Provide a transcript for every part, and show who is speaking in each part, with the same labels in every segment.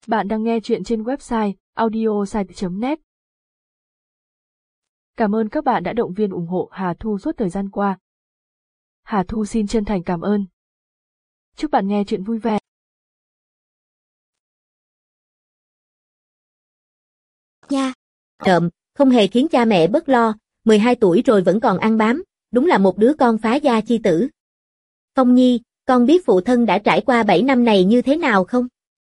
Speaker 1: Bạn đang nghe chuyện trên website audiosite.net. Cảm ơn các bạn đã động viên ủng hộ Hà Thu suốt thời gian qua. Hà Thu xin chân thành cảm ơn. Chúc bạn nghe chuyện vui vẻ.
Speaker 2: Nha. Trộm, không hề khiến cha mẹ bớt lo, 12 tuổi rồi vẫn còn ăn bám, đúng là một đứa con phá gia chi tử. Phong Nhi, con biết phụ thân đã trải qua 7 năm này như thế nào không?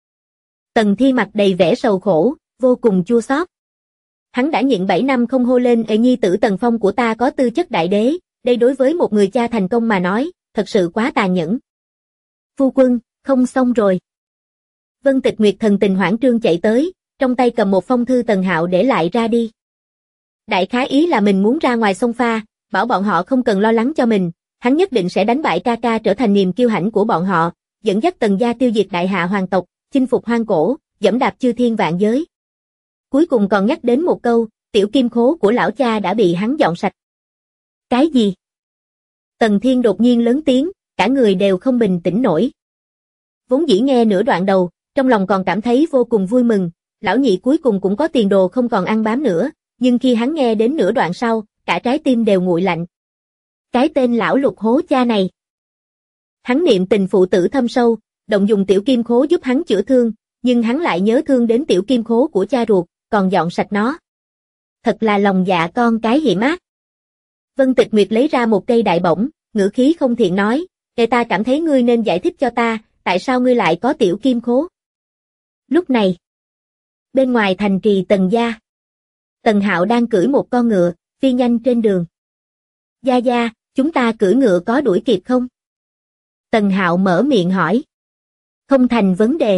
Speaker 2: Tần Thi mặt đầy vẻ sầu khổ, vô cùng chua xót. Hắn đã nhịn 7 năm không hô lên ê nhi tử Tần Phong của ta có tư chất đại đế, đây đối với một người cha thành công mà nói, thật sự quá tàn nhẫn. Phu quân, không xong rồi. Vân Tịch Nguyệt thần tình hoảng trương chạy tới, trong tay cầm một phong thư Tần Hạo để lại ra đi. Đại khái ý là mình muốn ra ngoài sông pha, bảo bọn họ không cần lo lắng cho mình, hắn nhất định sẽ đánh bại ca ca trở thành niềm kiêu hãnh của bọn họ, dẫn dắt Tần gia tiêu diệt đại hạ hoàng tộc, chinh phục hoang cổ, dẫm đạp chư thiên vạn giới. Cuối cùng còn nhắc đến một câu, tiểu kim khố của lão cha đã bị hắn dọn sạch. Cái gì? Tần Thiên đột nhiên lớn tiếng, cả người đều không bình tĩnh nổi. Vốn dĩ nghe nửa đoạn đầu, trong lòng còn cảm thấy vô cùng vui mừng, lão nhị cuối cùng cũng có tiền đồ không còn ăn bám nữa, nhưng khi hắn nghe đến nửa đoạn sau, cả trái tim đều nguội lạnh. Cái tên lão lục hố cha này. Hắn niệm tình phụ tử thâm sâu, động dùng tiểu kim khố giúp hắn chữa thương, nhưng hắn lại nhớ thương đến tiểu kim khố của cha ruột, còn dọn sạch nó. Thật là lòng dạ con cái hiểm ác. Vân Tịch Nguyệt lấy ra một cây đại bổng, ngữ khí không thiện nói, "Kẻ ta cảm thấy ngươi nên giải thích cho ta, tại sao ngươi lại có tiểu kim khố?" Lúc này, bên ngoài thành trì Tần gia, Tần Hạo đang cưỡi một con ngựa, phi nhanh trên đường. "Gia gia, chúng ta cưỡi ngựa có đuổi kịp không?" Tần Hạo mở miệng hỏi. "Không thành vấn đề."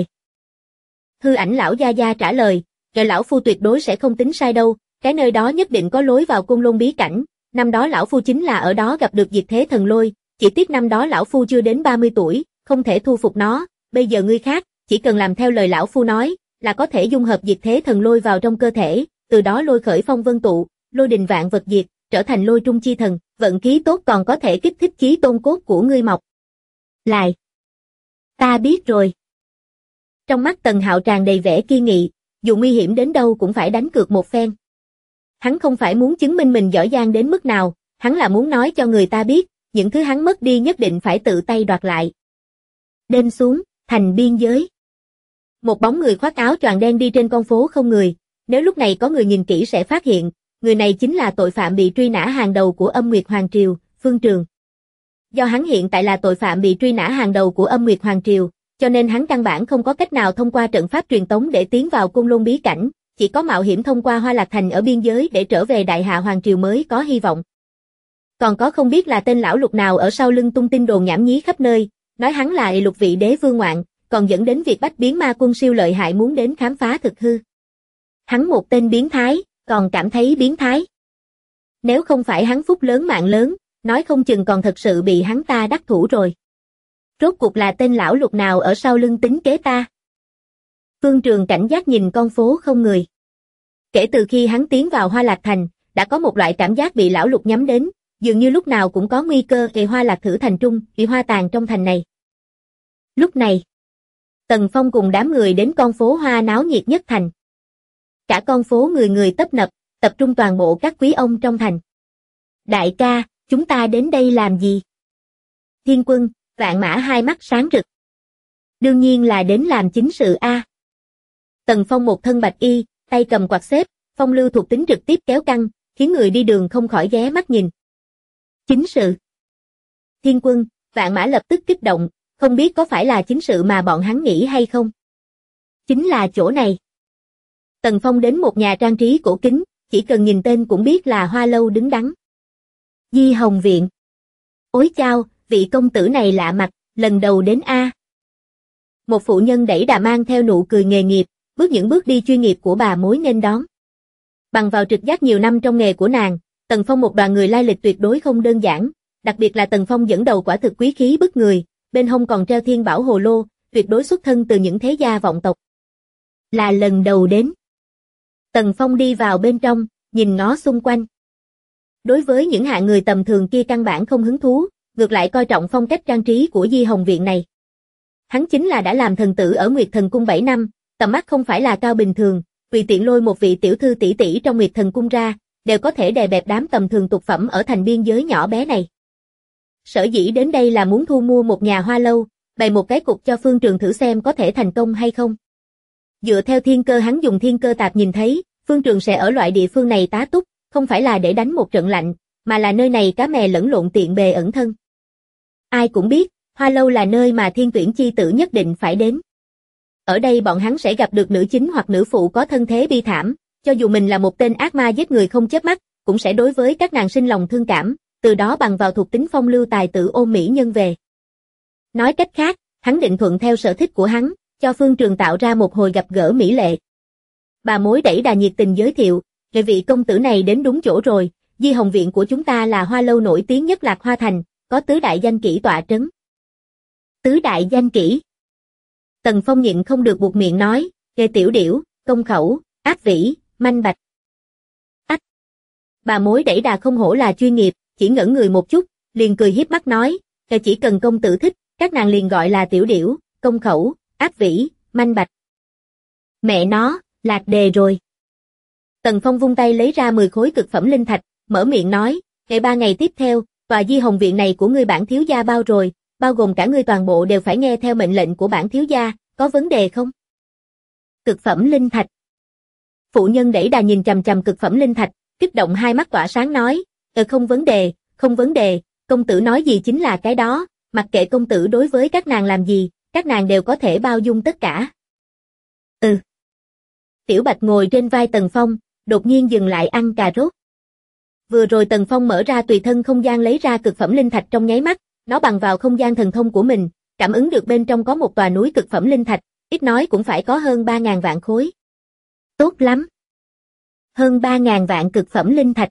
Speaker 2: Hư ảnh lão gia gia trả lời, "Kẻ lão phu tuyệt đối sẽ không tính sai đâu, cái nơi đó nhất định có lối vào Côn Lôn bí cảnh, năm đó lão phu chính là ở đó gặp được Diệt Thế Thần Lôi, chỉ tiếc năm đó lão phu chưa đến 30 tuổi, không thể thu phục nó, bây giờ ngươi khác, chỉ cần làm theo lời lão phu nói, là có thể dung hợp Diệt Thế Thần Lôi vào trong cơ thể, từ đó lôi khởi phong vân tụ, lôi đình vạn vật diệt, trở thành lôi trung chi thần, vận khí tốt còn có thể kích thích chí tôn cốt của ngươi mọc lại." "Ta biết rồi." Trong mắt Tần Hạo tràn đầy vẻ kiên nghị, dù nguy hiểm đến đâu cũng phải đánh cược một phen. Hắn không phải muốn chứng minh mình giỏi giang đến mức nào, hắn là muốn nói cho người ta biết, những thứ hắn mất đi nhất định phải tự tay đoạt lại. Đêm xuống, thành biên giới. Một bóng người khoác áo choàng đen đi trên con phố không người, nếu lúc này có người nhìn kỹ sẽ phát hiện, người này chính là tội phạm bị truy nã hàng đầu của Âm Nguyệt Hoàng Triều, Phương Trường. Do hắn hiện tại là tội phạm bị truy nã hàng đầu của Âm Nguyệt Hoàng Triều, cho nên hắn căn bản không có cách nào thông qua trận pháp truyền tống để tiến vào Côn Lôn bí cảnh, chỉ có mạo hiểm thông qua Hoa Lạc Thành ở biên giới để trở về Đại Hạ Hoàng Triều mới có hy vọng. Còn có không biết là tên lão lục nào ở sau lưng tung tin đồn nhảm nhí khắp nơi, nói hắn là lục vị đế vương ngoạn, còn dẫn đến việc bách biến ma quân siêu lợi hại muốn đến khám phá thực hư. Hắn một tên biến thái, còn cảm thấy biến thái. Nếu không phải hắn phúc lớn mạng lớn, nói không chừng còn thật sự bị hắn ta đắc thủ rồi. Rốt cuộc là tên lão lục nào ở sau lưng tính kế ta? Phương Trường cảnh giác nhìn con phố không người. Kể từ khi hắn tiến vào Hoa Lạc Thành, đã có một loại cảm giác bị lão lục nhắm đến, dường như lúc nào cũng có nguy cơ về Hoa Lạc Thử Thành Trung, bị hoa tàn trong thành này. Lúc này, Tần Phong cùng đám người đến con phố hoa náo nhiệt nhất thành. Cả con phố người người tấp nập, tập trung toàn bộ các quý ông trong thành. "Đại ca, chúng ta đến đây làm gì?" Thiên Quân, Vạn Mã hai mắt sáng rực. "Đương nhiên là đến làm chính sự a." Tần Phong một thân bạch y, tay cầm quạt xếp, phong lưu thuộc tính trực tiếp kéo căng, khiến người đi đường không khỏi ghé mắt nhìn. "Chính sự?" Thiên Quân, Vạn Mã lập tức kích động, không biết có phải là chính sự mà bọn hắn nghĩ hay không. "Chính là chỗ này." Tần Phong đến một nhà trang trí cổ kính, chỉ cần nhìn tên cũng biết là Hoa Lâu đứng đắn. Di Hồng Viện. "Ối chao, vị công tử này lạ mặt, lần đầu đến a." Một phụ nhân đẩy đà mang theo nụ cười nghề nghiệp, bước những bước đi chuyên nghiệp của bà mối nên đón. Bằng vào trực giác nhiều năm trong nghề của nàng, Tần Phong một đoàn người lai lịch tuyệt đối không đơn giản, đặc biệt là Tần Phong dẫn đầu quả thực quý khí bức người, bên hông còn treo Thiên Bảo hồ lô, tuyệt đối xuất thân từ những thế gia vọng tộc. Là lần đầu đến. Tần Phong đi vào bên trong, nhìn ngó xung quanh. Đối với những hạng người tầm thường kia căn bản không hứng thú, ngược lại coi trọng phong cách trang trí của Di Hồng Viện này. Hắn chính là đã làm thần tử ở Nguyệt Thần Cung 7 năm, tầm mắt không phải là cao bình thường, tùy tiện lôi một vị tiểu thư tỷ tỷ trong Nguyệt Thần cung ra, đều có thể đè bẹp đám tầm thường tục phẩm ở thành biên giới nhỏ bé này. Sở dĩ đến đây là muốn thu mua một nhà hoa lâu, bày một cái cục cho Phương Trường thử xem có thể thành công hay không. Dựa theo thiên cơ hắn dùng thiên cơ tạp nhìn thấy, Phương Trường sẽ ở loại địa phương này tá túc, không phải là để đánh một trận lạnh, mà là nơi này cá mè lẫn lộn tiện bề ẩn thân. Ai cũng biết, hoa lâu là nơi mà thiên tuyển chi tử nhất định phải đến. Ở đây bọn hắn sẽ gặp được nữ chính hoặc nữ phụ có thân thế bi thảm, cho dù mình là một tên ác ma giết người không chớp mắt, cũng sẽ đối với các nàng sinh lòng thương cảm, từ đó bằng vào thuộc tính phong lưu tài tử ôm mỹ nhân về. Nói cách khác, hắn định thuận theo sở thích của hắn, cho Phương Trường tạo ra một hồi gặp gỡ mỹ lệ. Bà mối đẩy đà nhiệt tình giới thiệu, vị công tử này đến đúng chỗ rồi, Di Hồng Viện của chúng ta là hoa lâu nổi tiếng nhất Lạc Hoa Thành, có tứ đại danh kỹ tọa trấn. Tứ đại danh kỹ. Tần Phong nhịn không được buột miệng nói, tiểu điểu, công khẩu, ác vĩ, manh bạch. Ách. Bà mối đẩy đà không hổ là chuyên nghiệp, chỉ ngẩn người một chút, liền cười hiếp mắt nói, chỉ cần công tử thích, các nàng liền gọi là tiểu điểu, công khẩu, ác vĩ, manh bạch. Mẹ nó, lạc đề rồi. Tần Phong vung tay lấy ra 10 khối cực phẩm linh thạch, mở miệng nói, 3 ngày tiếp theo, tòa Di Hồng Viện này của ngươi bản thiếu gia bao rồi, bao gồm cả ngươi toàn bộ đều phải nghe theo mệnh lệnh của bản thiếu gia, có vấn đề không? Cực phẩm linh thạch. Phụ nhân đẩy đà nhìn chằm chằm cực phẩm linh thạch, kích động hai mắt tỏa sáng nói, không vấn đề, không vấn đề, công tử nói gì chính là cái đó, mặc kệ công tử đối với các nàng làm gì, các nàng đều có thể bao dung tất cả. Tiểu Bạch ngồi trên vai Tần Phong, đột nhiên dừng lại ăn cà rốt. Vừa rồi Tần Phong mở ra tùy thân không gian lấy ra cực phẩm linh thạch trong nháy mắt, nó bằng vào không gian thần thông của mình, cảm ứng được bên trong có một tòa núi cực phẩm linh thạch, ít nói cũng phải có hơn 3.000 vạn khối. Tốt lắm. Hơn 3.000 vạn cực phẩm linh thạch.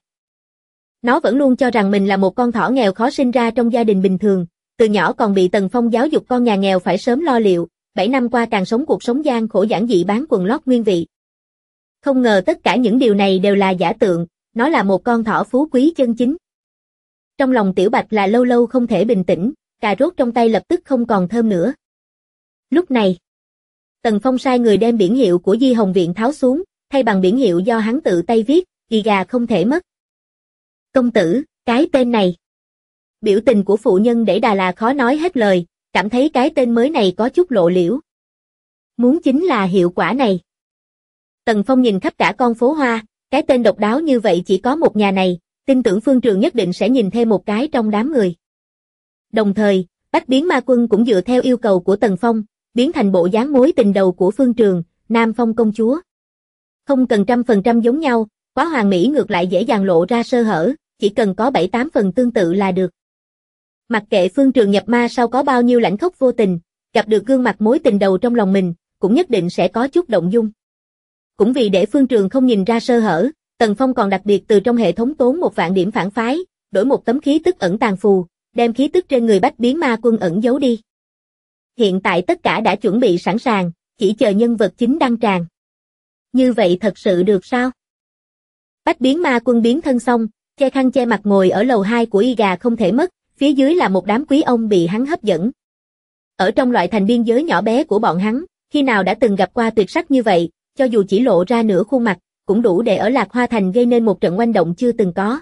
Speaker 2: Nó vẫn luôn cho rằng mình là một con thỏ nghèo khó sinh ra trong gia đình bình thường, từ nhỏ còn bị Tần Phong giáo dục con nhà nghèo phải sớm lo liệu, 7 năm qua càng sống cuộc sống gian khổ giản dị bán quần lót nguyên vị. Không ngờ tất cả những điều này đều là giả tượng, nó là một con thỏ phú quý chân chính. Trong lòng Tiểu Bạch là lâu lâu không thể bình tĩnh, cà rốt trong tay lập tức không còn thơm nữa. Lúc này, Tần Phong sai người đem biển hiệu của Di Hồng Viện tháo xuống, thay bằng biển hiệu do hắn tự tay viết, ghi gà không thể mất. Công tử, cái tên này. Biểu tình của phụ nhân để đà là khó nói hết lời, cảm thấy cái tên mới này có chút lộ liễu. Muốn chính là hiệu quả này. Tần Phong nhìn khắp cả con phố hoa, cái tên độc đáo như vậy chỉ có một nhà này, tin tưởng Phương Trường nhất định sẽ nhìn thêm một cái trong đám người. Đồng thời, Bách Biến Ma Quân cũng dựa theo yêu cầu của Tần Phong, biến thành bộ dáng mối tình đầu của Phương Trường, Nam Phong công chúa. Không cần 100% giống nhau, quá hoàn mỹ ngược lại dễ dàng lộ ra sơ hở, chỉ cần có 7-8 phần tương tự là được. Mặc kệ Phương Trường nhập ma sau có bao nhiêu lãnh khốc vô tình, gặp được gương mặt mối tình đầu trong lòng mình, cũng nhất định sẽ có chút động dung. Cũng vì để Phương Trường không nhìn ra sơ hở, Tần Phong còn đặc biệt từ trong hệ thống tốn 1 vạn điểm phản phái, đổi một tấm khí tức ẩn tàng phù, đem khí tức trên người Bách Biến Ma Quân ẩn giấu đi. Hiện tại tất cả đã chuẩn bị sẵn sàng, chỉ chờ nhân vật chính đăng tràng. Như vậy thật sự được sao? Bách Biến Ma Quân biến thân xong, che khăn che mặt ngồi ở lầu 2 của Y Gà không thể mất, phía dưới là một đám quý ông bị hắn hấp dẫn. Ở trong loại thành biên giới nhỏ bé của bọn hắn, khi nào đã từng gặp qua tuyệt sắc như vậy, cho dù chỉ lộ ra nửa khuôn mặt, cũng đủ để ở Lạc Hoa Thành gây nên một trận oanh động chưa từng có.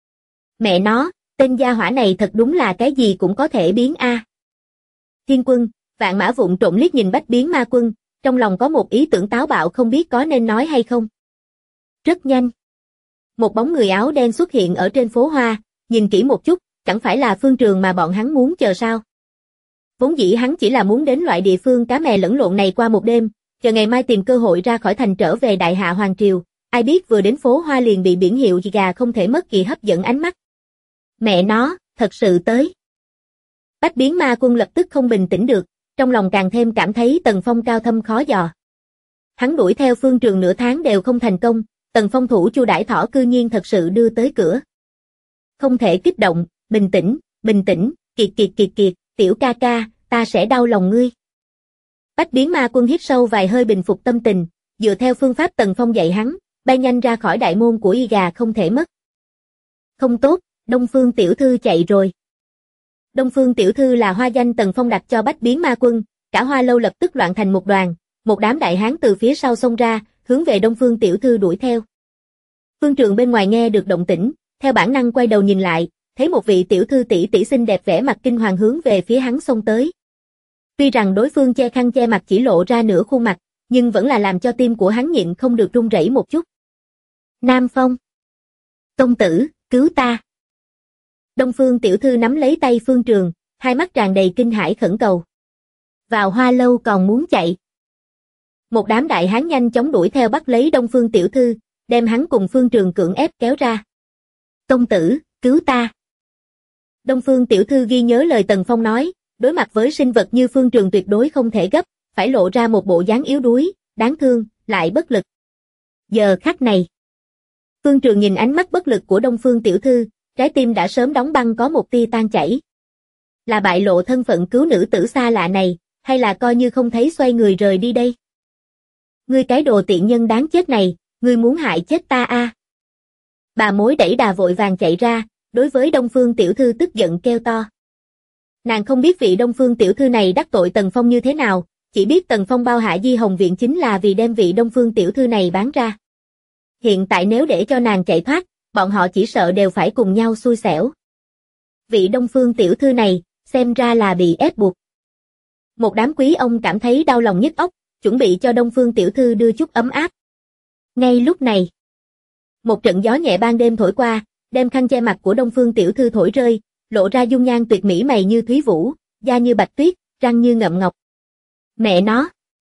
Speaker 2: Mẹ nó, tên gia hỏa này thật đúng là cái gì cũng có thể biến a. Thiên Quân, Vạn Mã vụng trộm liếc nhìn Bách Biến Ma Quân, trong lòng có một ý tưởng táo bạo không biết có nên nói hay không. Rất nhanh. Một bóng người áo đen xuất hiện ở trên phố hoa, nhìn kỹ một chút, chẳng phải là Phương Trường mà bọn hắn muốn chờ sao. Vốn dĩ hắn chỉ là muốn đến loại địa phương cá mè lẫn lộn này qua một đêm, chờ ngày mai tìm cơ hội ra khỏi thành trở về Đại Hạ Hoàng Triều, ai biết vừa đến phố hoa liền bị biển hiệu gà không thể mất kỳ hấp dẫn ánh mắt. Mẹ nó, thật sự tới. Bách Biến Ma Quân lập tức không bình tĩnh được, trong lòng càng thêm cảm thấy Tần Phong cao thâm khó dò. Hắn đuổi theo Phương Trường nửa tháng đều không thành công, Tần Phong thủ chu đãi thỏ cư nhiên thật sự đưa tới cửa. Không thể kích động, bình tĩnh, kiệt, tiểu ca ca, ta sẽ đau lòng ngươi. Bách Biến Ma Quân hít sâu vài hơi bình phục tâm tình, dựa theo phương pháp Tần Phong dạy hắn, bay nhanh ra khỏi đại môn của Y Gà không thể mất. Không tốt, Đông Phương tiểu thư chạy rồi. Đông Phương tiểu thư là hoa danh Tần Phong đặt cho Bách Biến Ma Quân, cả hoa lâu lập tức loạn thành một đoàn, một đám đại hán từ phía sau xông ra, hướng về Đông Phương tiểu thư đuổi theo. Phương Trường bên ngoài nghe được động tĩnh, theo bản năng quay đầu nhìn lại, thấy một vị tiểu thư tỷ tỷ xinh đẹp vẻ mặt kinh hoàng hướng về phía hắn xông tới. Tuy rằng đối phương che khăn che mặt chỉ lộ ra nửa khuôn mặt, nhưng vẫn là làm cho tim của hắn nhịn không được run rẩy một chút. Nam Phong! Công tử, cứu ta! Đông Phương tiểu thư nắm lấy tay Phương Trường, hai mắt tràn đầy kinh hãi khẩn cầu. Vào hoa lâu còn muốn chạy. Một đám đại hán nhanh chóng đuổi theo bắt lấy Đông Phương tiểu thư, đem hắn cùng Phương Trường cưỡng ép kéo ra. Công tử, cứu ta! Đông Phương tiểu thư ghi nhớ lời Tần Phong nói, đối mặt với sinh vật như Phương Trường tuyệt đối không thể gấp, phải lộ ra một bộ dáng yếu đuối, đáng thương, lại bất lực. Giờ khắc này, Phương Trường nhìn ánh mắt bất lực của Đông Phương tiểu thư, trái tim đã sớm đóng băng có một tia tan chảy. Là bại lộ thân phận cứu nữ tử xa lạ này, hay là coi như không thấy xoay người rời đi đây? Ngươi cái đồ tiện nhân đáng chết này, ngươi muốn hại chết ta à? Bà mối đẩy đà vội vàng chạy ra, đối với Đông Phương tiểu thư tức giận kêu to. Nàng không biết vị Đông Phương tiểu thư này đắc tội Tần Phong như thế nào, chỉ biết Tần Phong bao hạ Di Hồng Viện chính là vì đem vị Đông Phương tiểu thư này bán ra. Hiện tại nếu để cho nàng chạy thoát, bọn họ chỉ sợ đều phải cùng nhau xui xẻo. Vị Đông Phương tiểu thư này, xem ra là bị ép buộc. Một đám quý ông cảm thấy đau lòng nhức óc, chuẩn bị cho Đông Phương tiểu thư đưa chút ấm áp. Ngay lúc này, một trận gió nhẹ ban đêm thổi qua, đem khăn che mặt của Đông Phương tiểu thư thổi rơi, lộ ra dung nhan tuyệt mỹ mày như thúy vũ, da như bạch tuyết, răng như ngậm ngọc. Mẹ nó!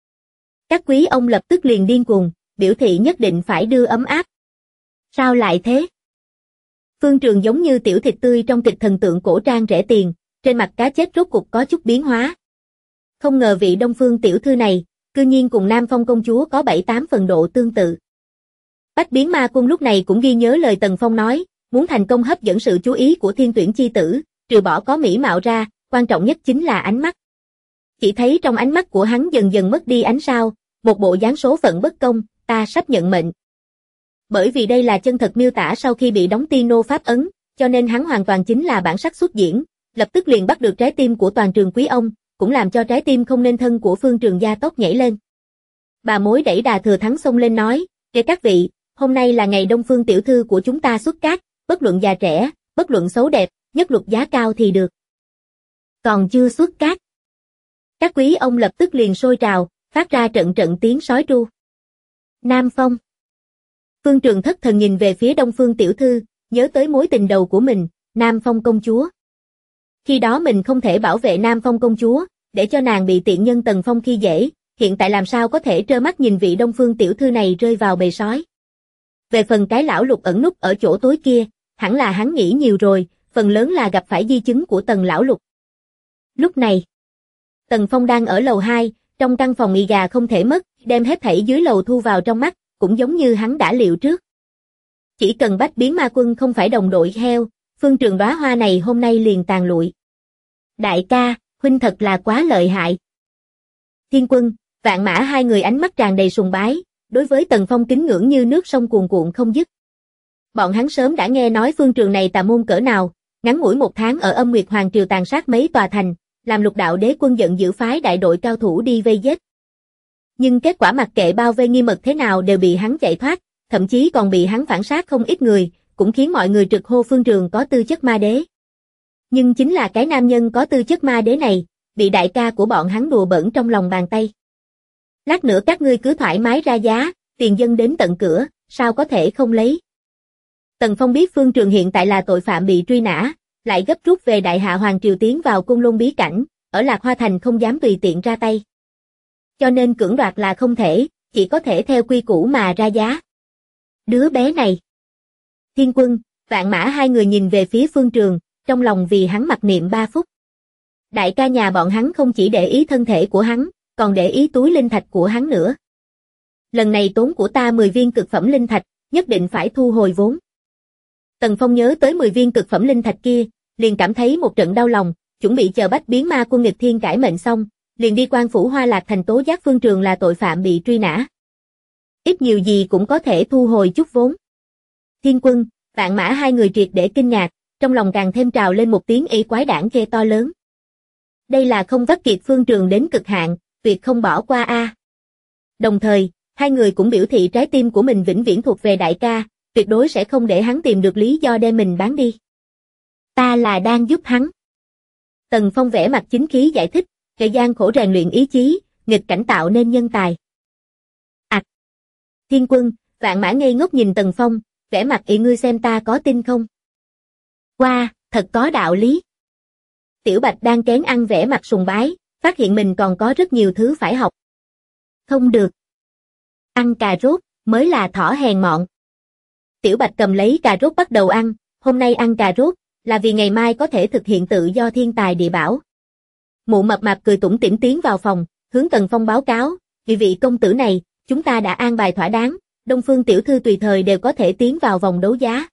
Speaker 2: Các quý ông lập tức liền điên cuồng, biểu thị nhất định phải đưa ấm áp. Sao lại thế? Phương Trường giống như tiểu thịt tươi trong kịch thần tượng cổ trang rẻ tiền, trên mặt cá chết rốt cục có chút biến hóa. Không ngờ vị Đông Phương tiểu thư này, cư nhiên cùng Nam Phong công chúa có 7-8 phần độ tương tự. Bách Biến Ma Quân lúc này cũng ghi nhớ lời Tần Phong nói, muốn thành công hấp dẫn sự chú ý của thiên tuyển chi tử, trừ bỏ có mỹ mạo ra, quan trọng nhất chính là ánh mắt. Chỉ thấy trong ánh mắt của hắn dần dần mất đi ánh sao, một bộ dáng số phận bất công, ta sắp nhận mệnh. Bởi vì đây là chân thật miêu tả sau khi bị đóng Tino pháp ấn, cho nên hắn hoàn toàn chính là bản sắc xuất diễn, lập tức liền bắt được trái tim của toàn trường quý ông, cũng làm cho trái tim không nên thân của Phương Trường gia tốc nhảy lên. Bà mối đẩy đà thừa thắng xông lên nói, kể các vị, hôm nay là ngày Đông Phương tiểu thư của chúng ta xuất cát, bất luận già trẻ, bất luận xấu đẹp, nhất luật giá cao thì được. Còn chưa xuất cát. Các quý ông lập tức liền sôi trào, phát ra trận trận tiếng sói tru. Nam Phong. Phương Trường thất thần nhìn về phía Đông Phương tiểu thư, nhớ tới mối tình đầu của mình, Nam Phong công chúa. Khi đó mình không thể bảo vệ Nam Phong công chúa, để cho nàng bị tiện nhân Tần Phong khi dễ, hiện tại làm sao có thể trơ mắt nhìn vị Đông Phương tiểu thư này rơi vào bầy sói. Về phần cái lão Lục ẩn núp ở chỗ tối kia, hẳn là hắn nghĩ nhiều rồi, phần lớn là gặp phải di chứng của Tần lão Lục. Lúc này, Tần Phong đang ở lầu 2, trong căn phòng mì gà không thể mất, đem hết thảy dưới lầu thu vào trong mắt, cũng giống như hắn đã liệu trước. Chỉ cần Bách Biến Ma Quân không phải đồng đội heo, Phương Trường đóa hoa này hôm nay liền tàn lụi. Đại ca, huynh thật là quá lợi hại. Thiên Quân, Vạn Mã hai người ánh mắt tràn đầy sùng bái, đối với Tần Phong kính ngưỡng như nước sông cuồn cuộn không dứt. Bọn hắn sớm đã nghe nói Phương Trường này tà môn cỡ nào, ngắn ngủi 1 tháng ở Âm Nguyệt Hoàng Triều tàn sát mấy tòa thành, làm Lục Đạo Đế quân giận dữ phái đại đội cao thủ đi vây giết. Nhưng kết quả mặc kệ bao vây nghiêm mật thế nào đều bị hắn chạy thoát, thậm chí còn bị hắn phản sát không ít người, cũng khiến mọi người trực hô Phương Trường có tư chất ma đế. Nhưng chính là cái nam nhân có tư chất ma đế này, bị đại ca của bọn hắn đùa bỡn trong lòng bàn tay. Lát nữa các ngươi cứ thoải mái ra giá, tiền dân đến tận cửa, sao có thể không lấy. Tần Phong biết Phương Trường hiện tại là tội phạm bị truy nã, lại gấp rút về Đại Hạ Hoàng Triều tiến vào Côn Lôn bí cảnh, ở Lạc Hoa Thành không dám tùy tiện ra tay. Cho nên cưỡng đoạt là không thể, chỉ có thể theo quy củ mà ra giá. Đứa bé này. Thiên Quân, Vạn Mã hai người nhìn về phía Phương Trường, trong lòng vì hắn mặc niệm 3 phút. Đại ca nhà bọn hắn không chỉ để ý thân thể của hắn, còn để ý túi linh thạch của hắn nữa. Lần này tốn của ta 10 viên cực phẩm linh thạch, nhất định phải thu hồi vốn. Tần Phong nhớ tới 10 viên cực phẩm linh thạch kia, liền cảm thấy một trận đau lòng, chuẩn bị chờ Bách Biến Ma Quân nghịch thiên cải mệnh xong, liền đi Quan phủ Hoa Lạc thành tố giác Phương Trường là tội phạm bị truy nã. Ít nhiều gì cũng có thể thu hồi chút vốn. Thiên Quân, Vạn Mã hai người triệt để kinh ngạc, trong lòng càng thêm trào lên một tiếng ỷ quái đản ghê to lớn. Đây là không vắt kiệt Phương Trường đến cực hạn, tuyệt không bỏ qua a. Đồng thời, hai người cũng biểu thị trái tim của mình vĩnh viễn thuộc về đại ca, tuyệt đối sẽ không để hắn tìm được lý do đem mình bán đi. Ta là đang giúp hắn. Tần Phong vẻ mặt chính khí giải thích, thời gian khổ rèn luyện ý chí, nghịch cảnh tạo nên nhân tài. Thiên Quân, Vạn Mã ngây ngốc nhìn Tần Phong, vẻ mặt ị ngươi xem ta có tin không? Wow, thật có đạo lý. Tiểu Bạch đang kén ăn vẻ mặt sùng bái, phát hiện mình còn có rất nhiều thứ phải học. Không được. Ăn cà rốt, mới là thỏ hèn mọn. Tiểu Bạch cầm lấy cà rốt bắt đầu ăn, hôm nay ăn cà rốt, là vì ngày mai có thể thực hiện tự do thiên tài địa bảo. Mụ Mập Mạp cười tủm tỉm tiến vào phòng, hướng Tần Phong báo cáo, vị công tử này, chúng ta đã an bài thỏa đáng, Đông Phương tiểu thư tùy thời đều có thể tiến vào vòng đấu giá.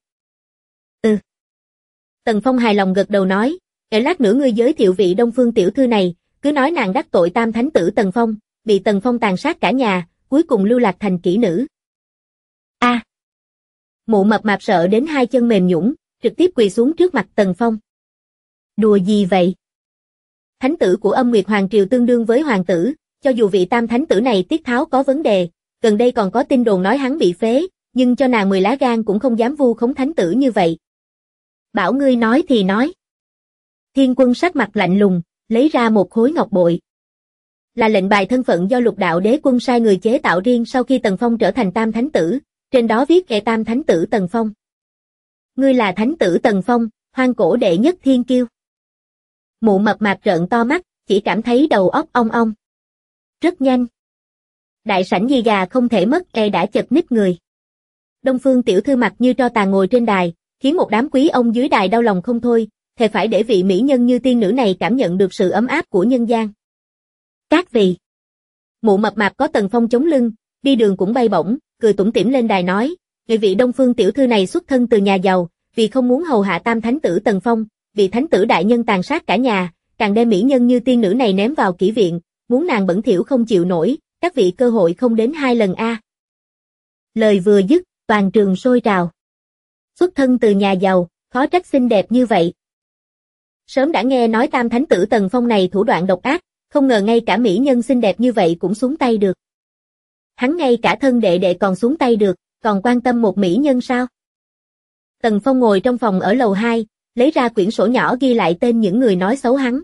Speaker 2: Tần Phong hài lòng gật đầu nói, để lát nữa ngươi giới thiệu vị Đông Phương tiểu thư này, cứ nói nàng đắc tội tam thánh tử Tần Phong, bị Tần Phong tàn sát cả nhà, cuối cùng lưu lạc thành kỹ nữ. Mụ Mập Mạp sợ đến hai chân mềm nhũn, trực tiếp quỳ xuống trước mặt Tần Phong. Đùa gì vậy? Thánh tử của Âm Nguyệt Hoàng Triều tương đương với hoàng tử, cho dù vị tam thánh tử này tiết tháo có vấn đề, gần đây còn có tin đồn nói hắn bị phế, nhưng cho nàng 10 lá gan cũng không dám vu khống thánh tử như vậy. Bảo ngươi nói thì nói. Thiên Quân sắc mặt lạnh lùng, lấy ra một khối ngọc bội. Là lệnh bài thân phận do Lục Đạo Đế Quân sai người chế tạo riêng sau khi Tần Phong trở thành tam thánh tử, trên đó viết về tam thánh tử Tần Phong. Ngươi là thánh tử Tần Phong, hoang cổ đệ nhất thiên kiêu. Mụ Mập Mạp trợn to mắt, chỉ cảm thấy đầu óc ong ong. Rất nhanh. Đại sảnh gì gà không thể mất đã chật ních người. Đông Phương tiểu thư mặt như tro tàn ngồi trên đài, khiến một đám quý ông dưới đài đau lòng không thôi, thề phải để vị mỹ nhân như tiên nữ này cảm nhận được sự ấm áp của nhân gian. Các vị. Mụ Mập Mạp có Tần Phong chống lưng, đi đường cũng bay bổng, cười tủm tỉm lên đài nói, người vị Đông Phương tiểu thư này xuất thân từ nhà giàu, vì không muốn hầu hạ tam thánh tử Tần Phong, bị thánh tử đại nhân tàn sát cả nhà, càng đem mỹ nhân như tiên nữ này ném vào kỹ viện, muốn nàng bẩn thỉu không chịu nổi, các vị cơ hội không đến 2 lần a. Lời vừa dứt, toàn trường sôi trào. Xuất thân từ nhà giàu, khó trách xinh đẹp như vậy. Sớm đã nghe nói tam thánh tử Tần Phong này thủ đoạn độc ác, không ngờ ngay cả mỹ nhân xinh đẹp như vậy cũng xuống tay được. Hắn ngay cả thân đệ đệ còn xuống tay được, còn quan tâm một mỹ nhân sao? Tần Phong ngồi trong phòng ở lầu 2, lấy ra quyển sổ nhỏ ghi lại tên những người nói xấu hắn.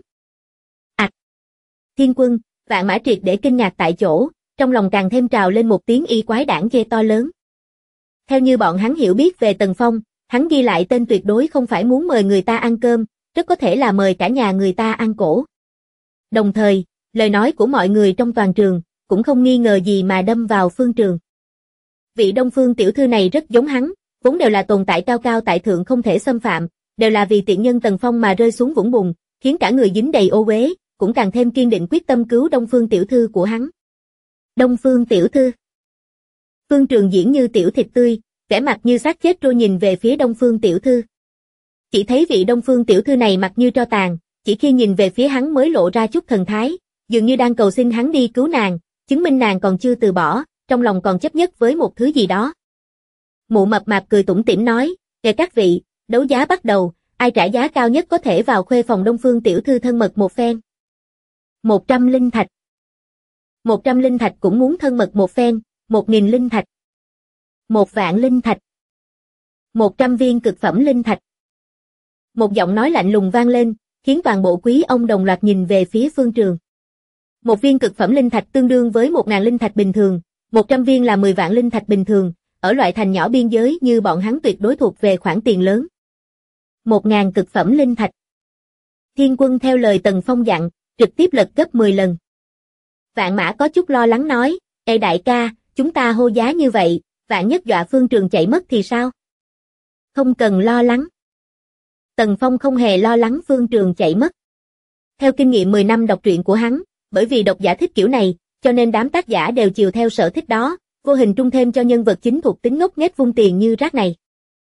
Speaker 2: Thiên Quân, Vạn Mã triệt để kinh ngạc tại chỗ, trong lòng càng thêm trào lên một tiếng y quái đản ghê to lớn. Theo như bọn hắn hiểu biết về Tần Phong, hắn ghi lại tên tuyệt đối không phải muốn mời người ta ăn cơm, rất có thể là mời cả nhà người ta ăn cổ. Đồng thời, lời nói của mọi người trong toàn trường, cũng không nghi ngờ gì mà đâm vào Phương Trường. Vị Đông Phương tiểu thư này rất giống hắn, vốn đều là tồn tại cao cao tại thượng không thể xâm phạm, đều là vì tiện nhân Tần Phong mà rơi xuống vũng bùn, khiến cả người dính đầy ô uế, cũng càng thêm kiên định quyết tâm cứu Đông Phương tiểu thư của hắn. Đông Phương tiểu thư. Phương Trường diễn như tiểu thịt tươi, vẻ mặt như xác chết trôi nhìn về phía Đông Phương tiểu thư. Chỉ thấy vị Đông Phương tiểu thư này mặt như tro tàn, chỉ khi nhìn về phía hắn mới lộ ra chút thần thái, dường như đang cầu xin hắn đi cứu nàng, chứng minh nàng còn chưa từ bỏ, trong lòng còn chấp nhất với một thứ gì đó. Mụ Mập Mạp cười tủm tỉm nói, kìa các vị, đấu giá bắt đầu, ai trả giá cao nhất có thể vào khuê phòng Đông Phương tiểu thư thân mật một phen. 100 linh thạch. 100 linh thạch cũng muốn thân mật một phen, 1000 linh thạch. 1.000.000 linh thạch. 100 viên cực phẩm linh thạch. Một giọng nói lạnh lùng vang lên, khiến toàn bộ quý ông đồng loạt nhìn về phía Phương Trường. Một viên cực phẩm linh thạch tương đương với 1000 linh thạch bình thường, 100 viên là 10 vạn linh thạch bình thường, ở loại thành nhỏ biên giới như bọn hắn tuyệt đối thuộc về khoản tiền lớn. 1000 cực phẩm linh thạch. Thiên Quân theo lời Tần Phong dặn, trực tiếp lật gấp 10 lần. Vạn Mã có chút lo lắng nói, ê đại ca, chúng ta hô giá như vậy, vạn nhất dọa Phương Trường chạy mất thì sao? Không cần lo lắng. Tần Phong không hề lo lắng Phương Trường chạy mất. Theo kinh nghiệm 10 năm đọc truyện của hắn, bởi vì độc giả thích kiểu này, cho nên đám tác giả đều chiều theo sở thích đó, vô hình trung thêm cho nhân vật chính thuộc tính ngốc nghếch vung tiền như rác này.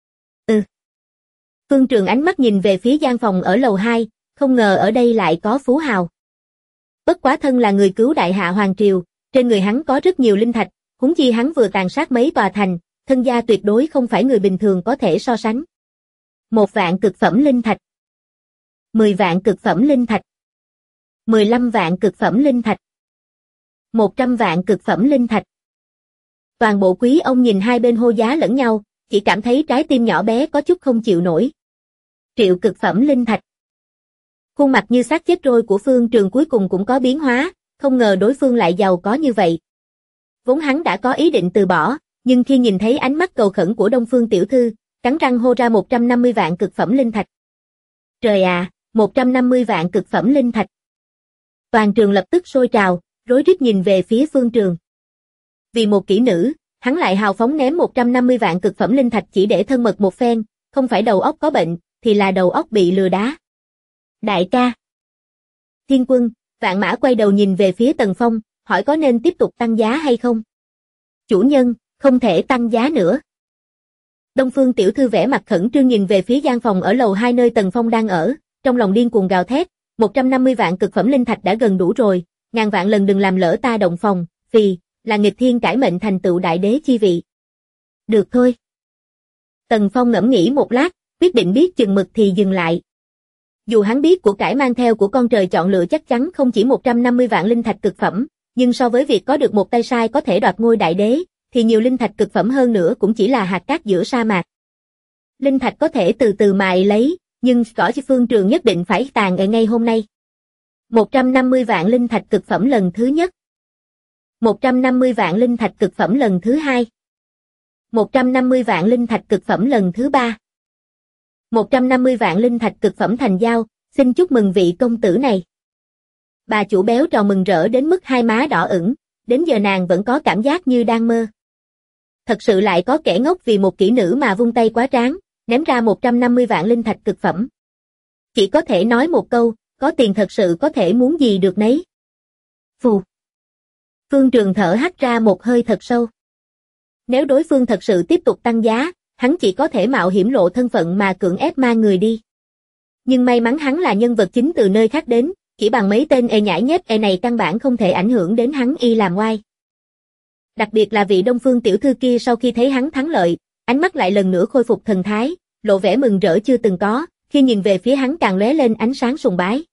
Speaker 2: Phương Trường ánh mắt nhìn về phía gian phòng ở lầu 2, không ngờ ở đây lại có phú hào. Bất quá thân là người cứu đại hạ hoàng triều, trên người hắn có rất nhiều linh thạch, huống chi hắn vừa tàn sát mấy tòa thành, thân gia tuyệt đối không phải người bình thường có thể so sánh. 1 vạn cực phẩm linh thạch. 10 vạn cực phẩm linh thạch. 15 vạn cực phẩm linh thạch. 100 vạn cực phẩm linh thạch. Toàn bộ quý ông nhìn hai bên hô giá lẫn nhau, chỉ cảm thấy trái tim nhỏ bé có chút không chịu nổi. Triệu cực phẩm linh thạch. Khuôn mặt như xác chết trôi của Phương Trường cuối cùng cũng có biến hóa, không ngờ đối phương lại giàu có như vậy. Vốn hắn đã có ý định từ bỏ, nhưng khi nhìn thấy ánh mắt cầu khẩn của Đông Phương tiểu thư, cắn răng hô ra 150 vạn cực phẩm linh thạch. Trời à, 150 vạn cực phẩm linh thạch. Toàn trường lập tức sôi trào, rối rít nhìn về phía Phương Trường. Vì một kỹ nữ, hắn lại hào phóng ném 150 vạn cực phẩm linh thạch chỉ để thân mật một phen, không phải đầu óc có bệnh, thì là đầu óc bị lừa đá. Đại ca. Thiên Quân, Vạn Mã quay đầu nhìn về phía Tần Phong, hỏi có nên tiếp tục tăng giá hay không? Chủ nhân, không thể tăng giá nữa. Đông Phương tiểu thư vẻ mặt khẩn trương nhìn về phía gian phòng ở lầu 2 nơi Tần Phong đang ở, trong lòng điên cuồng gào thét, 150 vạn cực phẩm linh thạch đã gần đủ rồi, ngàn vạn lần đừng làm lỡ ta động phòng, vì là nghịch thiên cải mệnh thành tựu đại đế chi vị. Được thôi. Tần Phong ngẫm nghĩ một lát, quyết định biết chừng mực thì dừng lại. Dù hắn biết của cải mang theo của con trời chọn lựa chắc chắn không chỉ 150 vạn linh thạch cực phẩm, nhưng so với việc có được một tay sai có thể đoạt ngôi đại đế, thì nhiều linh thạch cực phẩm hơn nữa cũng chỉ là hạt cát giữa sa mạc. Linh thạch có thể từ từ mài lấy, nhưng cỏ cho Phương Trường nhất định phải tàn ở ngay hôm nay. 150 vạn linh thạch cực phẩm lần thứ nhất. 150 vạn linh thạch cực phẩm lần thứ hai. 150 vạn linh thạch cực phẩm lần thứ ba. 150 vạn linh thạch cực phẩm thành giao, xin chúc mừng vị công tử này. Bà chủ béo tròn mừng rỡ đến mức hai má đỏ ửng, đến giờ nàng vẫn có cảm giác như đang mơ. Thật sự lại có kẻ ngốc vì một kỹ nữ mà vung tay quá tráng, ném ra 150 vạn linh thạch cực phẩm. Chỉ có thể nói một câu, có tiền thật sự có thể muốn gì được nấy. Phù. Phương Trường thở hắt ra một hơi thật sâu. Nếu đối phương thật sự tiếp tục tăng giá, hắn chỉ có thể mạo hiểm lộ thân phận mà cưỡng ép mang người đi. Nhưng may mắn hắn là nhân vật chính từ nơi khác đến, chỉ bằng mấy tên nhãi nhép này căn bản không thể ảnh hưởng đến hắn y làm oai. Đặc biệt là vị Đông Phương tiểu thư kia sau khi thấy hắn thắng lợi, ánh mắt lại lần nữa khôi phục thần thái, lộ vẻ mừng rỡ chưa từng có, khi nhìn về phía hắn càng lóe lên ánh sáng sùng bái.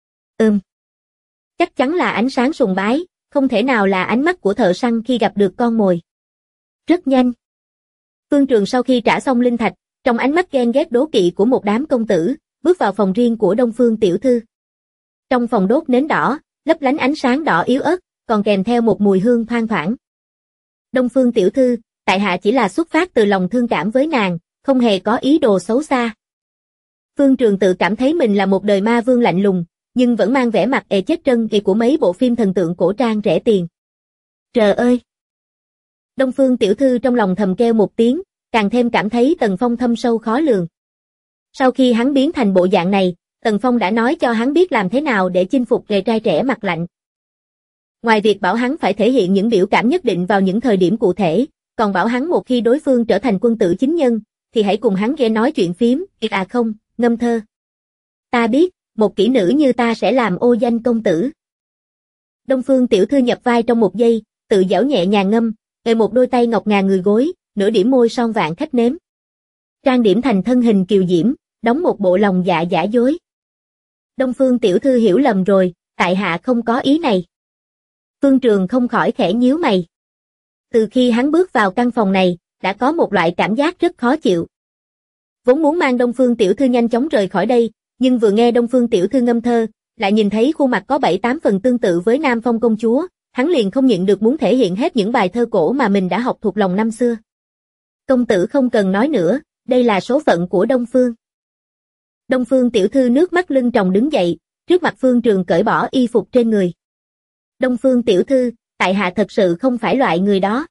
Speaker 2: Chắc chắn là ánh sáng sùng bái, không thể nào là ánh mắt của thợ săn khi gặp được con mồi. Rất nhanh. Phương Trường sau khi trả xong linh thạch, trong ánh mắt ghen ghét đố kỵ của một đám công tử, bước vào phòng riêng của Đông Phương tiểu thư. Trong phòng đốt nến đỏ, lấp lánh ánh sáng đỏ yếu ớt, còn kèm theo một mùi hương thoang thoảng. Đông Phương tiểu thư, tại hạ chỉ là xuất phát từ lòng thương cảm với nàng, không hề có ý đồ xấu xa. Phương Trường tự cảm thấy mình là một đời ma vương lạnh lùng, nhưng vẫn mang vẻ mặt chết trân của mấy bộ phim thần tượng cổ trang rẻ tiền. Trời ơi! Đông Phương tiểu thư trong lòng thầm kêu một tiếng, càng thêm cảm thấy Tần Phong thâm sâu khó lường. Sau khi hắn biến thành bộ dạng này, Tần Phong đã nói cho hắn biết làm thế nào để chinh phục người trai trẻ mặt lạnh. Ngoài việc bảo hắn phải thể hiện những biểu cảm nhất định vào những thời điểm cụ thể, còn bảo hắn một khi đối phương trở thành quân tử chính nhân, thì hãy cùng hắn nghe nói chuyện phím, không, ngâm thơ. Ta biết, một kỹ nữ như ta sẽ làm ô danh công tử. Đông Phương tiểu thư nhập vai trong một giây, tự giảo nhẹ nhàng ngâm, một đôi tay ngọc ngà người gối, nửa điểm môi son vạn khách nếm. Trang điểm thành thân hình kiều diễm, đóng một bộ lòng dạ giả dối. Đông Phương tiểu thư hiểu lầm rồi, tại hạ không có ý này. Phương Trường không khỏi khẽ nhíu mày. Từ khi hắn bước vào căn phòng này, đã có một loại cảm giác rất khó chịu. Vốn muốn mang Đông Phương tiểu thư nhanh chóng rời khỏi đây, nhưng vừa nghe Đông Phương tiểu thư ngâm thơ, lại nhìn thấy khuôn mặt có 7-8 phần tương tự với Nam Phong công chúa, hắn liền không nhịn được muốn thể hiện hết những bài thơ cổ mà mình đã học thuộc lòng năm xưa. Công tử không cần nói nữa, đây là số phận của Đông Phương. Đông Phương tiểu thư nước mắt lưng tròng đứng dậy, trước mặt Phương Trường cởi bỏ y phục trên người. Đông Phương tiểu thư, tại hạ thật sự không phải loại người đó.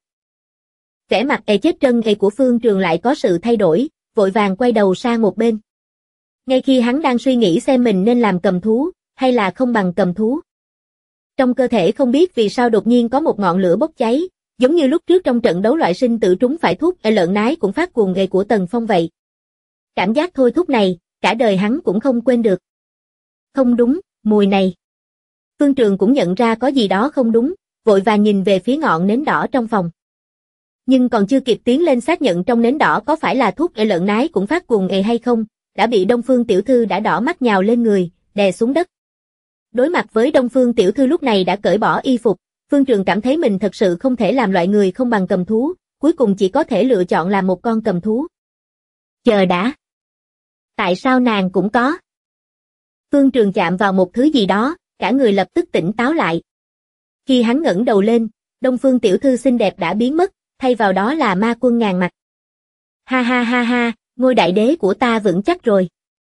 Speaker 2: Vẻ mặt chết trân của Phương Trường lại có sự thay đổi, vội vàng quay đầu sang một bên. Ngay khi hắn đang suy nghĩ xem mình nên làm cầm thú, hay là không bằng cầm thú. Trong cơ thể không biết vì sao đột nhiên có một ngọn lửa bốc cháy, giống như lúc trước trong trận đấu loại sinh tử trúng phải thuốc lợn nái cũng phát cuồng của Tần Phong vậy. Cảm giác thôi thúc này, cả đời hắn cũng không quên được. Không đúng, mùi này. Phương Trường cũng nhận ra có gì đó không đúng, vội vàng nhìn về phía ngọn nến đỏ trong phòng. Nhưng còn chưa kịp tiến lên xác nhận trong nến đỏ có phải là thuốc lợn nái cũng phát cuồng hay không, đã bị Đông Phương tiểu thư đã đỏ mắt nhào lên người, đè xuống đất. Đối mặt với Đông Phương tiểu thư lúc này đã cởi bỏ y phục, Phương Trường cảm thấy mình thật sự không thể làm loại người không bằng cầm thú, cuối cùng chỉ có thể lựa chọn làm một con cầm thú. Chờ đã. Tại sao nàng cũng có? Phương Trường chạm vào một thứ gì đó, cả người lập tức tỉnh táo lại. Khi hắn ngẩng đầu lên, Đông Phương tiểu thư xinh đẹp đã biến mất, thay vào đó là ma quân ngàn mặt. Ha ha ha ha, ngôi đại đế của ta vững chắc rồi.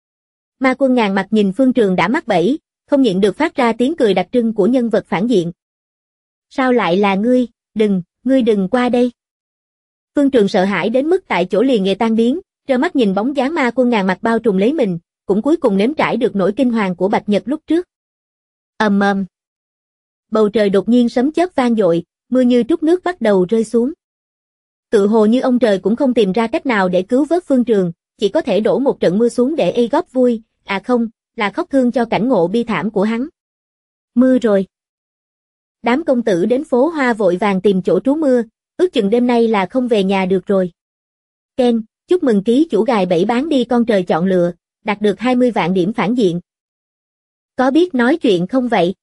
Speaker 2: Ma quân ngàn mặt nhìn Phương Trường đã mắc bẫy, không nhịn được phát ra tiếng cười đặc trưng của nhân vật phản diện. Sao lại là ngươi, ngươi đừng qua đây. Phương Trường sợ hãi đến mức tại chỗ liền nghề tan biến, trơ mắt nhìn bóng dáng ma quân ngàn mặt bao trùm lấy mình, cũng cuối cùng nếm trải được nỗi kinh hoàng của Bạch Nhật lúc trước. Ầm ầm. Bầu trời đột nhiên sấm chớp vang dội, mưa như trút nước bắt đầu rơi xuống. Tự hồ như ông trời cũng không tìm ra cách nào để cứu vớt Phương Trường, chỉ có thể đổ một trận mưa xuống để y góp vui, à không, là khóc thương cho cảnh ngộ bi thảm của hắn. Mưa rồi. Đám công tử đến phố Hoa vội vàng tìm chỗ trú mưa, ước chừng đêm nay là không về nhà được rồi. Ken, chúc mừng ký chủ gài bẫy bán đi con trời chọn lựa, đạt được 20 vạn điểm phản diện. Có biết nói chuyện không vậy?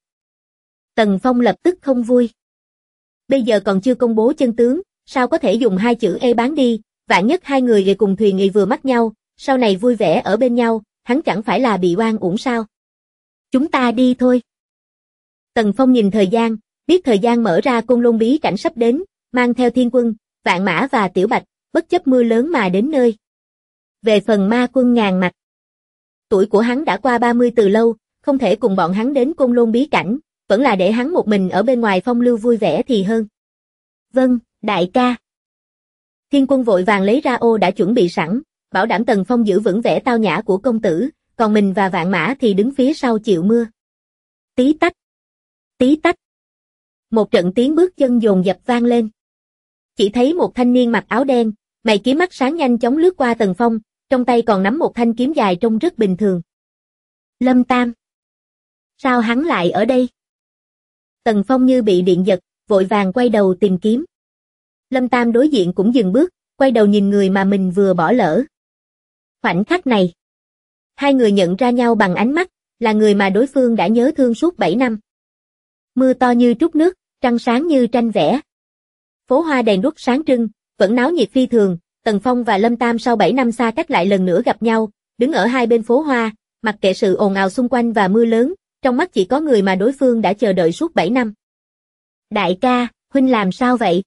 Speaker 2: Tần Phong lập tức không vui. Bây giờ còn chưa công bố chân tướng, sao có thể dùng hai chữ e bán đi, vạn nhất hai người về cùng thuyền nghị vừa mắt nhau, sau này vui vẻ ở bên nhau, hắn chẳng phải là bị oan uổng sao? Chúng ta đi thôi. Tần Phong nhìn thời gian, biết thời gian mở ra Côn Lôn bí cảnh sắp đến, mang theo Thiên Quân, Vạn Mã và Tiểu Bạch, bất chấp mưa lớn mà đến nơi. Về phần ma quân ngàn mặt, tuổi của hắn đã qua 30 từ lâu, không thể cùng bọn hắn đến Côn Lôn bí cảnh, vẫn là để hắn một mình ở bên ngoài phong lưu vui vẻ thì hơn. Vâng, đại ca. Thiên Quân vội vàng lấy ra ô đã chuẩn bị sẵn, bảo đảm Tần Phong giữ vững vẻ tao nhã của công tử, còn mình và Vạn Mã thì đứng phía sau chịu mưa. Tí tách. Tí tách. Một trận tiếng bước chân dồn dập vang lên. Chỉ thấy một thanh niên mặc áo đen, mày kiếm mắt sáng nhanh chóng lướt qua Tần Phong, trong tay còn nắm một thanh kiếm dài trông rất bình thường. Lâm Tam. Sao hắn lại ở đây? Tần Phong như bị điện giật, vội vàng quay đầu tìm kiếm. Lâm Tam đối diện cũng dừng bước, quay đầu nhìn người mà mình vừa bỏ lỡ. Khoảnh khắc này, hai người nhận ra nhau bằng ánh mắt, là người mà đối phương đã nhớ thương suốt 7 năm. Mưa to như trút nước, trăng sáng như tranh vẽ. Phố Hoa đèn đuốc sáng trưng, vẫn náo nhiệt phi thường, Tần Phong và Lâm Tam sau 7 năm xa cách lại lần nữa gặp nhau, đứng ở hai bên phố Hoa, mặc kệ sự ồn ào xung quanh và mưa lớn, trong mắt chỉ có người mà đối phương đã chờ đợi suốt 7 năm. Đại ca, huynh làm sao vậy?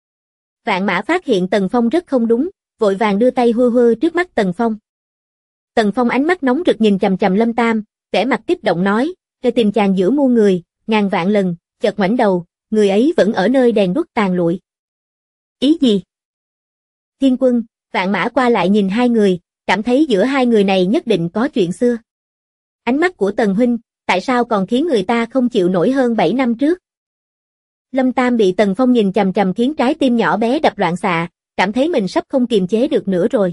Speaker 2: Vạn Mã phát hiện Tần Phong rất không đúng, vội vàng đưa tay hơ hơ trước mắt Tần Phong. Tần Phong ánh mắt nóng rực nhìn chằm chằm Lâm Tam, vẻ mặt kích động nói, để tìm chàng giữa muôn người, ngàn vạn lần, chợt ngoảnh đầu, người ấy vẫn ở nơi đèn đuốc tàn lụi. Ý gì? Thiên Quân, Vạn Mã qua lại nhìn hai người, cảm thấy giữa hai người này nhất định có chuyện xưa. Ánh mắt của Tần huynh, tại sao còn khiến người ta không chịu nổi hơn 7 năm trước? Lâm Tam bị Tần Phong nhìn chằm chằm khiến trái tim nhỏ bé đập loạn xạ, cảm thấy mình sắp không kiềm chế được nữa rồi.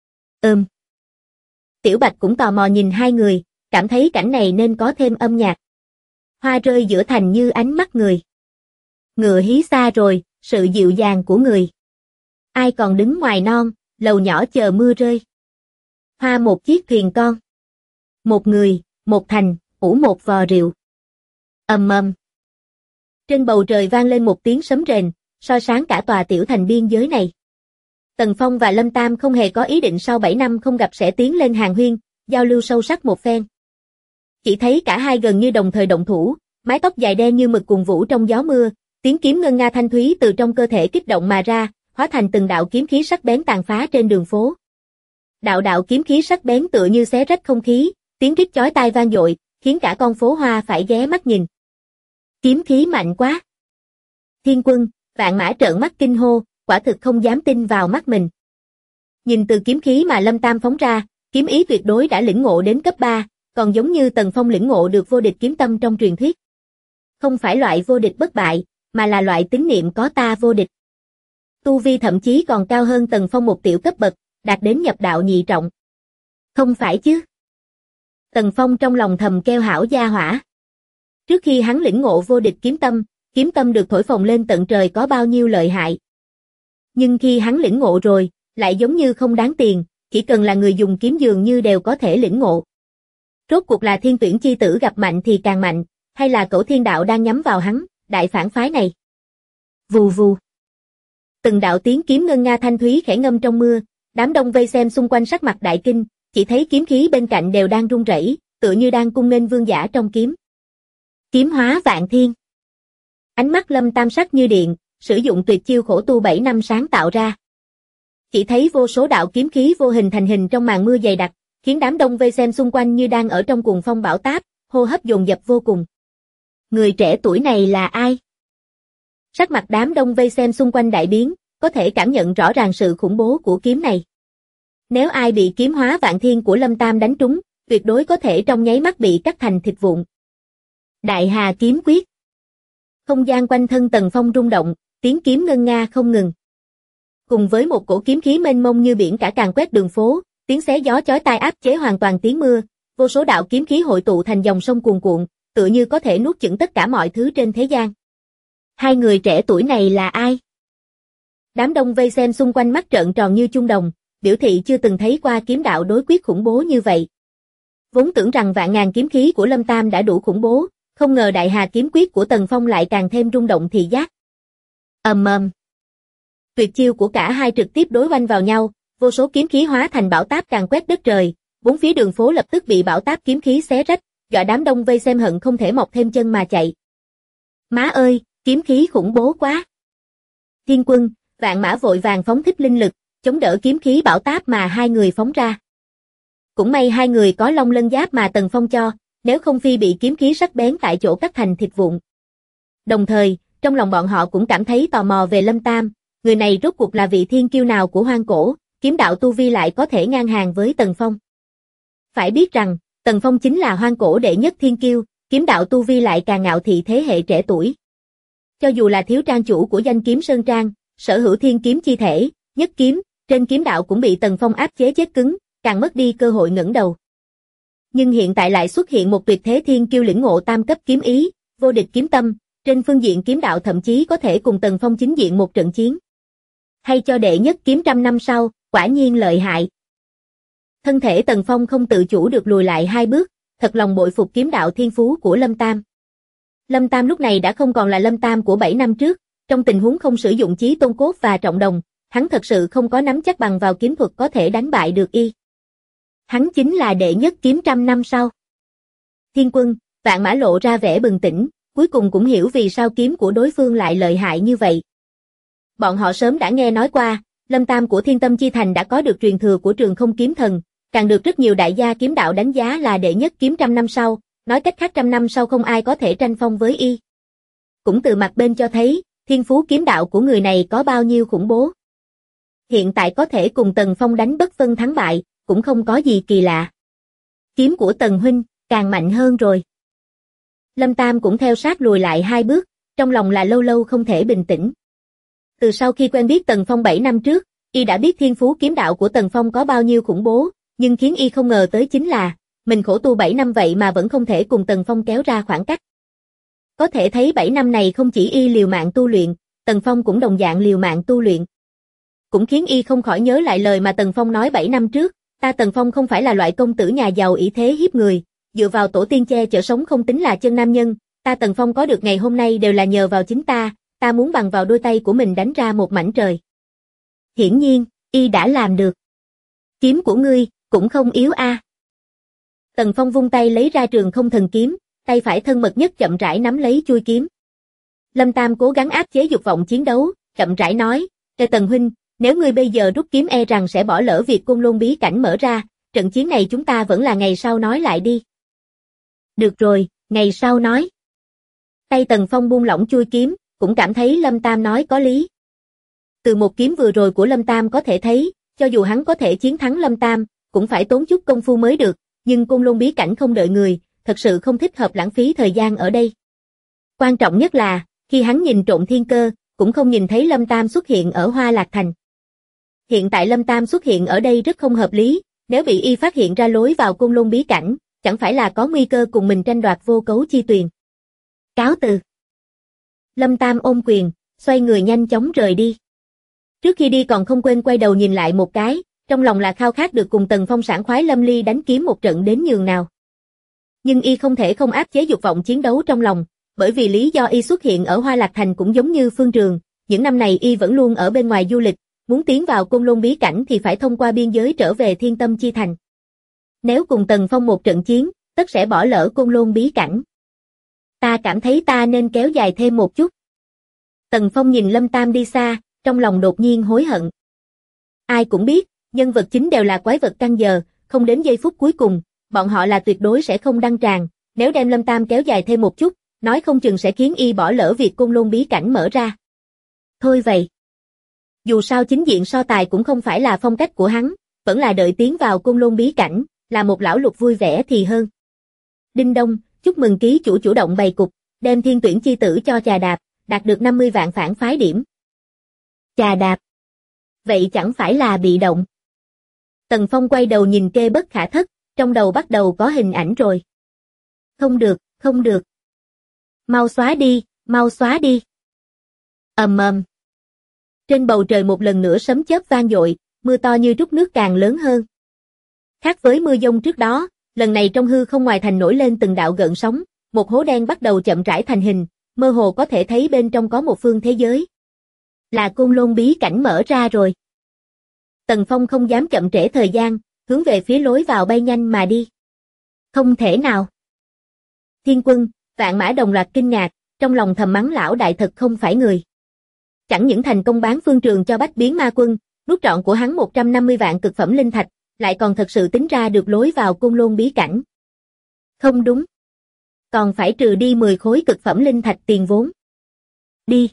Speaker 2: Tiểu Bạch cũng tò mò nhìn hai người, cảm thấy cảnh này nên có thêm âm nhạc. Hoa rơi giữa thành như ánh mắt người. Ngựa hí xa rồi, sự dịu dàng của người. Ai còn đứng ngoài non, lầu nhỏ chờ mưa rơi. Hoa một chiếc thuyền con. Một người, một thành, ủ một vò rượu. Ầm ầm. Trên bầu trời vang lên một tiếng sấm rền, soi sáng cả tòa tiểu thành biên giới này. Tần Phong và Lâm Tam không hề có ý định sau 7 năm không gặp sẽ tiến lên hàng huyên, giao lưu sâu sắc một phen. Chỉ thấy cả hai gần như đồng thời động thủ, mái tóc dài đen như mực cuồn vũ trong gió mưa, tiếng kiếm ngân nga thanh thúy từ trong cơ thể kích động mà ra, hóa thành từng đạo kiếm khí sắc bén tàn phá trên đường phố. Đạo đạo kiếm khí sắc bén tựa như xé rách không khí, tiếng rít chói tai vang dội, khiến cả con phố Hoa phải ghé mắt nhìn. Kiếm khí mạnh quá. Thiên Quân, Vạn Mã trợn mắt kinh hô, quả thực không dám tin vào mắt mình. Nhìn từ kiếm khí mà Lâm Tam phóng ra, kiếm ý tuyệt đối đã lĩnh ngộ đến cấp 3, còn giống như Tần Phong lĩnh ngộ được vô địch kiếm tâm trong truyền thuyết. Không phải loại vô địch bất bại, mà là loại tín niệm có ta vô địch. Tu vi thậm chí còn cao hơn Tần Phong một tiểu cấp bậc, đạt đến nhập đạo nhị trọng. Không phải chứ? Tần Phong trong lòng thầm kêu hảo gia hỏa. Trước khi hắn lĩnh ngộ vô địch kiếm tâm được thổi phồng lên tận trời có bao nhiêu lợi hại. Nhưng khi hắn lĩnh ngộ rồi, lại giống như không đáng tiền, chỉ cần là người dùng kiếm dường như đều có thể lĩnh ngộ. Rốt cuộc là thiên tuyển chi tử gặp mạnh thì càng mạnh, hay là Cẩu Thiên Đạo đang nhắm vào hắn, đại phản phái này. Vù vù. Từng đạo tiếng kiếm ngân nga thanh thúy khẽ ngâm trong mưa, đám đông vây xem xung quanh sắc mặt đại kinh, chỉ thấy kiếm khí bên cạnh đều đang rung rẩy, tựa như đang cung nghênh vương giả trong kiếm. Kiếm hóa vạn thiên. Ánh mắt Lâm Tam sắc như điện, sử dụng tuyệt chiêu khổ tu 7 năm sáng tạo ra. Chỉ thấy vô số đạo kiếm khí vô hình thành hình trong màn mưa dày đặc, khiến đám đông vây xem xung quanh như đang ở trong cuồng phong bão táp, hô hấp dồn dập vô cùng. Người trẻ tuổi này là ai? Sắc mặt đám đông vây xem xung quanh đại biến, có thể cảm nhận rõ ràng sự khủng bố của kiếm này. Nếu ai bị kiếm hóa vạn thiên của Lâm Tam đánh trúng, tuyệt đối có thể trong nháy mắt bị cắt thành thịt vụn. Đại Hà kiếm quyết. Không gian quanh thân Tần Phong rung động, tiếng kiếm ngân nga không ngừng. Cùng với một cổ kiếm khí mênh mông như biển cả càn quét đường phố, tiếng xé gió chói tai áp chế hoàn toàn tiếng mưa, vô số đạo kiếm khí hội tụ thành dòng sông cuồn cuộn, tựa như có thể nuốt chửng tất cả mọi thứ trên thế gian. Hai người trẻ tuổi này là ai? Đám đông vây xem xung quanh mắt trợn tròn như chuông đồng, biểu thị chưa từng thấy qua kiếm đạo đối quyết khủng bố như vậy. Vốn tưởng rằng vạn ngàn kiếm khí của Lâm Tam đã đủ khủng bố, không ngờ Đại Hà kiếm quyết của Tần Phong lại càng thêm rung động thị giác. Ầm ầm. Tuyệt chiêu của cả hai trực tiếp đối oanh vào nhau, vô số kiếm khí hóa thành bão táp càn quét đất trời, bốn phía đường phố lập tức bị bão táp kiếm khí xé rách, dọa đám đông vây xem hận không thể mọc thêm chân mà chạy. Má ơi, kiếm khí khủng bố quá. Thiên Quân, Vạn Mã vội vàng phóng thích linh lực, chống đỡ kiếm khí bão táp mà hai người phóng ra. Cũng may hai người có Long Lân Giáp mà Tần Phong cho, nếu không phi bị kiếm khí sắc bén tại chỗ cắt thành thịt vụn. Đồng thời, trong lòng bọn họ cũng cảm thấy tò mò về Lâm Tam, người này rốt cuộc là vị thiên kiêu nào của hoang cổ, kiếm đạo tu vi lại có thể ngang hàng với Tần Phong. Phải biết rằng, Tần Phong chính là hoang cổ đệ nhất thiên kiêu, kiếm đạo tu vi lại càng ngạo thị thế hệ trẻ tuổi. Cho dù là thiếu trang chủ của Danh Kiếm Sơn Trang, sở hữu thiên kiếm chi thể, nhất kiếm, trên kiếm đạo cũng bị Tần Phong áp chế chết cứng, càng mất đi cơ hội ngẩng đầu. Nhưng hiện tại lại xuất hiện một tuyệt thế thiên kiêu lĩnh ngộ tam cấp kiếm ý, vô địch kiếm tâm, trên phương diện kiếm đạo thậm chí có thể cùng Tần Phong chính diện một trận chiến. Hay cho đệ nhất kiếm 100 năm sau, quả nhiên lợi hại. Thân thể Tần Phong không tự chủ được lùi lại hai bước, thật lòng bội phục kiếm đạo thiên phú của Lâm Tam. Lâm Tam lúc này đã không còn là Lâm Tam của 7 năm trước, trong tình huống không sử dụng chí tôn cốt và trọng đồng, hắn thật sự không có nắm chắc bằng vào kiếm thuật có thể đánh bại được y. Hắn chính là đệ nhất kiếm 100 năm sau. Thiên Quân, Vạn Mã lộ ra vẻ bừng tỉnh, cuối cùng cũng hiểu vì sao kiếm của đối phương lại lợi hại như vậy. Bọn họ sớm đã nghe nói qua, Lâm Tam của Thiên Tâm Chi Thành đã có được truyền thừa của Trường Không Kiếm Thần, càng được rất nhiều đại gia kiếm đạo đánh giá là đệ nhất kiếm 100 năm sau, nói cách khác 100 năm sau không ai có thể tranh phong với y. Cũng từ mặt bên cho thấy, thiên phú kiếm đạo của người này có bao nhiêu khủng bố. Hiện tại có thể cùng Tần Phong đánh bất phân thắng bại, cũng không có gì kỳ lạ. Kiếm của Tần huynh, càng mạnh hơn rồi. Lâm Tam cũng theo sát lùi lại hai bước, trong lòng là lâu lâu không thể bình tĩnh. Từ sau khi quen biết Tần Phong 7 năm trước, y đã biết thiên phú kiếm đạo của Tần Phong có bao nhiêu khủng bố, nhưng khiến y không ngờ tới chính là, mình khổ tu 7 năm vậy mà vẫn không thể cùng Tần Phong kéo ra khoảng cách. Có thể thấy 7 năm này không chỉ y liều mạng tu luyện, Tần Phong cũng đồng dạng liều mạng tu luyện. Cũng khiến y không khỏi nhớ lại lời mà Tần Phong nói 7 năm trước, ta Tần Phong không phải là loại công tử nhà giàu ỷ thế hiếp người, dựa vào tổ tiên che chở sống không tính là chân nam nhân, ta Tần Phong có được ngày hôm nay đều là nhờ vào chính ta muốn bằng vào đôi tay của mình đánh ra một mảnh trời. Hiển nhiên, y đã làm được. Kiếm của ngươi, cũng không yếu a. Tần Phong vung tay lấy ra Trường Không Thần kiếm, tay phải thân mật nhất chậm rãi nắm lấy chuôi kiếm. Lâm Tam cố gắng áp chế dục vọng chiến đấu, chậm rãi nói, Tần huynh, nếu ngươi bây giờ rút kiếm e rằng sẽ bỏ lỡ việc Côn Lôn bí cảnh mở ra, trận chiến này chúng ta vẫn là ngày sau nói lại đi. Được rồi, ngày sau nói. Tay Tần Phong buông lỏng chuôi kiếm, cũng cảm thấy Lâm Tam nói có lý. Từ một kiếm vừa rồi của Lâm Tam có thể thấy, cho dù hắn có thể chiến thắng Lâm Tam, cũng phải tốn chút công phu mới được, nhưng Côn Lôn bí cảnh không đợi người, thật sự không thích hợp lãng phí thời gian ở đây. Quan trọng nhất là, khi hắn nhìn trộm thiên cơ, cũng không nhìn thấy Lâm Tam xuất hiện ở Hoa Lạc Thành. Hiện tại Lâm Tam xuất hiện ở đây rất không hợp lý, nếu bị y phát hiện ra lối vào Côn Lôn bí cảnh, chẳng phải là có nguy cơ cùng mình tranh đoạt Vô Cấu Chi Tuyền. Cáo từ. Lâm Tam ôm quyền, xoay người nhanh chóng rời đi. Trước khi đi còn không quên quay đầu nhìn lại một cái, trong lòng là khao khát được cùng Tần Phong sảng khoái lâm ly đánh kiếm một trận đến nhường nào. Nhưng y không thể không áp chế dục vọng chiến đấu trong lòng, bởi vì lý do y xuất hiện ở Hoa Lạc Thành cũng giống như Phương Trường, những năm này y vẫn luôn ở bên ngoài du lịch, muốn tiến vào Côn Lôn bí cảnh thì phải thông qua biên giới trở về Thiên Tâm Chi Thành. Nếu cùng Tần Phong một trận chiến, tất sẽ bỏ lỡ Côn Lôn bí cảnh. Ta cảm thấy ta nên kéo dài thêm một chút. Tần Phong nhìn Lâm Tam đi xa, trong lòng đột nhiên hối hận. Ai cũng biết, nhân vật chính đều là quái vật căng giờ, không đến giây phút cuối cùng, bọn họ là tuyệt đối sẽ không đăng tràng, nếu đem Lâm Tam kéo dài thêm một chút, nói không chừng sẽ khiến y bỏ lỡ việc Côn Lôn bí cảnh mở ra. Thôi vậy. Dù sao chính diện so tài cũng không phải là phong cách của hắn, vẫn là đợi tiến vào Côn Lôn bí cảnh, là một lão lục vui vẻ thì hơn. Đinh đông, chúc mừng ký chủ chủ động bày cục, đem thiên tuyển chi tử cho Chà Đạp, đạt được 50 vạn phản phái điểm. Chà Đạp. Vậy chẳng phải là bị động. Tần Phong quay đầu nhìn Kê Bất Khả Thất, trong đầu bắt đầu có hình ảnh rồi. Không được, không được. Mau xóa đi, mau xóa đi. Ầm ầm. Trên bầu trời một lần nữa sấm chớp vang dội, mưa to như trút nước càng lớn hơn. Khác với mưa dông trước đó, lần này trong hư không ngoài thành nổi lên từng đạo gợn sóng, một hố đen bắt đầu chậm rãi thành hình, mơ hồ có thể thấy bên trong có một phương thế giới. Là Côn Lôn bí cảnh mở ra rồi. Tần Phong không dám chậm trễ thời gian, hướng về phía lối vào bay nhanh mà đi. Không thể nào. Thiên Quân, Vạn Mã đồng loạt kinh ngạc, trong lòng thầm mắng lão đại thật không phải người. Chẳng những thành công bán Phương Trường cho Bách Biến Ma Quân, rút trọn của hắn 150 vạn cực phẩm linh thạch, lại còn thật sự tính ra được lối vào Côn Lôn bí cảnh. Không đúng. Còn phải trừ đi 10 khối cực phẩm linh thạch tiền vốn. Đi.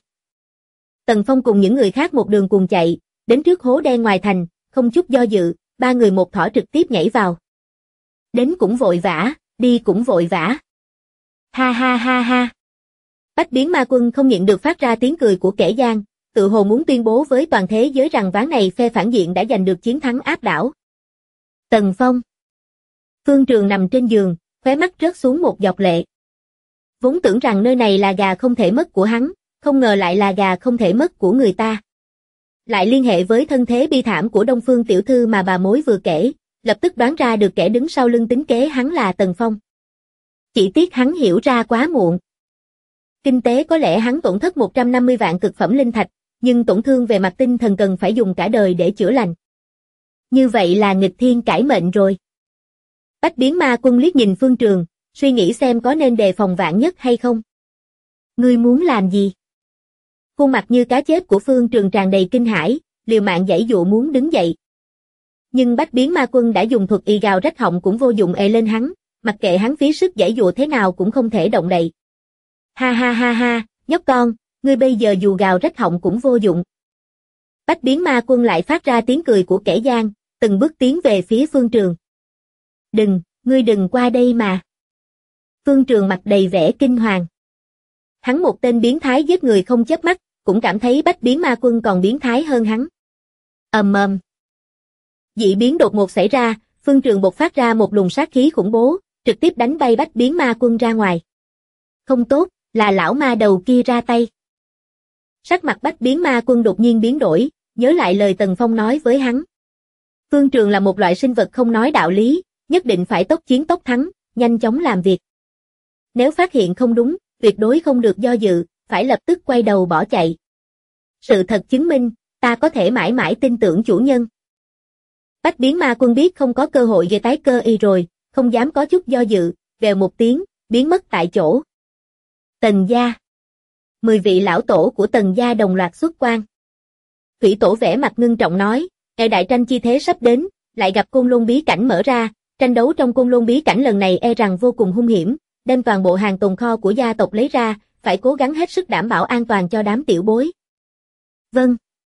Speaker 2: Tần Phong cùng những người khác một đường cùng chạy, đến trước hố đen ngoài thành, không chút do dự, ba người một thỏ trực tiếp nhảy vào. Đến cũng vội vã, đi cũng vội vã. Ha ha ha ha. Bách Biến Ma Quân không nhịn được phát ra tiếng cười của kẻ gian, tự hồ muốn tuyên bố với toàn thế giới rằng ván này phe phản diện đã giành được chiến thắng áp đảo. Tần Phong. Phương Trường nằm trên giường, khóe mắt rớt xuống một giọt lệ. Vốn tưởng rằng nơi này là gà không thể mất của hắn, không ngờ lại là gà không thể mất của người ta. Lại liên hệ với thân thế bi thảm của Đông Phương tiểu thư mà bà mối vừa kể, lập tức đoán ra được kẻ đứng sau lưng tính kế hắn là Tần Phong. Chỉ tiếc hắn hiểu ra quá muộn. Kinh tế có lẽ hắn tổn thất 150 vạn cực phẩm linh thạch, nhưng tổn thương về mặt tinh thần cần phải dùng cả đời để chữa lành. Như vậy là nghịch thiên cải mệnh rồi. Bách Biến Ma Quân liếc nhìn Phương Trường, suy nghĩ xem có nên đề phòng vạn nhất hay không. Ngươi muốn làm gì? Khuôn mặt như cá chép của Phương Trường tràn đầy kinh hãi, liều mạng giãy dụa muốn đứng dậy. Nhưng Bách Biến Ma Quân đã dùng thuật y gào rách họng cũng vô dụng ề lên hắn, mặc kệ hắn phí sức giãy dụa thế nào cũng không thể động đậy. Ha ha ha ha, nhóc con, ngươi bây giờ dù gào rách họng cũng vô dụng. Bách Biến Ma Quân lại phát ra tiếng cười của kẻ gian, từng bước tiến về phía Phương Trường. Đừng, ngươi đừng qua đây mà. Phương Trường mặt đầy vẻ kinh hoàng. Hắn một tên biến thái giết người không chớp mắt, cũng cảm thấy Bách Biến Ma Quân còn biến thái hơn hắn. Ầm ầm. Dị biến đột ngột xảy ra, Phương Trường bộc phát ra một luồng sát khí khủng bố, trực tiếp đánh bay Bách Biến Ma Quân ra ngoài. Không tốt, là lão ma đầu kia ra tay. Sắc mặt Bách Biến Ma Quân đột nhiên biến đổi, nhớ lại lời Tần Phong nói với hắn. Phương Trường là một loại sinh vật không nói đạo lý, nhất định phải tốc chiến tốc thắng, nhanh chóng làm việc. Nếu phát hiện không đúng, tuyệt đối không được do dự, phải lập tức quay đầu bỏ chạy. Sự thật chứng minh, ta có thể mãi mãi tin tưởng chủ nhân. Bách Biến Ma Quân biết không có cơ hội gây tái cơ y rồi, không dám có chút do dự, vèo một tiếng, biến mất tại chỗ. Tần gia. 10 vị lão tổ của Tần gia đồng loạt xuất quan. Thủy Tổ vẻ mặt ngưng trọng nói, đại tranh chi thế sắp đến, lại gặp Côn Lôn bí cảnh mở ra, tranh đấu trong Côn Lôn bí cảnh lần này e rằng vô cùng hung hiểm, đem toàn bộ hàng tồn kho của gia tộc lấy ra, phải cố gắng hết sức đảm bảo an toàn cho đám tiểu bối. Vâng.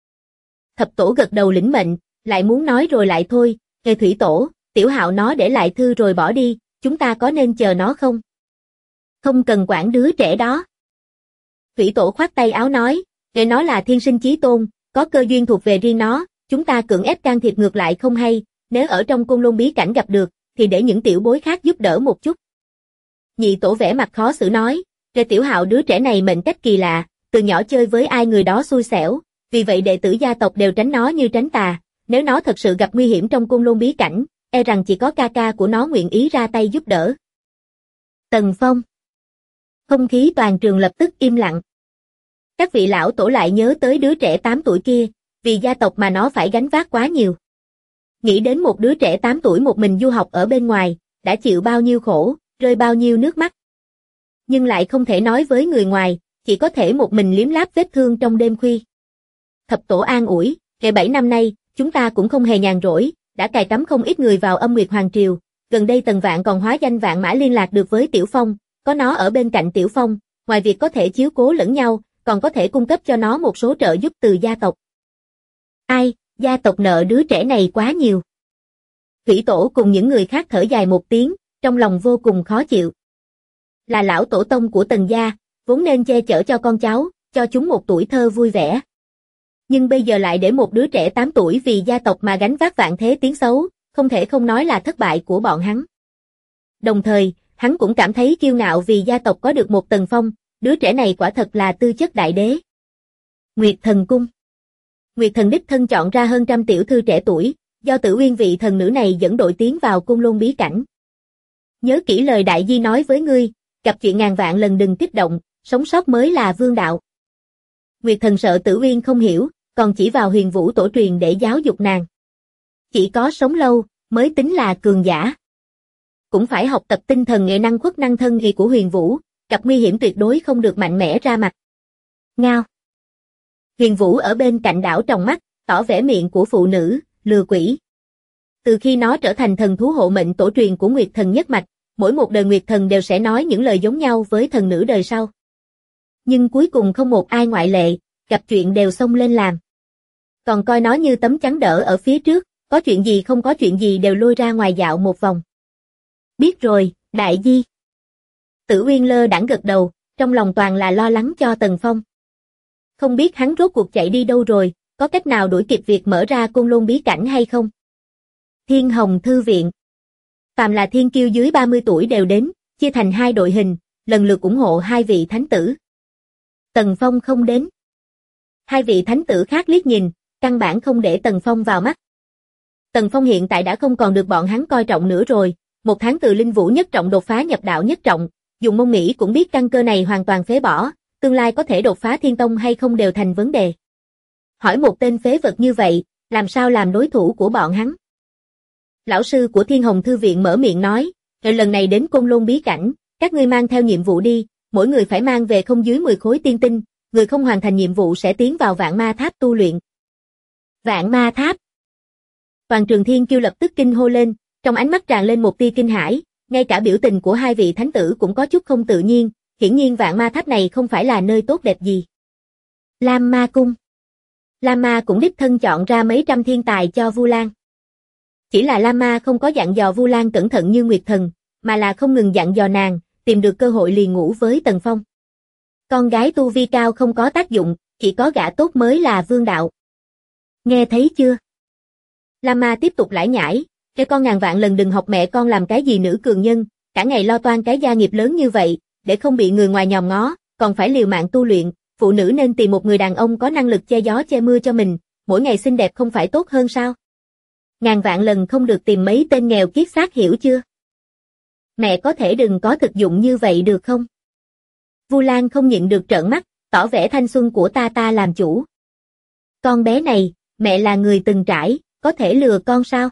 Speaker 2: Thập Tổ gật đầu lĩnh mệnh, lại muốn nói rồi lại thôi, Thủy Tổ, Tiểu Hạo nó để lại thư rồi bỏ đi, chúng ta có nên chờ nó không? Không cần quản đứa trẻ đó. Thủy Tổ khoát tay áo nói, nó là thiên sinh chí tôn, có cơ duyên thuộc về riêng nó, chúng ta cưỡng ép can thiệp ngược lại không hay, nếu ở trong Côn Lôn bí cảnh gặp được, thì để những tiểu bối khác giúp đỡ một chút. Nhị Tổ vẻ mặt khó xử nói, Tiểu Hạo đứa trẻ này mệnh cách kỳ lạ, từ nhỏ chơi với ai người đó xui xẻo, vì vậy đệ tử gia tộc đều tránh nó như tránh tà, nếu nó thật sự gặp nguy hiểm trong Côn Lôn bí cảnh, e rằng chỉ có ca ca của nó nguyện ý ra tay giúp đỡ. Tần Phong. Không khí toàn trường lập tức im lặng. Các vị lão tổ lại nhớ tới đứa trẻ 8 tuổi kia, vì gia tộc mà nó phải gánh vác quá nhiều. Nghĩ đến một đứa trẻ 8 tuổi một mình du học ở bên ngoài, đã chịu bao nhiêu khổ, rơi bao nhiêu nước mắt. Nhưng lại không thể nói với người ngoài, chỉ có thể một mình liếm láp vết thương trong đêm khuya. Thập tổ an ủi, kể 7 năm nay, chúng ta cũng không hề nhàn rỗi, đã cài cắm không ít người vào Âm Nguyệt Hoàng Triều. Gần đây Tần Vạn còn hóa danh Vạn Mã liên lạc được với Tiểu Phong, có nó ở bên cạnh Tiểu Phong, ngoài việc có thể chiếu cố lẫn nhau, còn có thể cung cấp cho nó một số trợ giúp từ gia tộc. Ai, gia tộc nợ đứa trẻ này quá nhiều. Thủy Tổ cùng những người khác thở dài một tiếng, trong lòng vô cùng khó chịu. Là lão tổ tông của Tần gia, vốn nên che chở cho con cháu, cho chúng một tuổi thơ vui vẻ. Nhưng bây giờ lại để một đứa trẻ 8 tuổi vì gia tộc mà gánh vác vạn thế tiếng xấu, không thể không nói là thất bại của bọn hắn. Đồng thời, hắn cũng cảm thấy kiêu ngạo vì gia tộc có được một Tần Phong, đứa trẻ này quả thật là tư chất đại đế. Nguyệt Thần Cung. Nguyệt Thần đích thân chọn ra hơn trăm tiểu thư trẻ tuổi, do Tử Uyên vị thần nữ này dẫn đội tiến vào Côn Lôn bí cảnh. Nhớ kỹ lời Đại Di nói với ngươi, gặp chuyện ngàn vạn lần đừng kích động, sống sót mới là vương đạo. Nguyệt Thần sợ Tử Uyên không hiểu, còn chỉ vào Huyền Vũ tổ truyền để giáo dục nàng. Chỉ có sống lâu, mới tính là cường giả. Cũng phải học tập tinh thần nghệ năng khuất năng thân nghị của Huyền Vũ, gặp nguy hiểm tuyệt đối không được mạnh mẽ ra mặt. Ngao. Huyền Vũ ở bên cạnh đảo tròng mắt, tỏ vẻ miệng của phụ nữ, lừa quỷ. Từ khi nó trở thành thần thú hộ mệnh tổ truyền của Nguyệt Thần nhất mạch, mỗi một đời Nguyệt Thần đều sẽ nói những lời giống nhau với thần nữ đời sau. Nhưng cuối cùng không một ai ngoại lệ, gặp chuyện đều xông lên làm. Còn coi nó như tấm chắn đỡ ở phía trước, có chuyện gì không có chuyện gì đều lôi ra ngoài dạo một vòng. Biết rồi, Đại Di. Tử Uyên lơ đãng gật đầu, trong lòng toàn là lo lắng cho Tần Phong. Không biết hắn rốt cuộc chạy đi đâu rồi, có cách nào đuổi kịp việc mở ra Côn Lôn bí cảnh hay không? Thiên Hồng Thư Viện. Phàm là thiên kiêu dưới 30 tuổi đều đến, chia thành 2 đội hình, lần lượt ủng hộ 2 vị thánh tử. Tần Phong không đến. 2 vị thánh tử khác liếc nhìn, căn bản không để Tần Phong vào mắt. Tần Phong hiện tại đã không còn được bọn hắn coi trọng nữa rồi, 1 tháng từ linh vũ nhất trọng đột phá nhập đạo nhất trọng, dùng mông nghĩ cũng biết căn cơ này hoàn toàn phế bỏ, tương lai có thể đột phá thiên tông hay không đều thành vấn đề. Hỏi một tên phế vật như vậy, làm sao làm đối thủ của bọn hắn? Lão sư của Thiên Hồng Thư Viện mở miệng nói, lần này đến Côn Lôn bí cảnh, các ngươi mang theo nhiệm vụ đi, mỗi người phải mang về không dưới 10 khối tiên tinh, người không hoàn thành nhiệm vụ sẽ tiến vào Vạn Ma Tháp tu luyện. Vạn Ma Tháp. Toàn trường thiên kiêu lập tức kinh hô lên, trong ánh mắt tràn lên một tia kinh hãi, ngay cả biểu tình của 2 vị thánh tử cũng có chút không tự nhiên, hiển nhiên Vạn Ma Tháp này không phải là nơi tốt đẹp gì. Lam Ma Cung. Lam Ma cũng đích thân chọn ra mấy trăm thiên tài cho Vu Lan. Chỉ là Lam Ma không có dặn dò Vu Lan cẩn thận như Nguyệt Thần, mà là không ngừng dặn dò nàng, tìm được cơ hội liền ngủ với Tần Phong. Con gái tu vi cao không có tác dụng, chỉ có gã tốt mới là vương đạo. Nghe thấy chưa? Lam Ma tiếp tục lải nhải, cho con ngàn vạn lần đừng học mẹ con làm cái gì nữ cường nhân, cả ngày lo toan cái gia nghiệp lớn như vậy, để không bị người ngoài nhòm ngó, còn phải liều mạng tu luyện, phụ nữ nên tìm một người đàn ông có năng lực che gió che mưa cho mình, mỗi ngày xinh đẹp không phải tốt hơn sao? Ngàn vạn lần không được tìm mấy tên nghèo kiết xác hiểu chưa? Mẹ có thể đừng có thực dụng như vậy được không? Vu Lan không nhịn được trợn mắt, tỏ vẻ thanh xuân của ta làm chủ. Con bé này, mẹ là người từng trải, có thể lừa con sao?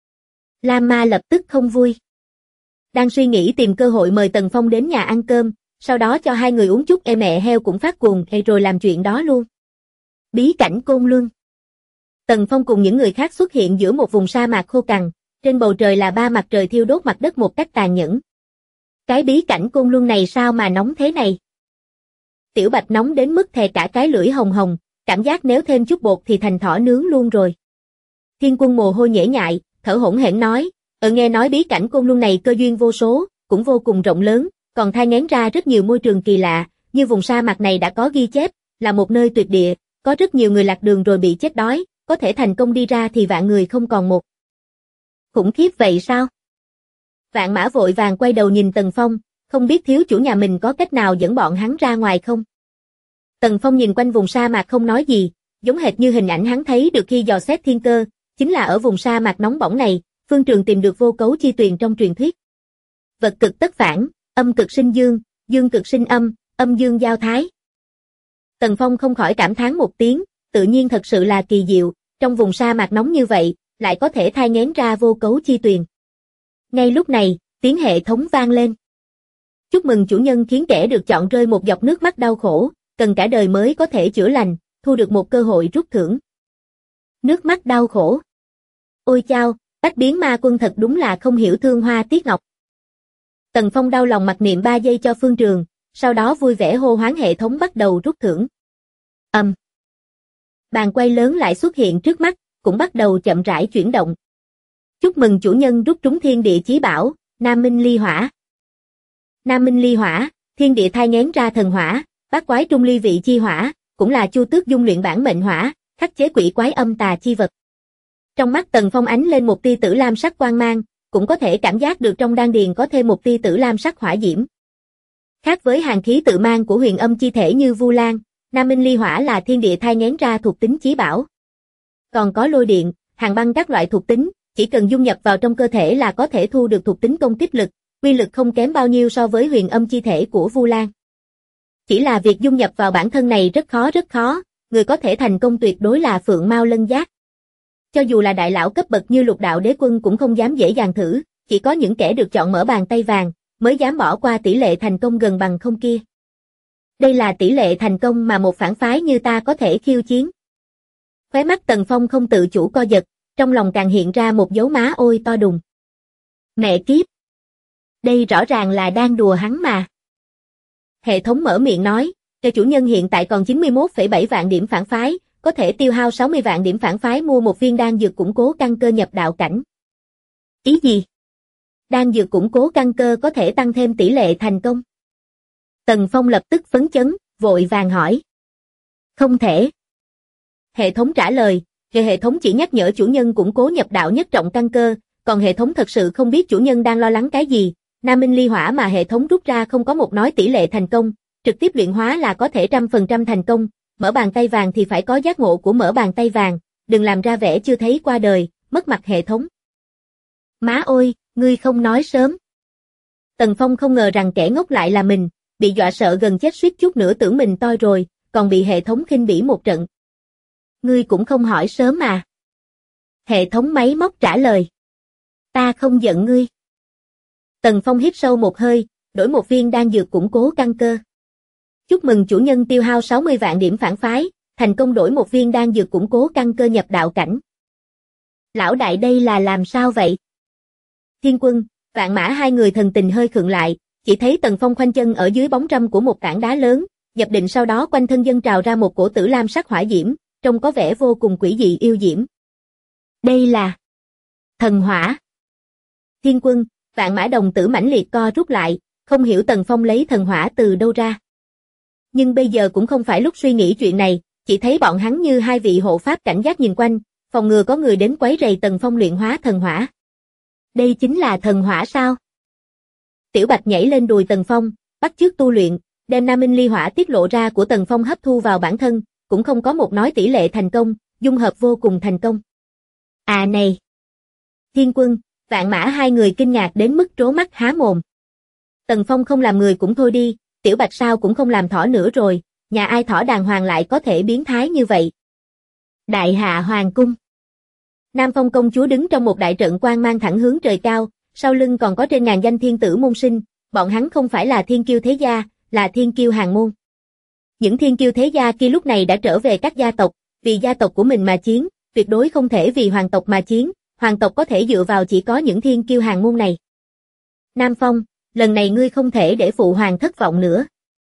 Speaker 2: Lam Ma lập tức không vui. Đang suy nghĩ tìm cơ hội mời Tần Phong đến nhà ăn cơm, sau đó cho 2 người uống chút mẹ heo cũng phát cuồng rồi làm chuyện đó luôn. Bí cảnh Côn Luân. Tần Phong cùng những người khác xuất hiện giữa một vùng sa mạc khô cằn, trên bầu trời là 3 mặt trời thiêu đốt mặt đất một cách tàn nhẫn. Cái bí cảnh Côn Luân này sao mà nóng thế này? Tiểu Bạch nóng đến mức thè cả cái lưỡi hồng hồng, cảm giác nếu thêm chút bột thì thành thỏ nướng luôn rồi. Thiên Quân mồ hôi nhễ nhại, thở hổn hển nói, nghe nói bí cảnh Côn Luân này cơ duyên vô số, cũng vô cùng rộng lớn, còn thai nghén ra rất nhiều môi trường kỳ lạ, như vùng sa mạc này đã có ghi chép, là một nơi tuyệt địa, có rất nhiều người lạc đường rồi bị chết đói, có thể thành công đi ra thì vạn người không còn một. Khủng khiếp vậy sao? Vạn Mã vội vàng quay đầu nhìn Tần Phong, không biết thiếu chủ nhà mình có cách nào dẫn bọn hắn ra ngoài không? Tần Phong nhìn quanh vùng sa mạc không nói gì, giống hệt như hình ảnh hắn thấy được khi dò xét thiên cơ, chính là ở vùng sa mạc nóng bỏng này, Phương Trường tìm được vô cấu chi tuyền trong truyền thuyết. Vật cực tất phản, âm cực sinh dương, dương cực sinh âm, âm dương giao thái. Tần Phong không khỏi cảm thán một tiếng, tự nhiên thật sự là kỳ diệu, trong vùng sa mạc nóng như vậy, lại có thể thai nghén ra vô cấu chi tuyền. Ngay lúc này, tiếng hệ thống vang lên. Chúc mừng chủ nhân khiến kẻ được chọn rơi một giọt nước mắt đau khổ, cần cả đời mới có thể chữa lành, thu được một cơ hội rút thưởng. Nước mắt đau khổ. Ôi chao, Bách Biến Ma Quân thật đúng là không hiểu thương hoa tiếc ngọc. Tần Phong đau lòng mặc niệm 3 giây cho Phương Trường, sau đó vui vẻ hô hoán hệ thống bắt đầu rút thưởng. Bàn quay lớn lại xuất hiện trước mắt, cũng bắt đầu chậm rãi chuyển động. Chúc mừng chủ nhân rút trúng thiên địa chí bảo, Nam Minh Ly Hỏa. Nam Minh Ly Hỏa, thiên địa thai nghén ra thần hỏa, bát quái trung ly vị chi hỏa, cũng là Chu Tước dung luyện bản mệnh hỏa, khắc chế quỷ quái âm tà chi vật. Trong mắt Tần Phong ánh lên một tia tử lam sắc quang mang, cũng có thể cảm giác được trong đan điền có thêm một tia tử lam sắc hỏa diễm. Khác với hàn khí tự mang của huyền âm chi thể như Vu Lan, Nam Minh Ly Hỏa là thiên địa thai nghén ra thuộc tính chí bảo. Còn có lôi điện, hàn băng các loại thuộc tính, chỉ cần dung nhập vào trong cơ thể là có thể thu được thuộc tính công kích lực, uy lực không kém bao nhiêu so với huyền âm chi thể của Vu Lan. Chỉ là việc dung nhập vào bản thân này rất khó, người có thể thành công tuyệt đối là Phượng Mao Lân Giác. Cho dù là đại lão cấp bậc như Lục Đạo Đế Quân cũng không dám dễ dàng thử, chỉ có những kẻ được chọn mở bàn tay vàng mới dám bỏ qua tỷ lệ thành công gần bằng không kia. Đây là tỷ lệ thành công mà một phản phái như ta có thể khiêu chiến. Khóe mắt Tần Phong không tự chủ co giật, trong lòng càng hiện ra một dấu má ôi to đùng. Mẹ kiếp! Đây rõ ràng là đang đùa hắn mà. Hệ thống mở miệng nói, cho chủ nhân hiện tại còn 91,7 vạn điểm phản phái, có thể tiêu hao 60 vạn điểm phản phái mua một viên đan dược củng cố căn cơ nhập đạo cảnh. Ý gì? Đan dược củng cố căn cơ có thể tăng thêm tỷ lệ thành công. Tần Phong lập tức phấn chấn, vội vàng hỏi. Không thể. Hệ thống trả lời, hệ thống chỉ nhắc nhở chủ nhân củng cố nhập đạo nhất trọng căn cơ, còn hệ thống thật sự không biết chủ nhân đang lo lắng cái gì. Nam Minh Ly Hỏa mà hệ thống rút ra không có một nói tỷ lệ thành công, trực tiếp luyện hóa là có thể 100% thành công, mở bàn tay vàng thì phải có giác ngộ của mở bàn tay vàng, đừng làm ra vẻ chưa thấy qua đời, mất mặt hệ thống. Má ơi, ngươi không nói sớm. Tần Phong không ngờ rằng kẻ ngốc lại là mình, bị dọa sợ gần chết suýt chút nữa tưởng mình toi rồi, còn bị hệ thống khinh bỉ một trận. Ngươi cũng không hỏi sớm mà. Hệ thống máy móc trả lời. Ta không giận ngươi. Tần Phong hít sâu một hơi, đổi một viên đan dược củng cố căn cơ. Chúc mừng chủ nhân tiêu hao 60 vạn điểm phản phái, thành công đổi một viên đan dược củng cố căn cơ nhập đạo cảnh. Lão đại đây là làm sao vậy? Thiên Quân, Vạn Mã hai người thần tình hơi khựng lại, chỉ thấy Tần Phong khoanh chân ở dưới bóng râm của một tảng đá lớn, nhập định sau đó quanh thân dâng trào ra một cổ tử lam sắc hỏa diễm, trông có vẻ vô cùng quỷ dị yêu diễm. Đây là thần hỏa. Thiên Quân, Vạn Mã đồng tử mãnh liệt co rút lại, không hiểu Tần Phong lấy thần hỏa từ đâu ra. Nhưng bây giờ cũng không phải lúc suy nghĩ chuyện này, chỉ thấy bọn hắn như hai vị hộ pháp cảnh giác nhìn quanh, phòng ngừa có người đến quấy rầy Tần Phong luyện hóa thần hỏa. Đây chính là thần hỏa sao? Tiểu Bạch nhảy lên đùi Tần Phong, bắt chước tu luyện, đem Nam Minh Ly Hỏa tiết lộ ra của Tần Phong hấp thu vào bản thân, cũng không có một nói tỷ lệ thành công, dung hợp vô cùng thành công. À này! Thiên Quân, Vạn Mã hai người kinh ngạc đến mức trố mắt há mồm. Tần Phong không làm người cũng thôi đi, Tiểu Bạch sao cũng không làm thỏ nữa rồi, nhà ai thỏ đàng hoàng lại có thể biến thái như vậy. Đại Hạ Hoàng Cung. Nam Phong công chúa đứng trong một đại trận quang mang thẳng hướng trời cao, sau lưng còn có trên ngàn danh thiên tử môn sinh, bọn hắn không phải là thiên kiêu thế gia, là thiên kiêu hàng môn. Những thiên kiêu thế gia kia lúc này đã trở về các gia tộc, vì gia tộc của mình mà chiến, tuyệt đối không thể vì hoàng tộc mà chiến, hoàng tộc có thể dựa vào chỉ có những thiên kiêu hàng môn này. Nam Phong, lần này ngươi không thể để phụ hoàng thất vọng nữa.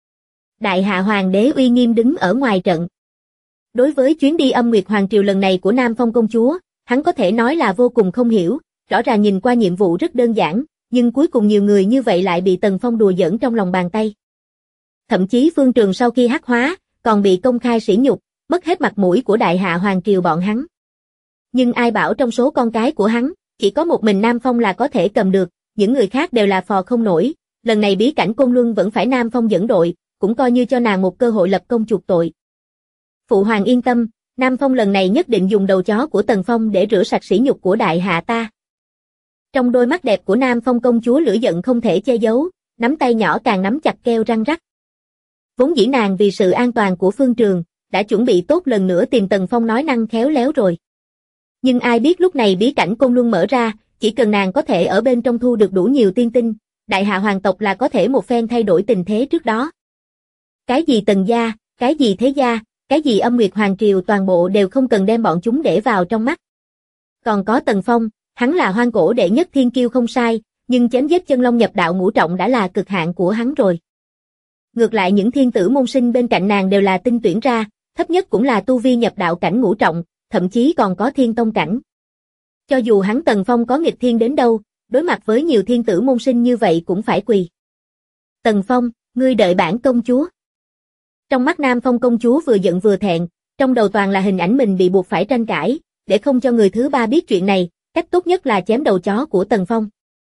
Speaker 2: Đại Hạ Hoàng đế uy nghiêm đứng ở ngoài trận. Đối với chuyến đi Âm Nguyệt Hoàng triều lần này của Nam Phong công chúa, hắn có thể nói là vô cùng không hiểu, rõ ràng nhìn qua nhiệm vụ rất đơn giản, nhưng cuối cùng nhiều người như vậy lại bị Tần Phong đùa giỡn trong lòng bàn tay. Thậm chí Phương Trường sau khi hắc hóa, còn bị công khai sỉ nhục, mất hết mặt mũi của Đại Hạ Hoàng triều bọn hắn. Nhưng ai bảo trong số con cái của hắn, chỉ có một mình Nam Phong là có thể cầm được, những người khác đều là phò không nổi, lần này bí cảnh Côn Luân vẫn phải Nam Phong dẫn đội, cũng coi như cho nàng một cơ hội lập công chuộc tội. Phụ hoàng yên tâm, Nam Phong lần này nhất định dùng đầu chó của Tần Phong để rửa sạch sỉ nhục của Đại Hạ ta. Trong đôi mắt đẹp của Nam Phong công chúa lửa giận không thể che giấu, nắm tay nhỏ càng nắm chặt keo răng rắc. Vốn dĩ nàng vì sự an toàn của Phương Trường, đã chuẩn bị tốt lần nữa tìm Tần Phong nói năng khéo léo rồi. Nhưng ai biết lúc này bí cảnh Côn Luân mở ra, chỉ cần nàng có thể ở bên trong thu được đủ nhiều tiên tinh, đại hạ hoàng tộc là có thể một phen thay đổi tình thế trước đó. Cái gì Tần gia, cái gì Thế gia, cái gì Âm Nguyệt Hoàng Triều toàn bộ đều không cần đem bọn chúng để vào trong mắt. Còn có Tần Phong, hắn là hoang cổ đệ nhất thiên kiêu không sai, nhưng chém giết chân long nhập đạo ngũ trọng đã là cực hạn của hắn rồi. Ngược lại những thiên tử môn sinh bên cạnh nàng đều là tinh tuyển ra, thấp nhất cũng là tu vi nhập đạo cảnh ngũ trọng, thậm chí còn có thiên tông cảnh. Cho dù hắn Tần Phong có nghịch thiên đến đâu, đối mặt với nhiều thiên tử môn sinh như vậy cũng phải quỳ. Tần Phong, ngươi đợi bản công chúa. Trong mắt Nam Phong công chúa vừa giận vừa thẹn, trong đầu toàn là hình ảnh mình bị buộc phải tranh cãi, để không cho người thứ ba biết chuyện này, cách tốt nhất là chém đầu chó của Tần Phong.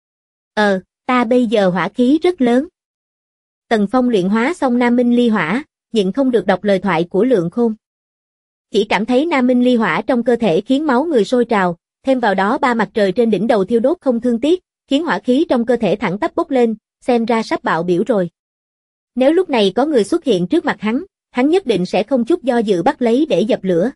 Speaker 2: Ta bây giờ hỏa khí rất lớn. Tần Phong luyện hóa xong Nam Minh Ly Hỏa, nhịn không được đọc lời thoại của Lượng Khôn. Chỉ cảm thấy Nam Minh Ly Hỏa trong cơ thể khiến máu người sôi trào, thêm vào đó ba mặt trời trên đỉnh đầu thiêu đốt không thương tiếc, khiến hỏa khí trong cơ thể thẳng tắp bốc lên, xem ra sắp bạo biểu rồi. Nếu lúc này có người xuất hiện trước mặt hắn nhất định sẽ không chút do dự bắt lấy để dập lửa.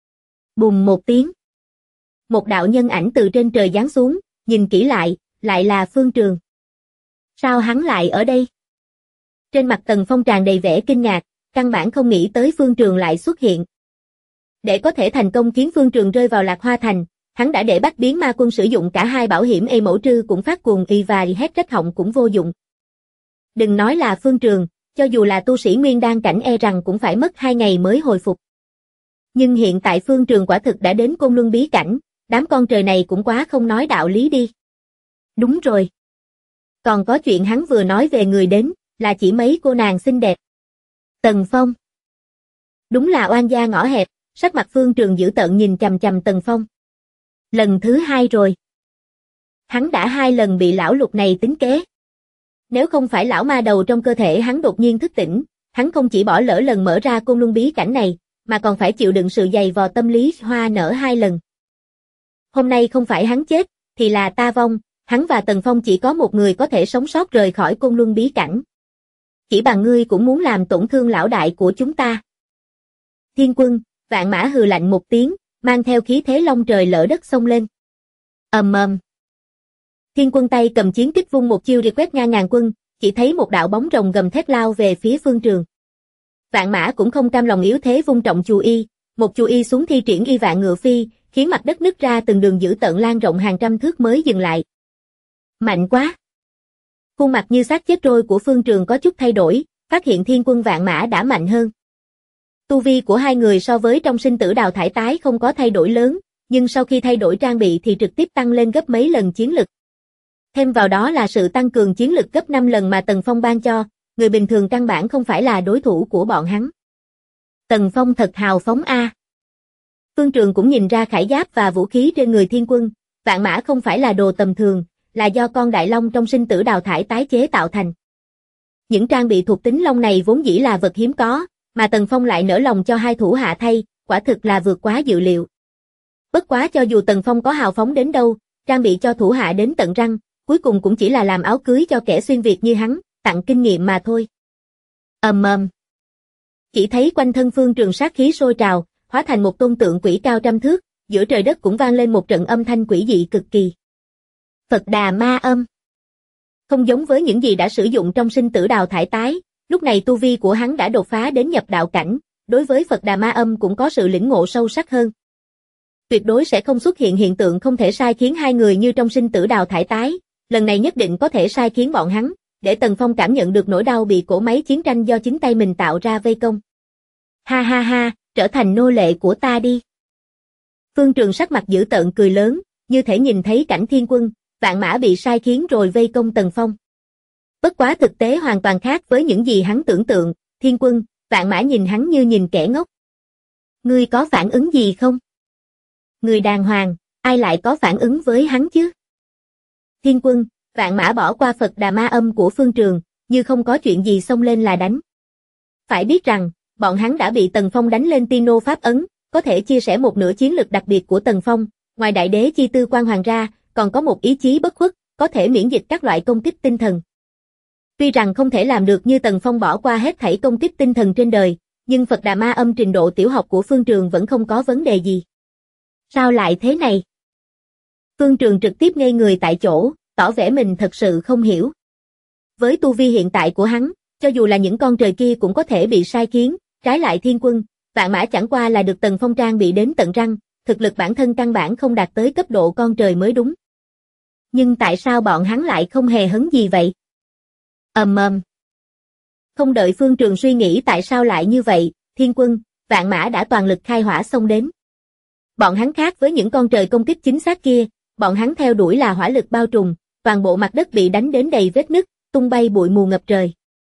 Speaker 2: Bùm một tiếng. Một đạo nhân ảnh từ trên trời giáng xuống, nhìn kỹ lại là Phương Trường. Sao hắn lại ở đây? Trên mặt Tần Phong tràn đầy vẻ kinh ngạc, căn bản không nghĩ tới Phương Trường lại xuất hiện. Để có thể thành công khiến Phương Trường rơi vào Lạc Hoa Thành, hắn đã để Bách Biến Ma Quân sử dụng cả hai bảo hiểm mẫu trư cũng phát cuồng y và hét rách họng cũng vô dụng. Đừng nói là Phương Trường, cho dù là tu sĩ nguyên đan cảnh e rằng cũng phải mất 2 ngày mới hồi phục. Nhưng hiện tại Phương Trường quả thực đã đến Côn Luân bí cảnh, đám con trời này cũng quá không nói đạo lý đi. Đúng rồi. Còn có chuyện hắn vừa nói về người đến, là chỉ mấy cô nàng xinh đẹp. Tần Phong. Đúng là oan gia ngõ hẹp, sắc mặt Phương Trường dữ tợn nhìn chằm chằm Tần Phong. Lần thứ 2 rồi. Hắn đã 2 lần bị lão Lục này tính kế. Nếu không phải lão ma đầu trong cơ thể hắn đột nhiên thức tỉnh, hắn không chỉ bỏ lỡ lần mở ra Côn Luân bí cảnh này, mà còn phải chịu đựng sự dày vò tâm lý hoa nở 2 lần. Hôm nay không phải hắn chết, thì là ta vong, hắn và Tần Phong chỉ có một người có thể sống sót rời khỏi Côn Luân bí cảnh. Chỉ bằng ngươi cũng muốn làm tổn thương lão đại của chúng ta. Thiên Quân, Vạn Mã hừ lạnh một tiếng, mang theo khí thế long trời lỡ đất xông lên. Ầm ầm. Thiên Quân tay cầm chiến kích vung một chiêu quét ngang ngàn quân, chỉ thấy một đạo bóng rồng gầm thét lao về phía Phương Trường. Vạn Mã cũng không cam lòng yếu thế vung trọng chù y, một chù y xuống thi triển y vạn ngựa phi, khiến mặt đất nứt ra từng đường dữ tợn lan rộng hàng trăm thước mới dừng lại. Mạnh quá! Khuôn mặt như xác chết trôi của Phương Trường có chút thay đổi, phát hiện Thiên Quân Vạn Mã đã mạnh hơn. Tu vi của hai người so với trong sinh tử đào thải tái không có thay đổi lớn, nhưng sau khi thay đổi trang bị thì trực tiếp tăng lên gấp mấy lần chiến lực. Thêm vào đó là sự tăng cường chiến lực gấp 5 lần mà Tần Phong ban cho, người bình thường căn bản không phải là đối thủ của bọn hắn. Tần Phong thật hào phóng a. Phương Trường cũng nhìn ra khải giáp và vũ khí trên người Thiên Quân, Vạn Mã không phải là đồ tầm thường, là do con đại long trong sinh tử đào thải tái chế tạo thành. Những trang bị thuộc tính long này vốn dĩ là vật hiếm có, mà Tần Phong lại nỡ lòng cho hai thủ hạ thay, quả thực là vượt quá dự liệu. Bất quá cho dù Tần Phong có hào phóng đến đâu, trang bị cho thủ hạ đến tận răng, cuối cùng cũng chỉ là làm áo cưới cho kẻ xuyên việt như hắn, tặng kinh nghiệm mà thôi. Ầm ầm. Chỉ thấy quanh thân Phương Trường sát khí sôi trào, hóa thành một tôn tượng quỷ cao trăm thước, giữa trời đất cũng vang lên một trận âm thanh quỷ dị cực kỳ. Phật Đà Ma Âm. Không giống với những gì đã sử dụng trong sinh tử đào thải tái, lúc này tu vi của hắn đã đột phá đến nhập đạo cảnh, đối với Phật Đà Ma Âm cũng có sự lĩnh ngộ sâu sắc hơn. Tuyệt đối sẽ không xuất hiện hiện tượng không thể sai khiến hai người như trong sinh tử đào thải tái, lần này nhất định có thể sai khiến bọn hắn, để Tần Phong cảm nhận được nỗi đau bị cỗ máy chiến tranh do chính tay mình tạo ra vây công. Ha ha ha, trở thành nô lệ của ta đi. Phương Trường sắc mặt dữ tợn cười lớn, như thể nhìn thấy cảnh Thiên Quân, Vạn Mã bị sai khiến rồi vây công Tần Phong. Bất quá thực tế hoàn toàn khác với những gì hắn tưởng tượng, Thiên Quân, Vạn Mã nhìn hắn như nhìn kẻ ngốc. Ngươi có phản ứng gì không? Người đàng hoàng, ai lại có phản ứng với hắn chứ? Thiên Quân, Vạn Mã bỏ qua Phật Đà Ma Âm của Phương Trường, như không có chuyện gì xông lên là đánh. Phải biết rằng, bọn hắn đã bị Tần Phong đánh lên Tiên Nô Pháp Ấn, có thể chia sẻ một nửa chiến lực đặc biệt của Tần Phong, ngoài đại đế chi tư quan hoàng ra, còn có một ý chí bất khuất, có thể miễn dịch các loại công kích tinh thần. Tuy rằng không thể làm được như Tần Phong bỏ qua hết thảy công kích tinh thần trên đời, nhưng Phật Đà Ma Âm trình độ tiểu học của Phương Trường vẫn không có vấn đề gì. Sao lại thế này? Phương Trường trực tiếp ngây người tại chỗ, tỏ vẻ mình thật sự không hiểu. Với tu vi hiện tại của hắn, cho dù là những con trời kia cũng có thể bị sai khiến, trái lại Thiên Quân, Vạn Mã chẳng qua là được Tần Phong trang bị đến tận răng, thực lực bản thân căn bản không đạt tới cấp độ con trời mới đúng. Nhưng tại sao bọn hắn lại không hề hấn gì vậy? Không đợi Phương Trường suy nghĩ tại sao lại như vậy, Thiên Quân, Vạn Mã đã toàn lực khai hỏa xông đến. Bọn hắn khác với những con trời công kích chính xác kia, bọn hắn theo đuổi là hỏa lực bao trùm, toàn bộ mặt đất bị đánh đến đầy vết nứt, tung bay bụi mù ngập trời.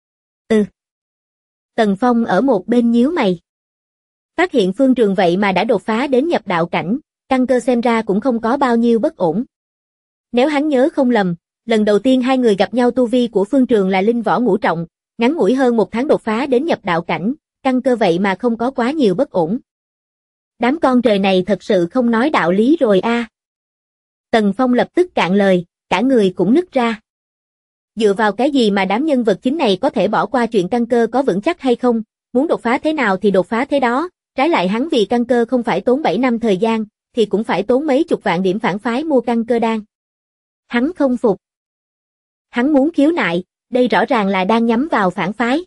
Speaker 2: Tần Phong ở một bên nhíu mày. Phát hiện Phương Trường vậy mà đã đột phá đến nhập đạo cảnh, căn cơ xem ra cũng không có bao nhiêu bất ổn. Nếu hắn nhớ không lầm, lần đầu tiên hai người gặp nhau tu vi của Phương Trường là linh võ ngũ trọng, ngắn ngủi hơn một tháng đột phá đến nhập đạo cảnh, căn cơ vậy mà không có quá nhiều bất ổn. Đám con trời này thật sự không nói đạo lý rồi a. Tần Phong lập tức cạn lời, cả người cũng nứt ra. Dựa vào cái gì mà đám nhân vật chính này có thể bỏ qua chuyện căn cơ có vững chắc hay không, muốn đột phá thế nào thì đột phá thế đó, trái lại hắn vì căn cơ không phải tốn 7 năm thời gian, thì cũng phải tốn mấy chục vạn điểm phản phái mua căn cơ đan. Hắn không phục. Hắn muốn khiếu nại, đây rõ ràng là đang nhắm vào phản phái.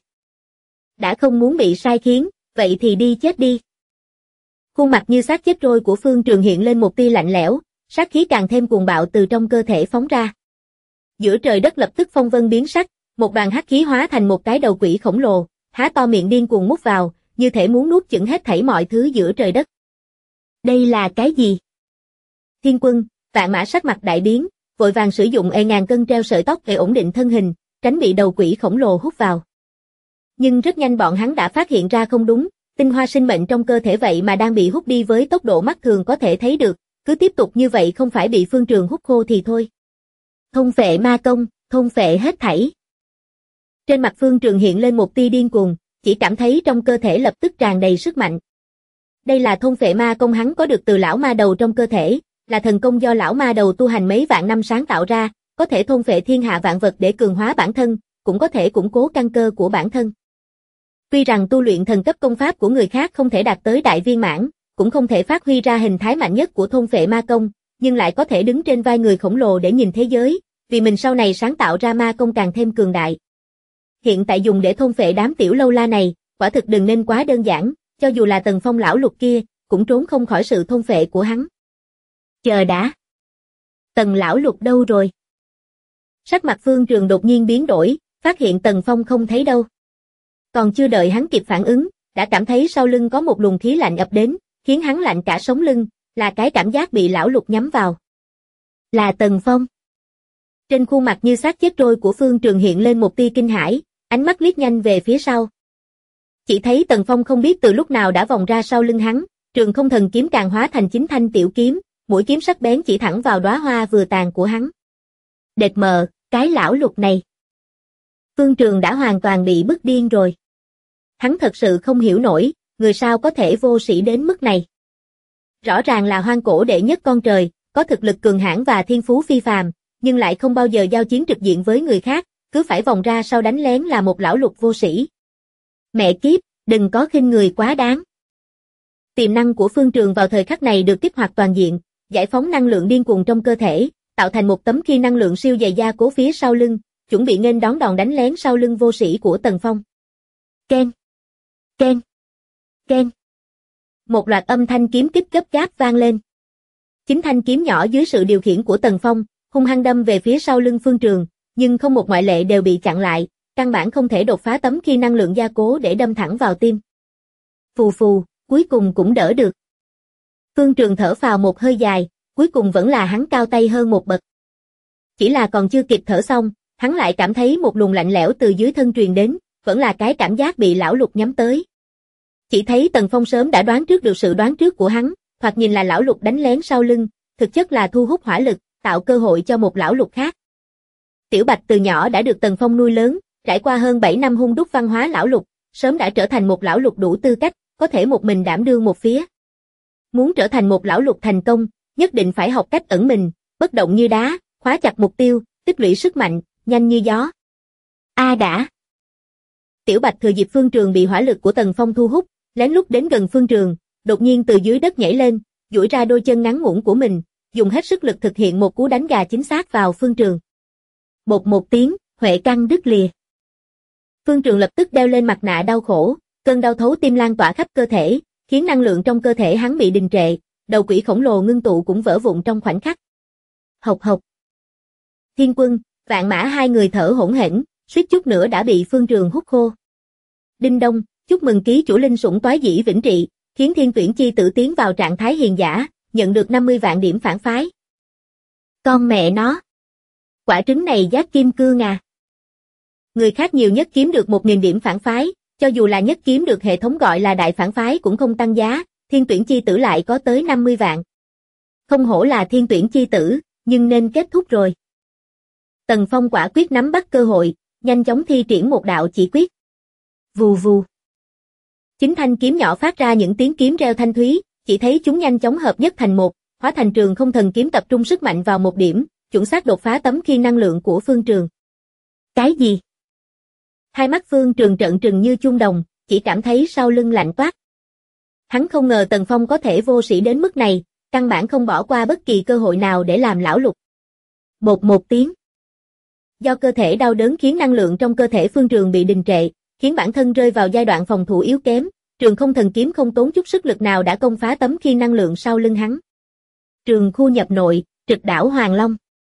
Speaker 2: Đã không muốn bị sai khiến, vậy thì đi chết đi. Khuôn mặt như xác chết trôi của Phương Trường hiện lên một tia lạnh lẽo, sát khí càng thêm cuồng bạo từ trong cơ thể phóng ra. Giữa trời đất lập tức phong vân biến sắc, một đoàn hắc khí hóa thành một cái đầu quỷ khổng lồ, há to miệng điên cuồng mút vào, như thể muốn nuốt chửng hết thảy mọi thứ giữa trời đất. Đây là cái gì? Thiên Quân, Vạn Mã sắc mặt đại biến, vội vàng sử dụng ngàn cân treo sợi tóc để ổn định thân hình, tránh bị đầu quỷ khổng lồ hút vào. Nhưng rất nhanh bọn hắn đã phát hiện ra không đúng, tinh hoa sinh mệnh trong cơ thể vậy mà đang bị hút đi với tốc độ mắt thường có thể thấy được, cứ tiếp tục như vậy không phải bị Phương Trường hút khô thì thôi. Thôn phệ ma công, thôn phệ hết thảy. Trên mặt Phương Trường hiện lên một tia điên cuồng, chỉ cảm thấy trong cơ thể lập tức tràn đầy sức mạnh. Đây là thôn phệ ma công hắn có được từ lão ma đầu trong cơ thể, là thần công do lão ma đầu tu hành mấy vạn năm sáng tạo ra, có thể thôn phệ thiên hạ vạn vật để cường hóa bản thân, cũng có thể củng cố căn cơ của bản thân. Tuy rằng tu luyện thần cấp công pháp của người khác không thể đạt tới đại viên mãn, cũng không thể phát huy ra hình thái mạnh nhất của thôn phệ ma công, nhưng lại có thể đứng trên vai người khổng lồ để nhìn thế giới, vì mình sau này sáng tạo ra ma công càng thêm cường đại. Hiện tại dùng để thôn phệ đám tiểu lâu la này, quả thực đừng nên quá đơn giản, cho dù là Tần Phong lão lục kia, cũng trốn không khỏi sự thôn phệ của hắn. Chờ đã. Tần lão lục đâu rồi? Sắc mặt Phương Trường đột nhiên biến đổi, phát hiện Tần Phong không thấy đâu. Còn chưa đợi hắn kịp phản ứng, đã cảm thấy sau lưng có một luồng khí lạnh ập đến, khiến hắn lạnh cả sống lưng, là cái cảm giác bị lão lục nhắm vào. Là Tần Phong. Trên khuôn mặt như xác chết trôi của Phương Trường hiện lên một tia kinh hãi, ánh mắt liếc nhanh về phía sau. Chỉ thấy Tần Phong không biết từ lúc nào đã vòng ra sau lưng hắn, Trường Không Thần kiếm càng hóa thành 9 thanh tiểu kiếm, mũi kiếm sắc bén chỉ thẳng vào đóa hoa vừa tàn của hắn. Đệt mờ, cái lão lục này. Phương Trường đã hoàn toàn bị bức điên rồi. Hắn thật sự không hiểu nổi, người sao có thể vô sĩ đến mức này. Rõ ràng là hoang cổ đệ nhất con trời, có thực lực cường hãn và thiên phú phi phàm, nhưng lại không bao giờ giao chiến trực diện với người khác, cứ phải vòng ra sau đánh lén là một lão lục vô sĩ. Mẹ kiếp, đừng có khinh người quá đáng. Tiềm năng của Phương Trường vào thời khắc này được kích hoạt toàn diện, giải phóng năng lượng điên cuồng trong cơ thể, tạo thành một tấm khiên năng lượng siêu dày gia cố phía sau lưng, chuẩn bị nghênh đón đòn đánh lén sau lưng vô sĩ của Tần Phong. Ken, ken, ken. Một loạt âm thanh kiếm kích gấp gáp vang lên. 9 thanh kiếm nhỏ dưới sự điều khiển của Tần Phong, hung hăng đâm về phía sau lưng Phương Trường, nhưng không một ngoại lệ đều bị chặn lại, căn bản không thể đột phá tấm khiên năng lượng gia cố để đâm thẳng vào tim. Phù phù, cuối cùng cũng đỡ được. Phương Trường thở phào một hơi dài, cuối cùng vẫn là hắn cao tay hơn một bậc. Chỉ là còn chưa kịp thở xong, hắn lại cảm thấy một luồng lạnh lẽo từ dưới thân truyền đến, vẫn là cái cảm giác bị lão lục nhắm tới. Chỉ thấy Tần Phong sớm đã đoán trước được sự đoán trước của hắn, thoạt nhìn là lão lục đánh lén sau lưng, thực chất là thu hút hỏa lực, tạo cơ hội cho một lão lục khác. Tiểu Bạch từ nhỏ đã được Tần Phong nuôi lớn, trải qua hơn 7 năm hung đúc văn hóa lão lục, sớm đã trở thành một lão lục đủ tư cách, có thể một mình đảm đương một phía. Muốn trở thành một lão lục thành công, nhất định phải học cách ẩn mình, bất động như đá, khóa chặt mục tiêu, tích lũy sức mạnh, nhanh như gió. đã. Tiểu Bạch thừa dịp Phương Trường bị hỏa lực của Tần Phong thu hút, lén lút đến gần Phương Trường, đột nhiên từ dưới đất nhảy lên, duỗi ra đôi chân ngắn ngủn của mình, dùng hết sức lực thực hiện một cú đánh gà chính xác vào Phương Trường. Bột một tiếng, huệ căn đứt lìa. Phương Trường lập tức đeo lên mặt nạ đau khổ, cơn đau thấu tim lan tỏa khắp cơ thể, khiến năng lượng trong cơ thể hắn bị đình trệ, đầu quỷ khổng lồ ngưng tụ cũng vỡ vụn trong khoảnh khắc. Hộc hộc. Thiên Quân, Vạn Mã hai người thở hổn hển, suýt chút nữa đã bị Phương Trường hút khô. Đinh đông, chúc mừng ký chủ linh sủng toái dĩ vĩnh trị, khiến Thiên Tuyển Chi Tử tiến vào trạng thái hiền giả, nhận được 50 vạn điểm phản phái. Con mẹ nó. Quả trứng này giác kim cương à. Người khác nhiều nhất kiếm được 1000 điểm phản phái, cho dù là nhất kiếm được hệ thống gọi là đại phản phái cũng không tăng giá, Thiên Tuyển Chi Tử lại có tới 50 vạn. Không hổ là Thiên Tuyển Chi Tử, nhưng nên kết thúc rồi. Tần Phong quả quyết nắm bắt cơ hội, nhanh chóng thi triển một đạo chỉ quyết. Vù vù. Chính thanh kiếm nhỏ phát ra những tiếng kiếm reo thanh thúy, chỉ thấy chúng nhanh chóng hợp nhất thành một, hóa thành Trường Không Thần Kiếm tập trung sức mạnh vào một điểm, chuẩn xác đột phá tấm khiên năng lượng của Phương Trường. Cái gì? Hai mắt Phương Trường trợn trừng như chuông đồng, chỉ cảm thấy sau lưng lạnh toát. Hắn không ngờ Tần Phong có thể vô sĩ đến mức này, căn bản không bỏ qua bất kỳ cơ hội nào để làm lão lục. Bột một tiếng. Do cơ thể đau đớn khiến năng lượng trong cơ thể Phương Trường bị đình trệ, khiến bản thân rơi vào giai đoạn phòng thủ yếu kém, Trường Không Thần Kiếm không tốn chút sức lực nào đã công phá tấm khiên năng lượng sau lưng hắn. Trường khu nhập nội, trực đảo Hoàng Long.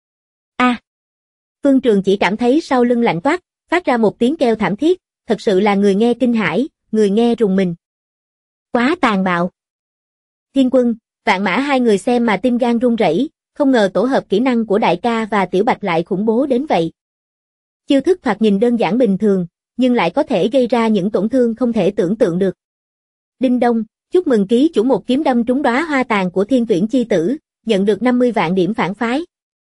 Speaker 2: A. Phương Trường chỉ cảm thấy sau lưng lạnh toát, phát ra một tiếng kêu thảm thiết, thật sự là người nghe kinh hãi, người nghe rùng mình. Quá tàn bạo. Thiên Quân, Vạn Mã hai người xem mà tim gan run rẩy, không ngờ tổ hợp kỹ năng của đại ca và Tiểu Bạch lại khủng bố đến vậy. Chiêu thức thoạt nhìn đơn giản bình thường, nhưng lại có thể gây ra những tổn thương không thể tưởng tượng được. Đinh đông, chúc mừng ký chủ một kiếm đâm trúng đóa hoa tàn của Thiên Tuyển Chi Tử, nhận được 50 vạn điểm phản phái.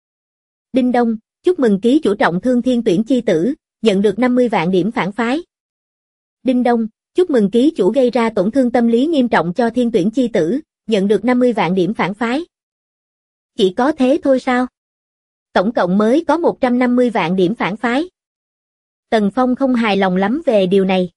Speaker 2: Đinh đông, chúc mừng ký chủ trọng thương Thiên Tuyển Chi Tử, nhận được 50 vạn điểm phản phái. Đinh đông, chúc mừng ký chủ gây ra tổn thương tâm lý nghiêm trọng cho Thiên Tuyển Chi Tử, nhận được 50 vạn điểm phản phái. Chỉ có thế thôi sao? Tổng cộng mới có 150 vạn điểm phản phái. Tần Phong không hài lòng lắm về điều này.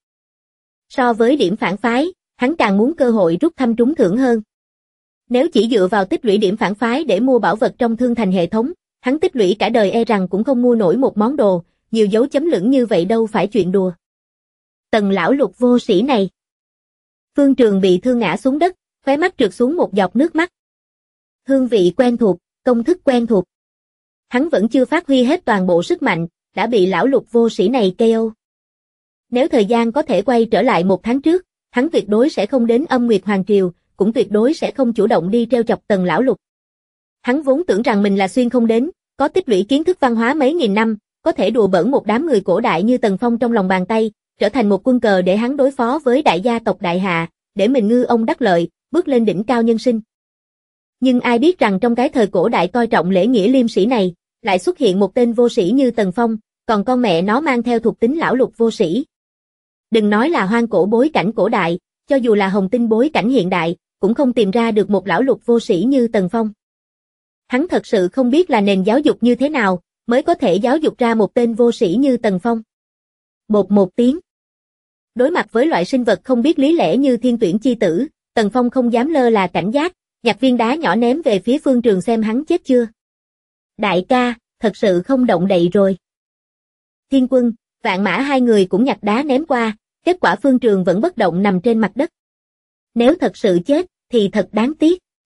Speaker 2: So với điểm phản phái, hắn càng muốn cơ hội rút thăm trúng thưởng hơn. Nếu chỉ dựa vào tích lũy điểm phản phái để mua bảo vật trong thương thành hệ thống, hắn tích lũy cả đời e rằng cũng không mua nổi một món đồ, nhiều dấu chấm lửng như vậy đâu phải chuyện đùa. Tần lão lục vô sĩ này. Phương Trường bị thương ngã xuống đất, khóe mắt trượt xuống một giọt nước mắt. Hương vị quen thuộc, công thức quen thuộc. Hắn vẫn chưa phát huy hết toàn bộ sức mạnh, đã bị lão lục vô sĩ này KO. Nếu thời gian có thể quay trở lại 1 tháng trước, hắn tuyệt đối sẽ không đến Âm Nguyệt Hoàng Triều, cũng tuyệt đối sẽ không chủ động đi treo chọc Tần lão lục. Hắn vốn tưởng rằng mình là xuyên không đến, có tích lũy kiến thức văn hóa mấy nghìn năm, có thể đùa bỡn một đám người cổ đại như Tần Phong trong lòng bàn tay, trở thành một quân cờ để hắn đối phó với đại gia tộc đại hạ, để mình ngư ông đắc lợi, bước lên đỉnh cao nhân sinh. Nhưng ai biết rằng trong cái thời cổ đại coi trọng lễ nghĩa liêm sĩ này, lại xuất hiện một tên vô sĩ như Tần Phong, còn con mẹ nó mang theo thuộc tính lão lục vô sĩ. Đừng nói là hoang cổ bối cảnh cổ đại, cho dù là hồng tinh bối cảnh hiện đại, cũng không tìm ra được một lão lục vô sĩ như Tần Phong. Hắn thật sự không biết là nền giáo dục như thế nào, mới có thể giáo dục ra một tên vô sĩ như Tần Phong. Bột một tiếng. Đối mặt với loại sinh vật không biết lý lẽ như Thiên Tuyển Chi Tử, Tần Phong không dám lơ là cảnh giác, nhặt viên đá nhỏ ném về phía Phương Trường xem hắn chết chưa. Đại ca, thật sự không động đậy rồi. Thiên Quân, Vạn Mã hai người cũng nhặt đá ném qua, kết quả Phương Trường vẫn bất động nằm trên mặt đất. Nếu thật sự chết, thì thật đáng tiếc.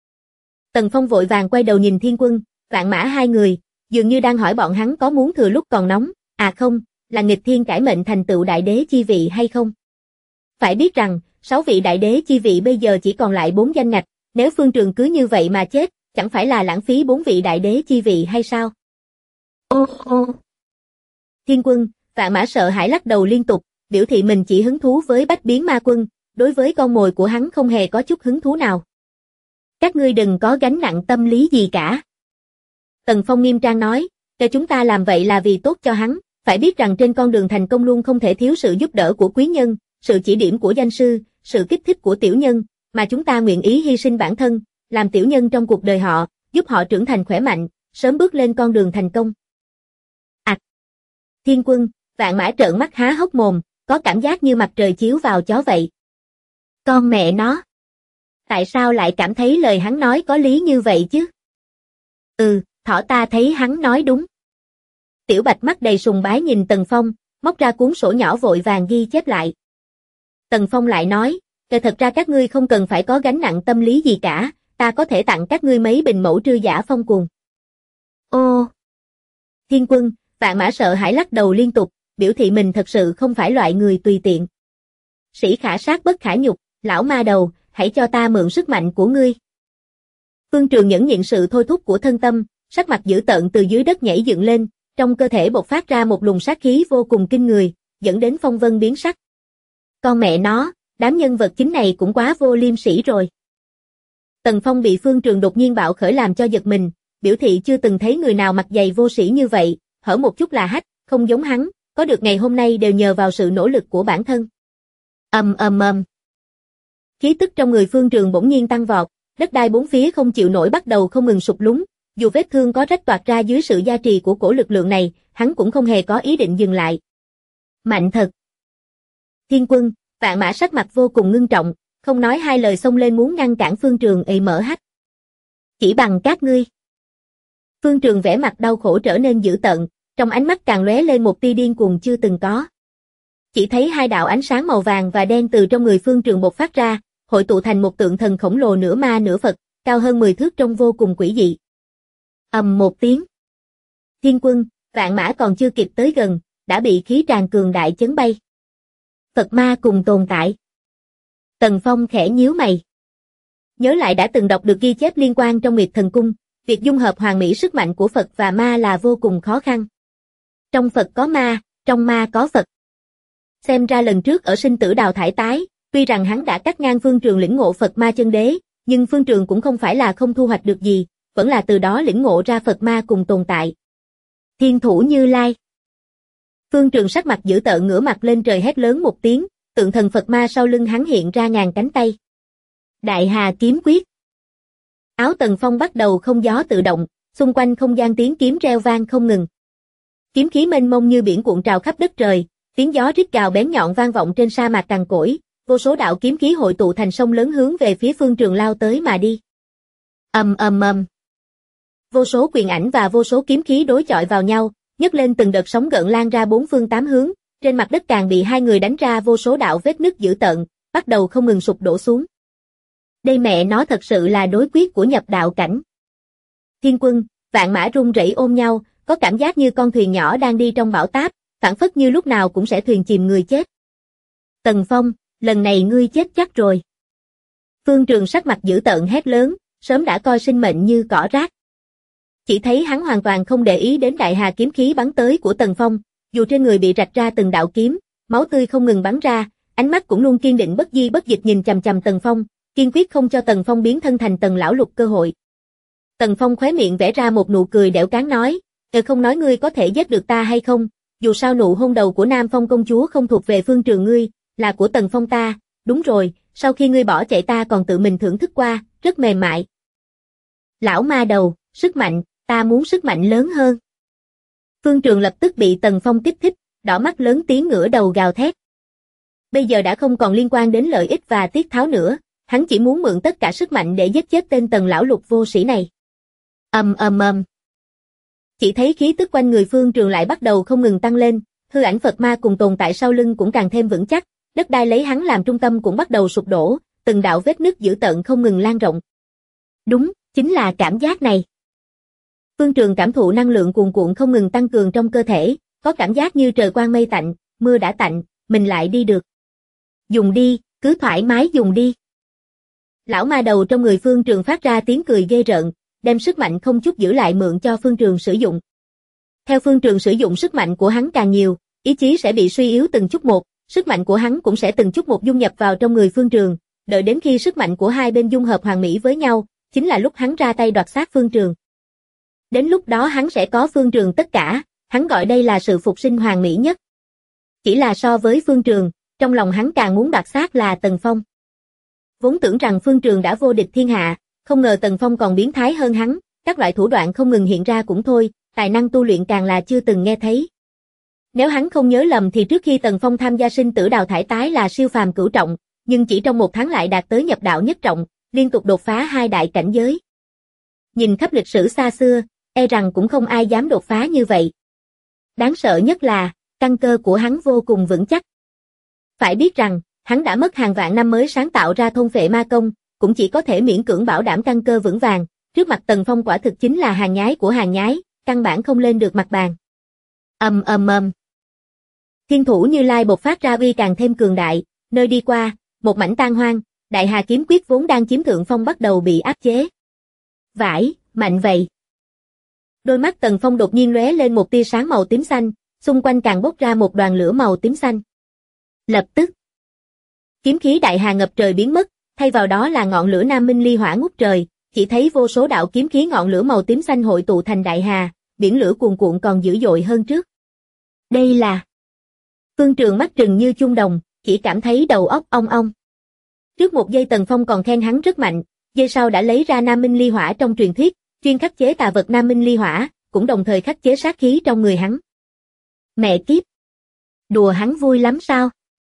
Speaker 2: Tần Phong vội vàng quay đầu nhìn Thiên Quân, Vạn Mã hai người, dường như đang hỏi bọn hắn có muốn thừa lúc còn nóng, à không, là nghịch thiên cải mệnh thành tựu đại đế chi vị hay không. Phải biết rằng, 6 vị đại đế chi vị bây giờ chỉ còn lại 4 danh ngạch, nếu Phương Trường cứ như vậy mà chết, chẳng phải là lãng phí 4 vị đại đế chi vị hay sao? Ô ô. Thiên Quân, Vạn Mã sợ hãi lắc đầu liên tục, biểu thị mình chỉ hứng thú với Bách Biến Ma Quân, đối với con mồi của hắn không hề có chút hứng thú nào. Các ngươi đừng có gánh nặng tâm lý gì cả. Tần Phong nghiêm trang nói, cho chúng ta làm vậy là vì tốt cho hắn, phải biết rằng trên con đường thành công luôn không thể thiếu sự giúp đỡ của quý nhân, sự chỉ điểm của danh sư, sự kích thích của tiểu nhân, mà chúng ta nguyện ý hy sinh bản thân, làm tiểu nhân trong cuộc đời họ, giúp họ trưởng thành khỏe mạnh, sớm bước lên con đường thành công. Thiên Quân, Vạn Mã trợn mắt há hốc mồm, có cảm giác như mặt trời chiếu vào chó vậy. Con mẹ nó! Tại sao lại cảm thấy lời hắn nói có lý như vậy chứ? Thỏ ta thấy hắn nói đúng. Tiểu Bạch mắt đầy sùng bái nhìn Tần Phong, móc ra cuốn sổ nhỏ vội vàng ghi chép lại. Tần Phong lại nói, thật ra các ngươi không cần phải có gánh nặng tâm lý gì cả, ta có thể tặng các ngươi mấy bình mẫu trư giả phong cuồng. Ô! Thiên Quân, Vạn Mã sợ hãi lắc đầu liên tục, biểu thị mình thật sự không phải loại người tùy tiện. Sĩ khả sát bất khả nhục, lão ma đầu, hãy cho ta mượn sức mạnh của ngươi. Phương Trường nhẫn nhịn sự thôi thúc của thân tâm, sắc mặt dữ tợn từ dưới đất nhảy dựng lên, trong cơ thể bộc phát ra một luồng sát khí vô cùng kinh người, dẫn đến phong vân biến sắc. Con mẹ nó, đám nhân vật chính này cũng quá vô liêm sỉ rồi. Tần Phong bị Phương Trường đột nhiên bạo khởi làm cho giật mình, biểu thị chưa từng thấy người nào mặt dày vô sỉ như vậy, hở một chút là hách, không giống hắn, có được ngày hôm nay đều nhờ vào sự nỗ lực của bản thân. Khí tức trong người Phương Trường bỗng nhiên tăng vọt, đất đai bốn phía không chịu nổi bắt đầu không ngừng sụp lún, dù vết thương có rách toạc ra dưới sự gia trì của cổ lực lượng này, hắn cũng không hề có ý định dừng lại. Mạnh thật! Thiên Quân, Vạn Mã sắc mặt vô cùng ngưng trọng, không nói hai lời xông lên muốn ngăn cản Phương Trường mở hách. Chỉ bằng các ngươi. Phương Trường vẻ mặt đau khổ trở nên dữ tợn, trong ánh mắt càng lóe lên một tia điên cuồng chưa từng có. Chỉ thấy hai đạo ánh sáng màu vàng và đen từ trong người Phương Trường bộc phát ra, hội tụ thành một tượng thần khổng lồ nửa ma nửa Phật, cao hơn 10 thước trông vô cùng quỷ dị. Ầm một tiếng. Thiên Quân, Vạn Mã còn chưa kịp tới gần, đã bị khí tràn cường đại chấn bay. Phật ma cùng tồn tại. Tần Phong khẽ nhíu mày. Nhớ lại đã từng đọc được ghi chép liên quan trong Nguyệt Thần Cung, việc dung hợp hoàn mỹ sức mạnh của Phật và ma là vô cùng khó khăn. Trong Phật có ma, trong ma có Phật. Xem ra lần trước ở sinh tử đào thải tái, tuy rằng hắn đã cắt ngang Phương Trường lĩnh ngộ Phật ma chân đế, nhưng Phương Trường cũng không phải là không thu hoạch được gì, vẫn là từ đó lĩnh ngộ ra Phật ma cùng tồn tại. Thiên thủ Như Lai. Phương Trường sắc mặt dữ tợn ngửa mặt lên trời hét lớn một tiếng, tượng thần Phật ma sau lưng hắn hiện ra ngàn cánh tay. Đại Hà kiếm quyết. Áo Tần Phong bắt đầu không gió tự động, xung quanh không gian tiếng kiếm reo vang không ngừng. Kiếm khí mênh mông như biển cuộn trào khắp đất trời, tiếng gió rít gào bén nhọn vang vọng trên sa mạc cằn cỗi, vô số đạo kiếm khí hội tụ thành sông lớn hướng về phía Phương Trường lao tới mà đi. Vô số quyền ảnh và vô số kiếm khí đối chọi vào nhau, nhấc lên từng đợt sóng gợn lan ra bốn phương tám hướng, trên mặt đất càng bị hai người đánh ra vô số đạo vết nứt dữ tợn, bắt đầu không ngừng sụp đổ xuống. Đây mẹ nó thật sự là đối quyết của nhập đạo cảnh. Thiên Quân, Vạn Mã run rẩy ôm nhau, có cảm giác như con thuyền nhỏ đang đi trong bão táp, phảng phất như lúc nào cũng sẽ thuyền chìm người chết. Tần Phong, lần này ngươi chết chắc rồi. Phương Trường sắc mặt dữ tợn hét lớn, sớm đã coi sinh mệnh như cỏ rác. Chỉ thấy hắn hoàn toàn không để ý đến đại hà kiếm khí bắn tới của Tần Phong, dù trên người bị rạch ra từng đạo kiếm, máu tươi không ngừng bắn ra, ánh mắt cũng luôn kiên định bất di bất dịch nhìn chằm chằm Tần Phong, kiên quyết không cho Tần Phong biến thân thành Tần lão lục cơ hội. Tần Phong khóe miệng vẽ ra một nụ cười đẻo cán nói, không nói ngươi có thể giết được ta hay không, dù sao nụ hôn đầu của Nam Phong công chúa không thuộc về Phương Trường ngươi, là của Tần Phong ta, đúng rồi, sau khi ngươi bỏ chạy ta còn tự mình thưởng thức qua, rất mềm mại. Lão ma đầu, sức mạnh, ta muốn sức mạnh lớn hơn. Phương Trường lập tức bị Tần Phong kích thích, đỏ mắt lớn tiếng ngửa đầu gào thét. Bây giờ đã không còn liên quan đến lợi ích và tiết tháo nữa, hắn chỉ muốn mượn tất cả sức mạnh để giết chết tên Tần lão lục vô sĩ này. Chỉ thấy khí tức quanh người Phương Trường lại bắt đầu không ngừng tăng lên, hư ảnh Phật ma cùng tồn tại sau lưng cũng càng thêm vững chắc, đất đai lấy hắn làm trung tâm cũng bắt đầu sụp đổ, từng đạo vết nứt dữ tợn không ngừng lan rộng. Đúng, chính là cảm giác này. Phương Trường cảm thụ năng lượng cuồn cuộn không ngừng tăng cường trong cơ thể, có cảm giác như trời quang mây tạnh, mưa đã tạnh, mình lại đi được. Dùng đi, cứ thoải mái dùng đi. Lão ma đầu trong người Phương Trường phát ra tiếng cười ghê rợn, đem sức mạnh không chút giữ lại mượn cho Phương Trường sử dụng. Theo Phương Trường sử dụng sức mạnh của hắn càng nhiều, ý chí sẽ bị suy yếu từng chút một, sức mạnh của hắn cũng sẽ từng chút một dung nhập vào trong người Phương Trường, đợi đến khi sức mạnh của hai bên dung hợp hoàn mỹ với nhau, chính là lúc hắn ra tay đoạt xác Phương Trường. Đến lúc đó hắn sẽ có Phương Trường tất cả, hắn gọi đây là sự phục sinh hoàn mỹ nhất. Chỉ là so với Phương Trường, trong lòng hắn càng muốn đoạt xác là Tần Phong. Vốn tưởng rằng Phương Trường đã vô địch thiên hạ, không ngờ Tần Phong còn biến thái hơn hắn, các loại thủ đoạn không ngừng hiện ra cũng thôi, tài năng tu luyện càng là chưa từng nghe thấy. Nếu hắn không nhớ lầm thì trước khi Tần Phong tham gia sinh tử đào thải tái là siêu phàm cửu trọng, nhưng chỉ trong 1 tháng lại đạt tới nhập đạo nhất trọng, liên tục đột phá 2 đại cảnh giới. Nhìn khắp lịch sử xa xưa, e rằng cũng không ai dám đột phá như vậy. Đáng sợ nhất là, căn cơ của hắn vô cùng vững chắc. Phải biết rằng, hắn đã mất hàng vạn năm mới sáng tạo ra thôn phệ ma công, cũng chỉ có thể miễn cưỡng bảo đảm căn cơ vững vàng, trước mặt Tần Phong quả thực chính là hàng nhái của hàng nhái, căn bản không lên được mặt bàn. Thiên thủ Như Lai bộc phát ra uy càng thêm cường đại, nơi đi qua, một mảnh tan hoang, Đại Hà kiếm quyết vốn đang chiếm thượng phong bắt đầu bị áp chế. Vãi, mạnh vậy. Đôi mắt Tần Phong đột nhiên lóe lên một tia sáng màu tím xanh, xung quanh càng bốc ra một đoàn lửa màu tím xanh. Lập tức, kiếm khí Đại Hà ngập trời biến mất, thay vào đó là ngọn lửa Nam Minh Ly Hỏa ngút trời, chỉ thấy vô số đạo kiếm khí ngọn lửa màu tím xanh hội tụ thành Đại Hà, biển lửa cuồn cuộn còn dữ dội hơn trước. Đây là... Phương Trường mắt trừng như chuông đồng, chỉ cảm thấy đầu óc ong ong. Trước một giây Tần Phong còn khen hắn rất mạnh, giây sau đã lấy ra Nam Minh Ly Hỏa trong truyền thuyết, chuyên khắc chế tà vật Nam Minh Ly Hỏa, cũng đồng thời khắc chế sát khí trong người hắn. Mẹ kiếp! Đùa hắn vui lắm sao?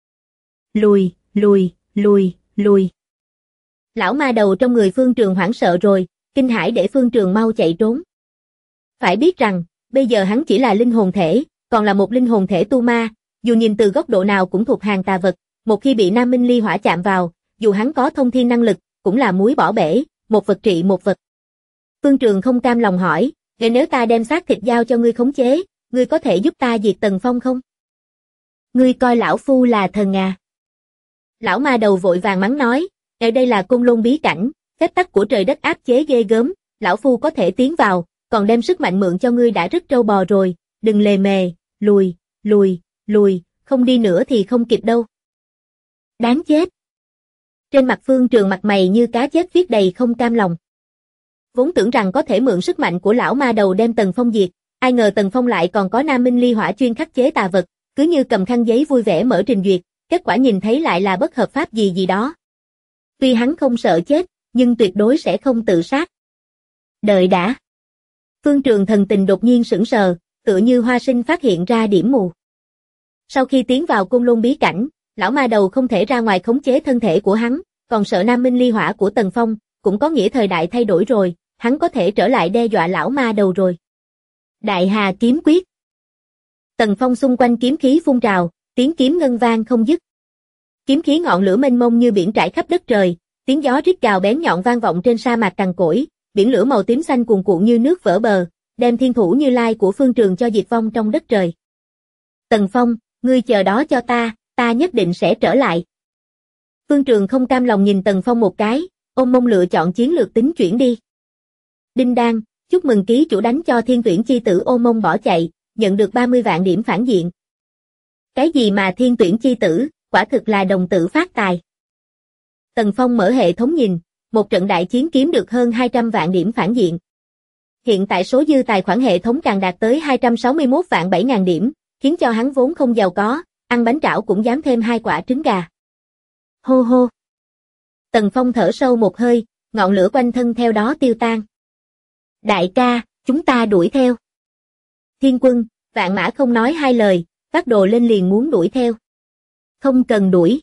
Speaker 2: Lùi! Lão ma đầu trong người Phương Trường hoảng sợ rồi, kinh hãi để Phương Trường mau chạy trốn. Phải biết rằng, bây giờ hắn chỉ là linh hồn thể, còn là một linh hồn thể tu ma, dù nhìn từ góc độ nào cũng thuộc hàng tà vật, một khi bị Nam Minh Ly Hỏa chạm vào, dù hắn có thông thiên năng lực, cũng là muối bỏ bể, một vật trị một vật. Phương Trường không cam lòng hỏi, vậy nếu ta đem xác thịt giao cho ngươi khống chế, ngươi có thể giúp ta diệt Tần Phong không? Ngươi coi lão phu là thần à? Lão ma đầu vội vàng mắng nói, ở đây là Côn Lôn bí cảnh, phép tắc của trời đất áp chế ghê gớm, lão phu có thể tiến vào, còn đem sức mạnh mượn cho ngươi đã rất trâu bò rồi, đừng lề mề, lùi, không đi nữa thì không kịp đâu. Đáng chết. Trên mặt Phương Trường mặt mày như cá chết viết đầy không cam lòng. Vốn tưởng rằng có thể mượn sức mạnh của lão ma đầu đem Tần Phong diệt, ai ngờ Tần Phong lại còn có Nam Minh Ly Hỏa chuyên khắc chế tà vật, cứ như cầm khăn giấy vui vẻ mở trình duyệt, kết quả nhìn thấy lại là bất hợp pháp gì đó. Tuy hắn không sợ chết, nhưng tuyệt đối sẽ không tự sát. Đợi đã. Phương Trường thần tình đột nhiên sững sờ, tựa như hoa sinh phát hiện ra điểm mù. Sau khi tiến vào Côn Lôn bí cảnh, lão ma đầu không thể ra ngoài khống chế thân thể của hắn, còn sợ Nam Minh Ly Hỏa của Tần Phong, cũng có nghĩa thời đại thay đổi rồi, hắn có thể trở lại đe dọa lão ma đầu rồi. Đại Hà kiếm quyết. Tần Phong xung quanh kiếm khí phun trào, tiếng kiếm ngân vang không dứt. Kiếm khí ngọn lửa mênh mông như biển trải khắp đất trời, tiếng gió rít gào bén nhọn vang vọng trên sa mạc cằn cỗi, biển lửa màu tím xanh cuồn cuộn như nước vỡ bờ, đem thiên thủ Như Lai của Phương Trường cho diệt vong trong đất trời. Tần Phong, ngươi chờ đó cho ta nhất định sẽ trở lại. Phương Trường không cam lòng nhìn Tần Phong một cái, ôm mông lựa chọn chiến lược tính chuyển đi. Đinh đan, chúc mừng ký chủ đánh cho thiên tuyển chi tử ôm mông bỏ chạy, nhận được 30 vạn điểm phản diện. Cái gì mà thiên tuyển chi tử, quả thực là đồng tử phát tài. Tần Phong mở hệ thống nhìn, một trận đại chiến kiếm được hơn 200 vạn điểm phản diện. Hiện tại số dư tài khoản hệ thống càng đạt tới 261 vạn 7.000 điểm, khiến cho hắn vốn không giàu có, ăn bánh trảo cũng dám thêm 2 quả trứng gà. Hô hô. Tần Phong thở sâu một hơi, ngọn lửa quanh thân theo đó tiêu tan. Đại ca, chúng ta đuổi theo. Thiên Quân, Vạn Mã không nói hai lời, vác đồ lên liền muốn đuổi theo. Không cần đuổi.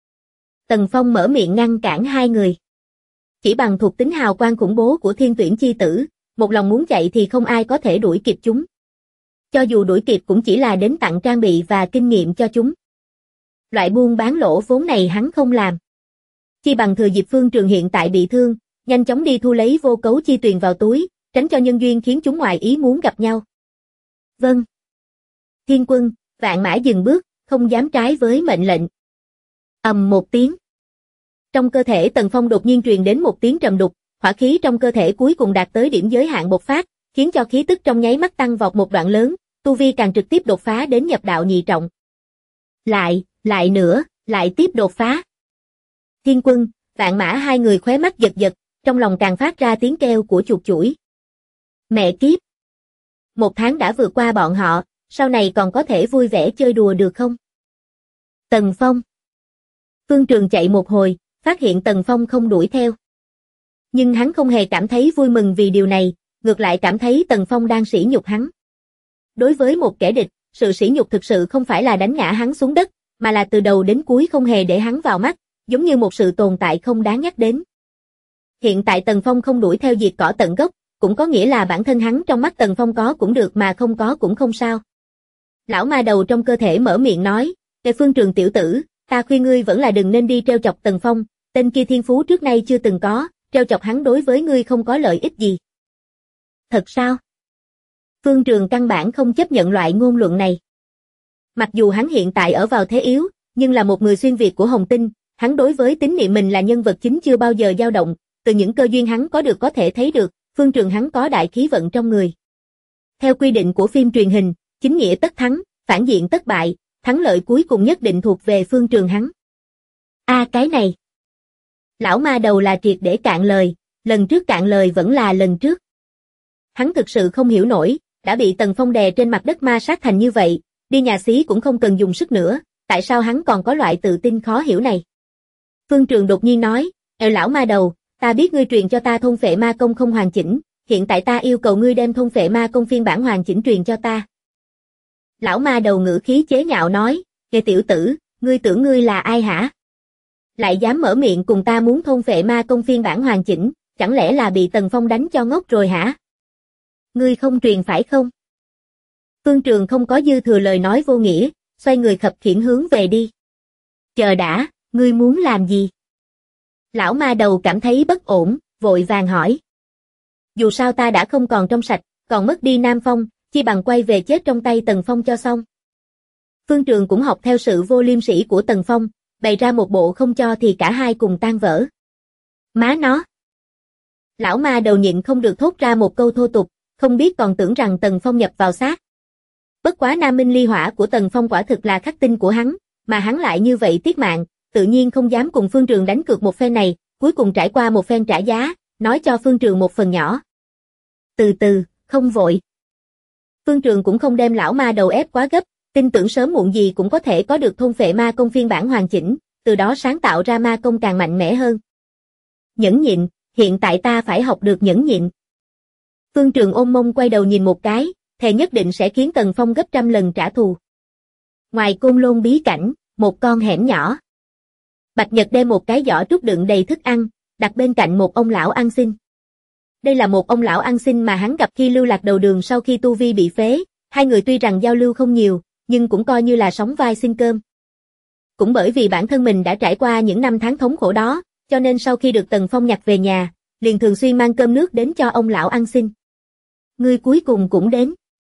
Speaker 2: Tần Phong mở miệng ngăn cản hai người. Chỉ bằng thuộc tính hào quang khủng bố của thiên tuyển chi tử, một lòng muốn chạy thì không ai có thể đuổi kịp chúng. Cho dù đuổi kịp cũng chỉ là đến tặng trang bị và kinh nghiệm cho chúng. Loại buôn bán lỗ vốn này hắn không làm. Chi bằng thừa dịp Phương Trường hiện tại bị thương, nhanh chóng đi thu lấy vô cấu chi tuyền vào túi, tránh cho nhân duyên khiến chúng ngoài ý muốn gặp nhau. Vâng. Thiên Quân, Vạn Mã dừng bước, không dám trái với mệnh lệnh. Ầm một tiếng. Trong cơ thể Tần Phong đột nhiên truyền đến một tiếng trầm đục, hỏa khí trong cơ thể cuối cùng đạt tới điểm giới hạn bộc phát, khiến cho khí tức trong nháy mắt tăng vọt một đoạn lớn, tu vi càng trực tiếp đột phá đến nhập đạo nhị trọng. Lại nữa, lại tiếp đột phá. Thiên Quân, Vạn Mã hai người khóe mắt giật giật, trong lòng càng phát ra tiếng kêu của chuột chủi. Mẹ kiếp! 1 tháng đã vượt qua bọn họ, sau này còn có thể vui vẻ chơi đùa được không? Tần Phong. Phương Trường chạy một hồi, phát hiện Tần Phong không đuổi theo. Nhưng hắn không hề cảm thấy vui mừng vì điều này, ngược lại cảm thấy Tần Phong đang sỉ nhục hắn. Đối với một kẻ địch, sự sỉ nhục thực sự không phải là đánh ngã hắn xuống đất, mà là từ đầu đến cuối không hề để hắn vào mắt, giống như một sự tồn tại không đáng nhắc đến. Hiện tại Tần Phong không đuổi theo diệt cỏ tận gốc, cũng có nghĩa là bản thân hắn trong mắt Tần Phong có cũng được mà không có cũng không sao. Lão ma đầu trong cơ thể mở miệng nói, "Kệ Phương Trường tiểu tử, ta khuyên ngươi vẫn là đừng nên đi trêu chọc Tần Phong, tên kia thiên phú trước nay chưa từng có, trêu chọc hắn đối với ngươi không có lợi ích gì." Thật sao? Phương Trường căn bản không chấp nhận loại ngôn luận này. Mặc dù hắn hiện tại ở vào thế yếu, nhưng là một người xuyên việt của Hồng Tinh, hắn đối với tín niệm mình là nhân vật chính chưa bao giờ dao động, từ những cơ duyên hắn có được có thể thấy được, Phương Trường hắn có đại khí vận trong người. Theo quy định của phim truyền hình, chính nghĩa tất thắng, phản diện tất bại, thắng lợi cuối cùng nhất định thuộc về Phương Trường hắn. Cái này. Lão ma đầu là triệt để cạn lời, lần trước cạn lời vẫn là lần trước. Hắn thực sự không hiểu nổi, đã bị Tần Phong đè trên mặt đất ma sát thành như vậy, đi nhà xí cũng không cần dùng sức nữa, tại sao hắn còn có loại tự tin khó hiểu này? Phương Trường đột nhiên nói, lão ma đầu, ta biết ngươi truyền cho ta thôn phệ ma công không hoàn chỉnh, hiện tại ta yêu cầu ngươi đem thôn phệ ma công phiên bản hoàn chỉnh truyền cho ta." Lão ma đầu ngữ khí chế nhạo nói, "Kệ tiểu tử, ngươi tưởng ngươi là ai hả? Lại dám mở miệng cùng ta muốn thôn phệ ma công phiên bản hoàn chỉnh, chẳng lẽ là bị Tần Phong đánh cho ngốc rồi hả? Ngươi không truyền phải không?" Phương Trường không có dư thừa lời nói vô nghĩa, xoay người khập khiễng hướng về đi. "Chờ đã, ngươi muốn làm gì?" Lão ma đầu cảm thấy bất ổn, vội vàng hỏi. "Dù sao ta đã không còn trong sạch, còn mất đi Nam Phong, chi bằng quay về chết trong tay Tần Phong cho xong." Phương Trường cũng học theo sự vô liêm sỉ của Tần Phong, bày ra một bộ không cho thì cả hai cùng tan vỡ. Má nó! Lão ma đầu nhịn không được thốt ra một câu thô tục, không biết còn tưởng rằng Tần Phong nhập vào xác. Bất quá Nam Minh ly hỏa của Tần Phong quả thực là khắc tinh của hắn, mà hắn lại như vậy tiếc mạng, tự nhiên không dám cùng Phương Trường đánh cược một phen này, cuối cùng trải qua một phen trả giá, nói cho Phương Trường một phần nhỏ. Từ từ, không vội. Phương Trường cũng không đem lão ma đầu ép quá gấp, tin tưởng sớm muộn gì cũng có thể có được thôn phệ ma công phiên bản hoàn chỉnh, từ đó sáng tạo ra ma công càng mạnh mẽ hơn. Nhẫn nhịn, hiện tại ta phải học được nhẫn nhịn. Phương Trường ôm mông quay đầu nhìn một cái, thề nhất định sẽ khiến Tần Phong gấp trăm lần trả thù. Ngoài Côn Lôn bí cảnh, một con hẻm nhỏ. Bạch Nhật đem một cái giỏ trúc đựng đầy thức ăn, đặt bên cạnh một ông lão ăn xin. Đây là một ông lão ăn xin mà hắn gặp khi lưu lạc đầu đường sau khi tu vi bị phế, hai người tuy rằng giao lưu không nhiều, nhưng cũng coi như là sóng vai xin cơm. Cũng bởi vì bản thân mình đã trải qua những năm tháng thống khổ đó, cho nên sau khi được Tần Phong nhặt về nhà, liền thường xuyên mang cơm nước đến cho ông lão ăn xin. Ngươi cuối cùng cũng đến.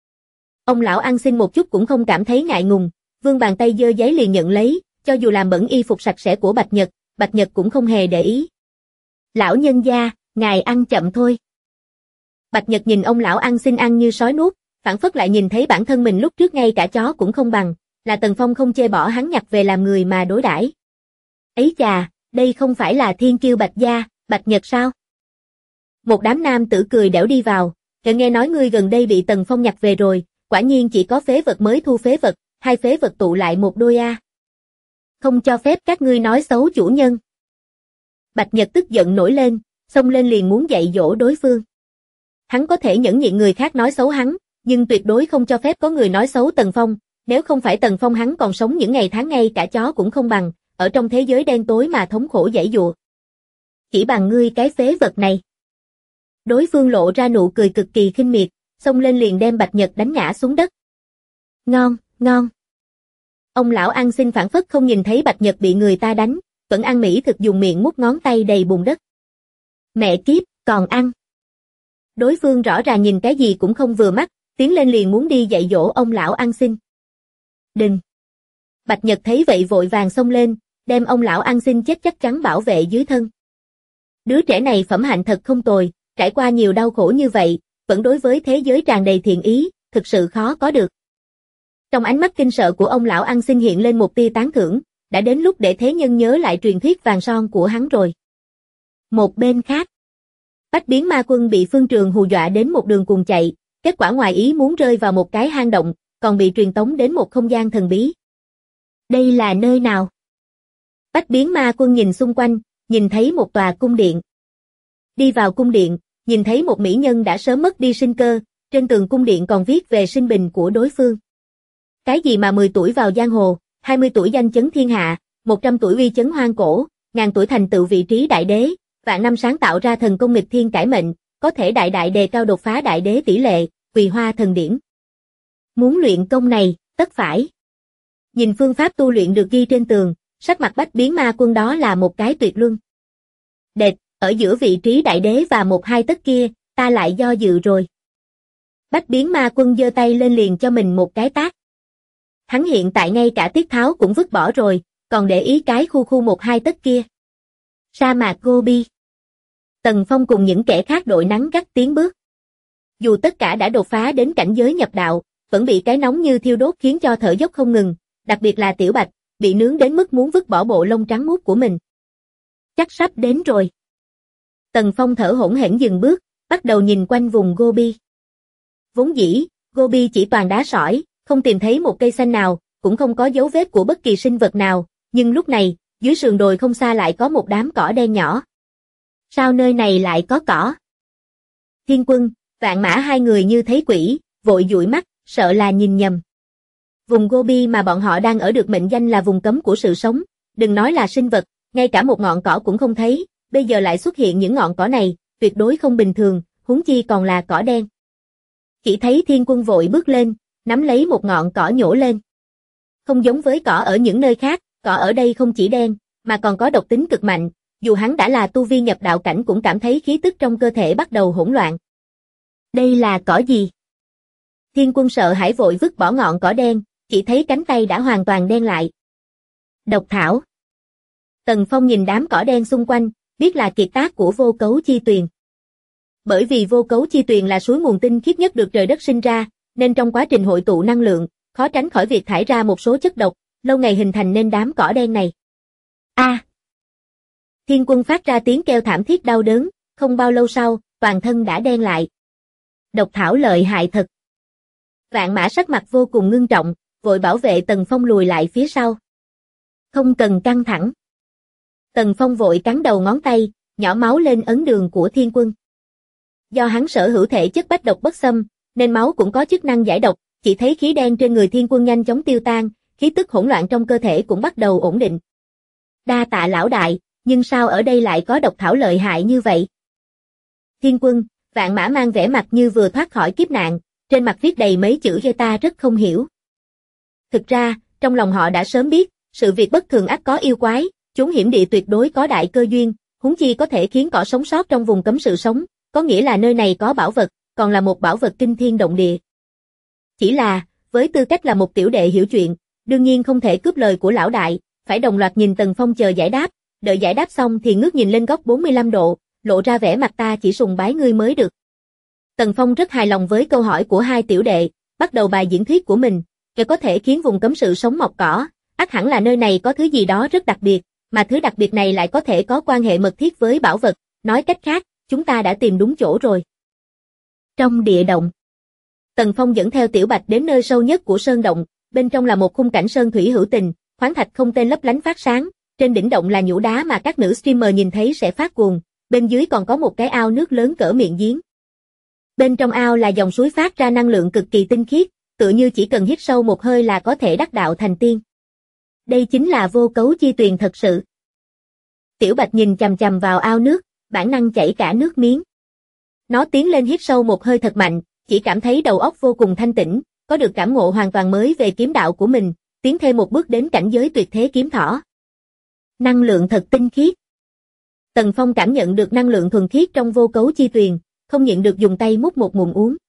Speaker 2: Ông lão ăn xin một chút cũng không cảm thấy ngại ngùng, vươn bàn tay dơ giấy liền nhận lấy, cho dù làm bẩn y phục sạch sẽ của Bạch Nhật cũng không hề để ý. Lão nhân gia, ngài ăn chậm thôi. Bạch Nhật nhìn ông lão ăn xin ăn như sói nuốt, phản phất lại nhìn thấy bản thân mình lúc trước ngay cả chó cũng không bằng, là Tần Phong không chê bỏ hắn nhặt về làm người mà đối đãi. Ấy chà, đây không phải là thiên kiêu Bạch gia, Bạch Nhật sao? Một đám nam tử cười đẻo đi vào, nghe nói ngươi gần đây bị Tần Phong nhặt về rồi, quả nhiên chỉ có phế vật mới thu phế vật, hai phế vật tụ lại một đôi a. Không cho phép các ngươi nói xấu chủ nhân. Bạch Nhật tức giận nổi lên, xông lên liền muốn dạy dỗ đối phương. Hắn có thể nhẫn nhịn người khác nói xấu hắn, nhưng tuyệt đối không cho phép có người nói xấu Tần Phong, nếu không phải Tần Phong hắn còn sống những ngày tháng ngay cả chó cũng không bằng, ở trong thế giới đen tối mà thống khổ giãy giụa. Chỉ bằng ngươi cái phế vật này. Đối phương lộ ra nụ cười cực kỳ khinh miệt, xông lên liền đem Bạch Nhật đánh ngã xuống đất. Ngon, ngon. Ông lão ăn xin phản phất không nhìn thấy Bạch Nhật bị người ta đánh, vẫn ăn mỹ thực dùng miệng mút ngón tay đầy bùn đất. Mẹ kiếp, còn ăn. Đối phương rõ ràng nhìn cái gì cũng không vừa mắt, tiến lên liền muốn đi dạy dỗ ông lão ăn xin. Đừng. Bạch Nhật thấy vậy vội vàng xông lên, đem ông lão ăn xin chết chắc chắn bảo vệ dưới thân. Đứa trẻ này phẩm hạnh thật không tồi, trải qua nhiều đau khổ như vậy, vẫn đối với thế giới tràn đầy thiện ý, thực sự khó có được. Trong ánh mắt kinh sợ của ông lão ăn xin hiện lên một tia tán thưởng, đã đến lúc để thế nhân nhớ lại truyền thuyết vàng son của hắn rồi. Một bên khác, Bách Biến Ma Quân bị Phương Trường hù dọa đến một đường cùng chạy, kết quả ngoài ý muốn rơi vào một cái hang động, còn bị truyền tống đến một không gian thần bí. Đây là nơi nào? Bách Biến Ma Quân nhìn xung quanh, nhìn thấy một tòa cung điện. Đi vào cung điện, nhìn thấy một mỹ nhân đã sớm mất đi sinh cơ, trên tường cung điện còn viết về sinh bình của đối phương. Cái gì mà 10 tuổi vào giang hồ, 20 tuổi danh chấn thiên hạ, 100 tuổi uy chấn hoang cổ, ngàn tuổi thành tựu vị trí đại đế, vạn năm sáng tạo ra thần công nghịch thiên cải mệnh, có thể đại đại đề cao đột phá đại đế tỷ lệ, Quỳ Hoa thần điển. Muốn luyện công này, tất phải. Nhìn phương pháp tu luyện được ghi trên tường, sắc mặt Bách Biến Ma Quân đó là một cái tuyệt luân. Đệt, ở giữa vị trí đại đế và 1-2 tấc kia, ta lại do dự rồi. Bách Biến Ma Quân giơ tay lên liền cho mình một cái tát. Hắn hiện tại ngay cả tiết tháo cũng vứt bỏ rồi, còn để ý cái khu 1-2 tấc kia. Sa mạc Gobi. Tần Phong cùng những kẻ khác đội nắng gắt tiến bước. Dù tất cả đã đột phá đến cảnh giới nhập đạo, vẫn bị cái nóng như thiêu đốt khiến cho thở dốc không ngừng, đặc biệt là Tiểu Bạch, bị nướng đến mức muốn vứt bỏ bộ lông trắng muốt của mình. Chắc sắp đến rồi. Tần Phong thở hổn hển dừng bước, bắt đầu nhìn quanh vùng Gobi. Vốn dĩ, Gobi chỉ toàn đá sỏi, không tìm thấy một cây xanh nào, cũng không có dấu vết của bất kỳ sinh vật nào, nhưng lúc này, dưới sườn đồi không xa lại có một đám cỏ đen nhỏ. Sao nơi này lại có cỏ? Thiên Quân, Vạn Mã hai người như thấy quỷ, vội dụi mắt, sợ là nhìn nhầm. Vùng Gobi mà bọn họ đang ở được mệnh danh là vùng cấm của sự sống, đừng nói là sinh vật, ngay cả một ngọn cỏ cũng không thấy, bây giờ lại xuất hiện những ngọn cỏ này, tuyệt đối không bình thường, huống chi còn là cỏ đen. Chỉ thấy Thiên Quân vội bước lên, nắm lấy một ngọn cỏ nhổ lên. Không giống với cỏ ở những nơi khác, cỏ ở đây không chỉ đen, mà còn có độc tính cực mạnh, dù hắn đã là tu vi nhập đạo cảnh cũng cảm thấy khí tức trong cơ thể bắt đầu hỗn loạn. Đây là cỏ gì? Thiên Quân sợ hãi vội vứt bỏ ngọn cỏ đen, chỉ thấy cánh tay đã hoàn toàn đen lại. Độc thảo. Tần Phong nhìn đám cỏ đen xung quanh, biết là kiệt tác của Vô Cấu Chi Tuyền. Bởi vì Vô Cấu Chi Tuyền là suối nguồn tinh khiết nhất được trời đất sinh ra, nên trong quá trình hội tụ năng lượng, khó tránh khỏi việc thải ra một số chất độc, lâu ngày hình thành nên đám cỏ đen này. A! Thiên Quân phát ra tiếng kêu thảm thiết đau đớn, không bao lâu sau, toàn thân đã đen lại. Độc thảo lợi hại thật. Vạn Mã sắc mặt vô cùng ngưng trọng, vội bảo vệ Tần Phong lùi lại phía sau. Không cần căng thẳng. Tần Phong vội cắn đầu ngón tay, nhỏ máu lên ấn đường của Thiên Quân. Do hắn sở hữu thể chất bách độc bất xâm, nên máu cũng có chức năng giải độc, chỉ thấy khí đen trên người Thiên Quân nhanh chóng tiêu tan, khí tức hỗn loạn trong cơ thể cũng bắt đầu ổn định. Đa tạ lão đại, nhưng sao ở đây lại có độc thảo lợi hại như vậy? Thiên Quân, Vạn Mã mang vẻ mặt như vừa thoát khỏi kiếp nạn, trên mặt viết đầy mấy chữ "Ghê ta rất không hiểu". Thực ra, trong lòng họ đã sớm biết, sự việc bất thường ắt có yêu quái, chốn hiểm địa tuyệt đối có đại cơ duyên, huống chi có thể khiến cỏ sống sót trong vùng cấm sự sống, có nghĩa là nơi này có bảo vật, còn là một bảo vật kinh thiên động địa. Chỉ là, với tư cách là một tiểu đệ hiểu chuyện, đương nhiên không thể cướp lời của lão đại, phải đồng loạt nhìn Tần Phong chờ giải đáp, đợi giải đáp xong thì ngước nhìn lên góc 45 độ, lộ ra vẻ mặt ta chỉ sùng bái ngươi mới được. Tần Phong rất hài lòng với câu hỏi của hai tiểu đệ, bắt đầu bài diễn thuyết của mình, để có thể khiến vùng cấm sự sống mọc cỏ, ắt hẳn là nơi này có thứ gì đó rất đặc biệt, mà thứ đặc biệt này lại có thể có quan hệ mật thiết với bảo vật, nói cách khác, chúng ta đã tìm đúng chỗ rồi. Trong địa động, Tần Phong dẫn theo Tiểu Bạch đến nơi sâu nhất của sơn động, bên trong là một khung cảnh sơn thủy hữu tình, khoáng thạch không tên lấp lánh phát sáng, trên đỉnh động là nhũ đá mà các nữ streamer nhìn thấy sẽ phát cuồng, bên dưới còn có một cái ao nước lớn cỡ miệng giếng. Bên trong ao là dòng suối phát ra năng lượng cực kỳ tinh khiết, tựa như chỉ cần hít sâu một hơi là có thể đắc đạo thành tiên. Đây chính là Vô Cấu Chi Tuyền thật sự. Tiểu Bạch nhìn chằm chằm vào ao nước, bản năng chảy cả nước miếng. Nó tiến lên hít sâu một hơi thật mạnh, chỉ cảm thấy đầu óc vô cùng thanh tĩnh, có được cảm ngộ hoàn toàn mới về kiếm đạo của mình, tiến thêm một bước đến cảnh giới tuyệt thế kiếm thỏ. Năng lượng thật tinh khiết. Tần Phong cảm nhận được năng lượng thuần khiết trong Vô Cấu Chi Tuyền, không nhịn được dùng tay múc một ngụm uống.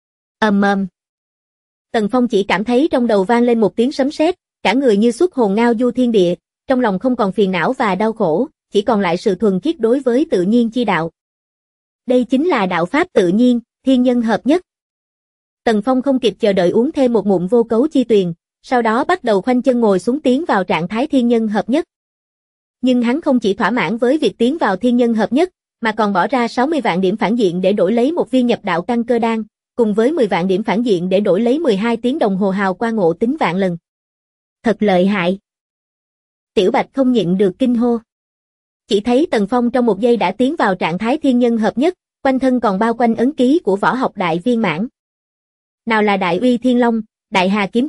Speaker 2: Ầm ầm. Tần Phong chỉ cảm thấy trong đầu vang lên một tiếng sấm sét, cả người như xuất hồn ngao du thiên địa, trong lòng không còn phiền não và đau khổ, chỉ còn lại sự thuần khiết đối với tự nhiên chi đạo. Đây chính là đạo pháp tự nhiên, thiên nhân hợp nhất. Tần Phong không kịp chờ đợi uống thêm một ngụm Vô Cấu Chi Tuyền, sau đó bắt đầu khoanh chân ngồi xuống tiến vào trạng thái thiên nhân hợp nhất. Nhưng hắn không chỉ thỏa mãn với việc tiến vào thiên nhân hợp nhất, mà còn bỏ ra 60 vạn điểm phản diện để đổi lấy một viên nhập đạo căn cơ đan, cùng với 10 vạn điểm phản diện để đổi lấy 12 tiếng đồng hồ hào quang ngộ tính vạn lần. Thật lợi hại. Tiểu Bạch không nhịn được kinh hô. Chỉ thấy Tần Phong trong một giây đã tiến vào trạng thái thiên nhân hợp nhất, quanh thân còn bao quanh ấn ký của võ học đại viên mãn. Nào là Đại Uy Thiên Long, Đại Hà Kiếm Quyết,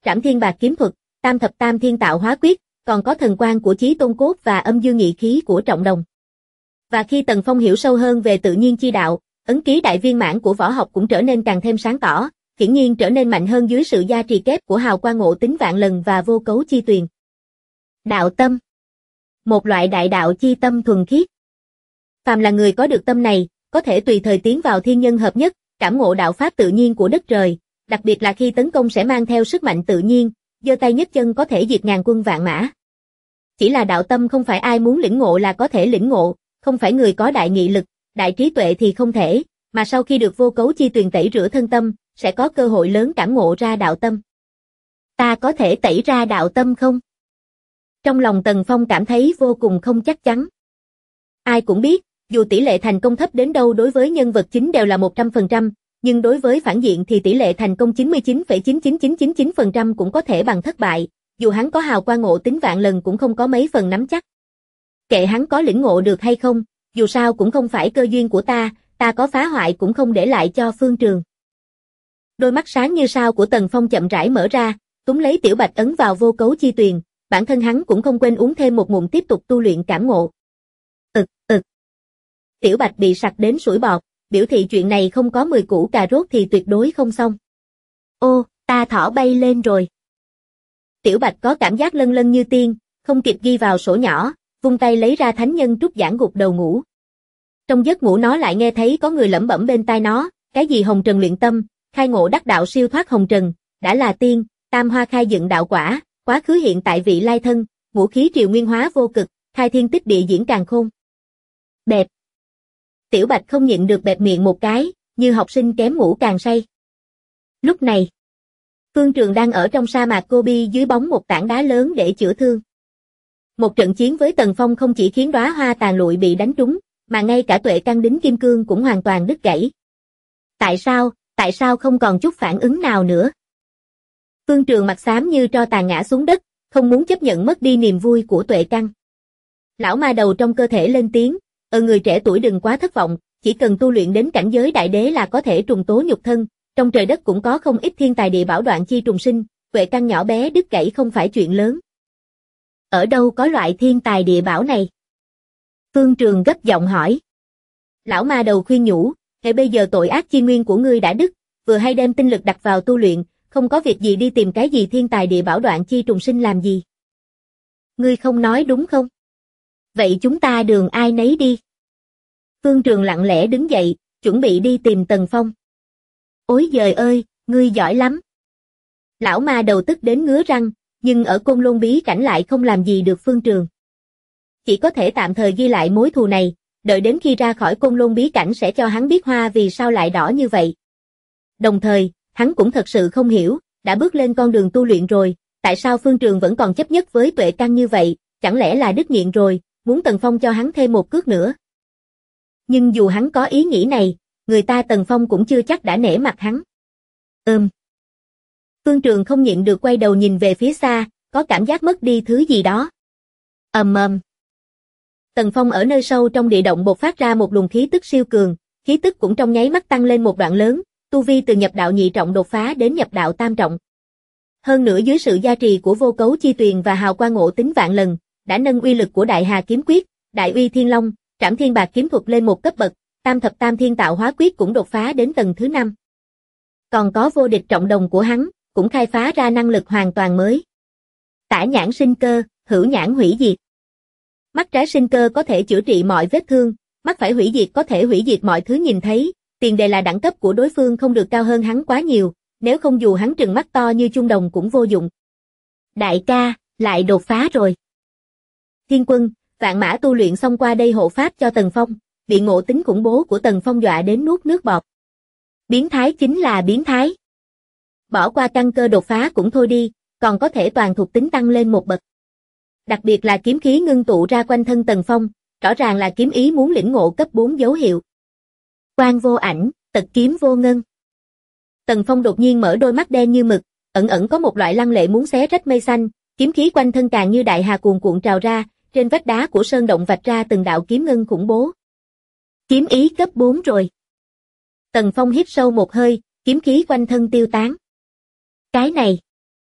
Speaker 2: Trảm Thiên Bạc kiếm thuật, Tam Thập Tam Thiên Tạo Hóa Quyết, còn có thần quang của Chí Tôn Cốt và âm dương nghị khí của Trọng Đồng. Và khi Tần Phong hiểu sâu hơn về tự nhiên chi đạo, ấn ký đại viên mãn của võ học cũng trở nên càng thêm sáng tỏ, hiển nhiên trở nên mạnh hơn dưới sự gia trì kép của hào quang ngộ tính vạn lần và vô cấu chi tuyền. Đạo tâm, một loại đại đạo chi tâm thuần khiết. Phàm là người có được tâm này, có thể tùy thời tiến vào thiên nhân hợp nhất, cảm ngộ đạo pháp tự nhiên của đất trời, đặc biệt là khi tấn công sẽ mang theo sức mạnh tự nhiên, giơ tay nhấc chân có thể diệt ngàn quân vạn mã. Chỉ là đạo tâm không phải ai muốn lĩnh ngộ là có thể lĩnh ngộ, không phải người có đại nghị lực, đại trí tuệ thì không thể, mà sau khi được vô cấu chi tuyền tẩy rửa thân tâm, sẽ có cơ hội lớn cảm ngộ ra đạo tâm. Ta có thể tẩy ra đạo tâm không? Trong lòng Tần Phong cảm thấy vô cùng không chắc chắn. Ai cũng biết, dù tỷ lệ thành công thấp đến đâu đối với nhân vật chính đều là 100%, nhưng đối với phản diện thì tỷ lệ thành công 99,99999% cũng có thể bằng thất bại, dù hắn có hào quang ngộ tính vạn lần cũng không có mấy phần nắm chắc. Kệ hắn có lĩnh ngộ được hay không, dù sao cũng không phải cơ duyên của ta có phá hoại cũng không để lại cho Phương Trường. Đôi mắt sáng như sao của Tần Phong chậm rãi mở ra, túm lấy Tiểu Bạch ấn vào vô cấu chi tuyền, bản thân hắn cũng không quên uống thêm một ngụm tiếp tục tu luyện cảm ngộ. Tiểu Bạch bị sặc đến sủi bọt, biểu thị chuyện này không có 10 củ cà rốt thì tuyệt đối không xong. Ô, ta thỏ bay lên rồi. Tiểu Bạch có cảm giác lân lân như tiên, không kịp ghi vào sổ nhỏ, vung tay lấy ra thánh nhân trúc giảng gục đầu ngủ. Trong giấc ngủ nó lại nghe thấy có người lẩm bẩm bên tai nó, cái gì hồng trần luyện tâm, khai ngộ đắc đạo siêu thoát hồng trần, đã là tiên, tam hoa khai dựng đạo quả, quá khứ hiện tại vị lai thân, ngũ khí triều nguyên hóa vô cực, khai thiên tích địa diễn càn khôn. Bẹp. Tiểu Bạch không nhịn được bẹp miệng một cái, như học sinh kém ngủ càng say. Lúc này, Phương Trường đang ở trong sa mạc Gobi dưới bóng một tảng đá lớn để chữa thương. Một trận chiến với Tần Phong không chỉ khiến đóa hoa tàn lụi bị đánh trúng, mà ngay cả tuệ căn đính kim cương cũng hoàn toàn đứt gãy. Tại sao không còn chút phản ứng nào nữa? Phương Trường mặt xám như tro tàn ngã xuống đất, không muốn chấp nhận mất đi niềm vui của tuệ căn. Lão ma đầu trong cơ thể lên tiếng, người trẻ tuổi đừng quá thất vọng, chỉ cần tu luyện đến cảnh giới đại đế là có thể trùng tố nhục thân, trong trời đất cũng có không ít thiên tài địa bảo đoạn chi trùng sinh, tuệ căn nhỏ bé đứt gãy không phải chuyện lớn. Ở đâu có loại thiên tài địa bảo này? Phương Trường gấp giọng hỏi. Lão ma đầu khuyên nhủ, hệ bây giờ tội ác chi nguyên của ngươi đã đứt, vừa hay đem tinh lực đặt vào tu luyện, không có việc gì đi tìm cái gì thiên tài địa bảo đoạn chi trùng sinh làm gì. Ngươi không nói đúng không? Vậy chúng ta đường ai nấy đi. Phương Trường lặng lẽ đứng dậy, chuẩn bị đi tìm Tần Phong. Ôi giời ơi, ngươi giỏi lắm. Lão ma đầu tức đến ngứa răng, nhưng ở Côn Lôn bí cảnh lại không làm gì được Phương Trường. Chỉ có thể tạm thời ghi lại mối thù này, đợi đến khi ra khỏi Côn Lôn bí cảnh sẽ cho hắn biết hoa vì sao lại đỏ như vậy. Đồng thời, hắn cũng thật sự không hiểu, đã bước lên con đường tu luyện rồi, tại sao Phương Trường vẫn còn chấp nhất với tuệ căn như vậy, chẳng lẽ là đứt nghiện rồi, muốn Tần Phong cho hắn thêm một cước nữa. Nhưng dù hắn có ý nghĩ này, người ta Tần Phong cũng chưa chắc đã nể mặt hắn. Phương Trường không nhịn được quay đầu nhìn về phía xa, có cảm giác mất đi thứ gì đó. Tần Phong ở nơi sâu trong địa động bộc phát ra một luồng khí tức siêu cường, khí tức cũng trong nháy mắt tăng lên một đoạn lớn, tu vi từ nhập đạo nhị trọng đột phá đến nhập đạo tam trọng. Hơn nữa dưới sự gia trì của vô cấu chi tuyền và hào quang ngộ tính vạn lần, đã nâng uy lực của Đại Hà kiếm quyết, Đại Uy Thiên Long, Trảm Thiên Bạc kiếm thuật lên một cấp bậc, Tam Thập Tam Thiên Tạo Hóa Quyết cũng đột phá đến tầng thứ 5. Còn có vô địch trọng đồng của hắn, cũng khai phá ra năng lực hoàn toàn mới. Tả nhãn sinh cơ, hữu nhãn hủy diệt. Mắt trái sinh cơ có thể chữa trị mọi vết thương, mắt phải hủy diệt có thể hủy diệt mọi thứ nhìn thấy, tiền đề là đẳng cấp của đối phương không được cao hơn hắn quá nhiều, nếu không dù hắn trừng mắt to như chuông đồng cũng vô dụng. Đại ca, lại đột phá rồi. Thiên Quân, Vạn Mã tu luyện xong qua đây hộ pháp cho Tần Phong, bị ngộ tính khủng bố của Tần Phong dọa đến nuốt nước bọt. Biến thái chính là biến thái. Bỏ qua căn cơ đột phá cũng thôi đi, còn có thể toàn thuộc tính tăng lên một bậc. Đặc biệt là kiếm khí ngưng tụ ra quanh thân Tần Phong, rõ ràng là kiếm ý muốn lĩnh ngộ cấp 4 dấu hiệu. Quang vô ảnh, tật kiếm vô ngân. Tần Phong đột nhiên mở đôi mắt đen như mực, ẩn ẩn có một loại lăng lệ muốn xé rách mây xanh, kiếm khí quanh thân càng như đại hà cuồn cuộn trào ra, trên vách đá của sơn động vạch ra từng đạo kiếm ngân khủng bố. Kiếm ý cấp 4 rồi. Tần Phong hít sâu một hơi, kiếm khí quanh thân tiêu tán. Cái này,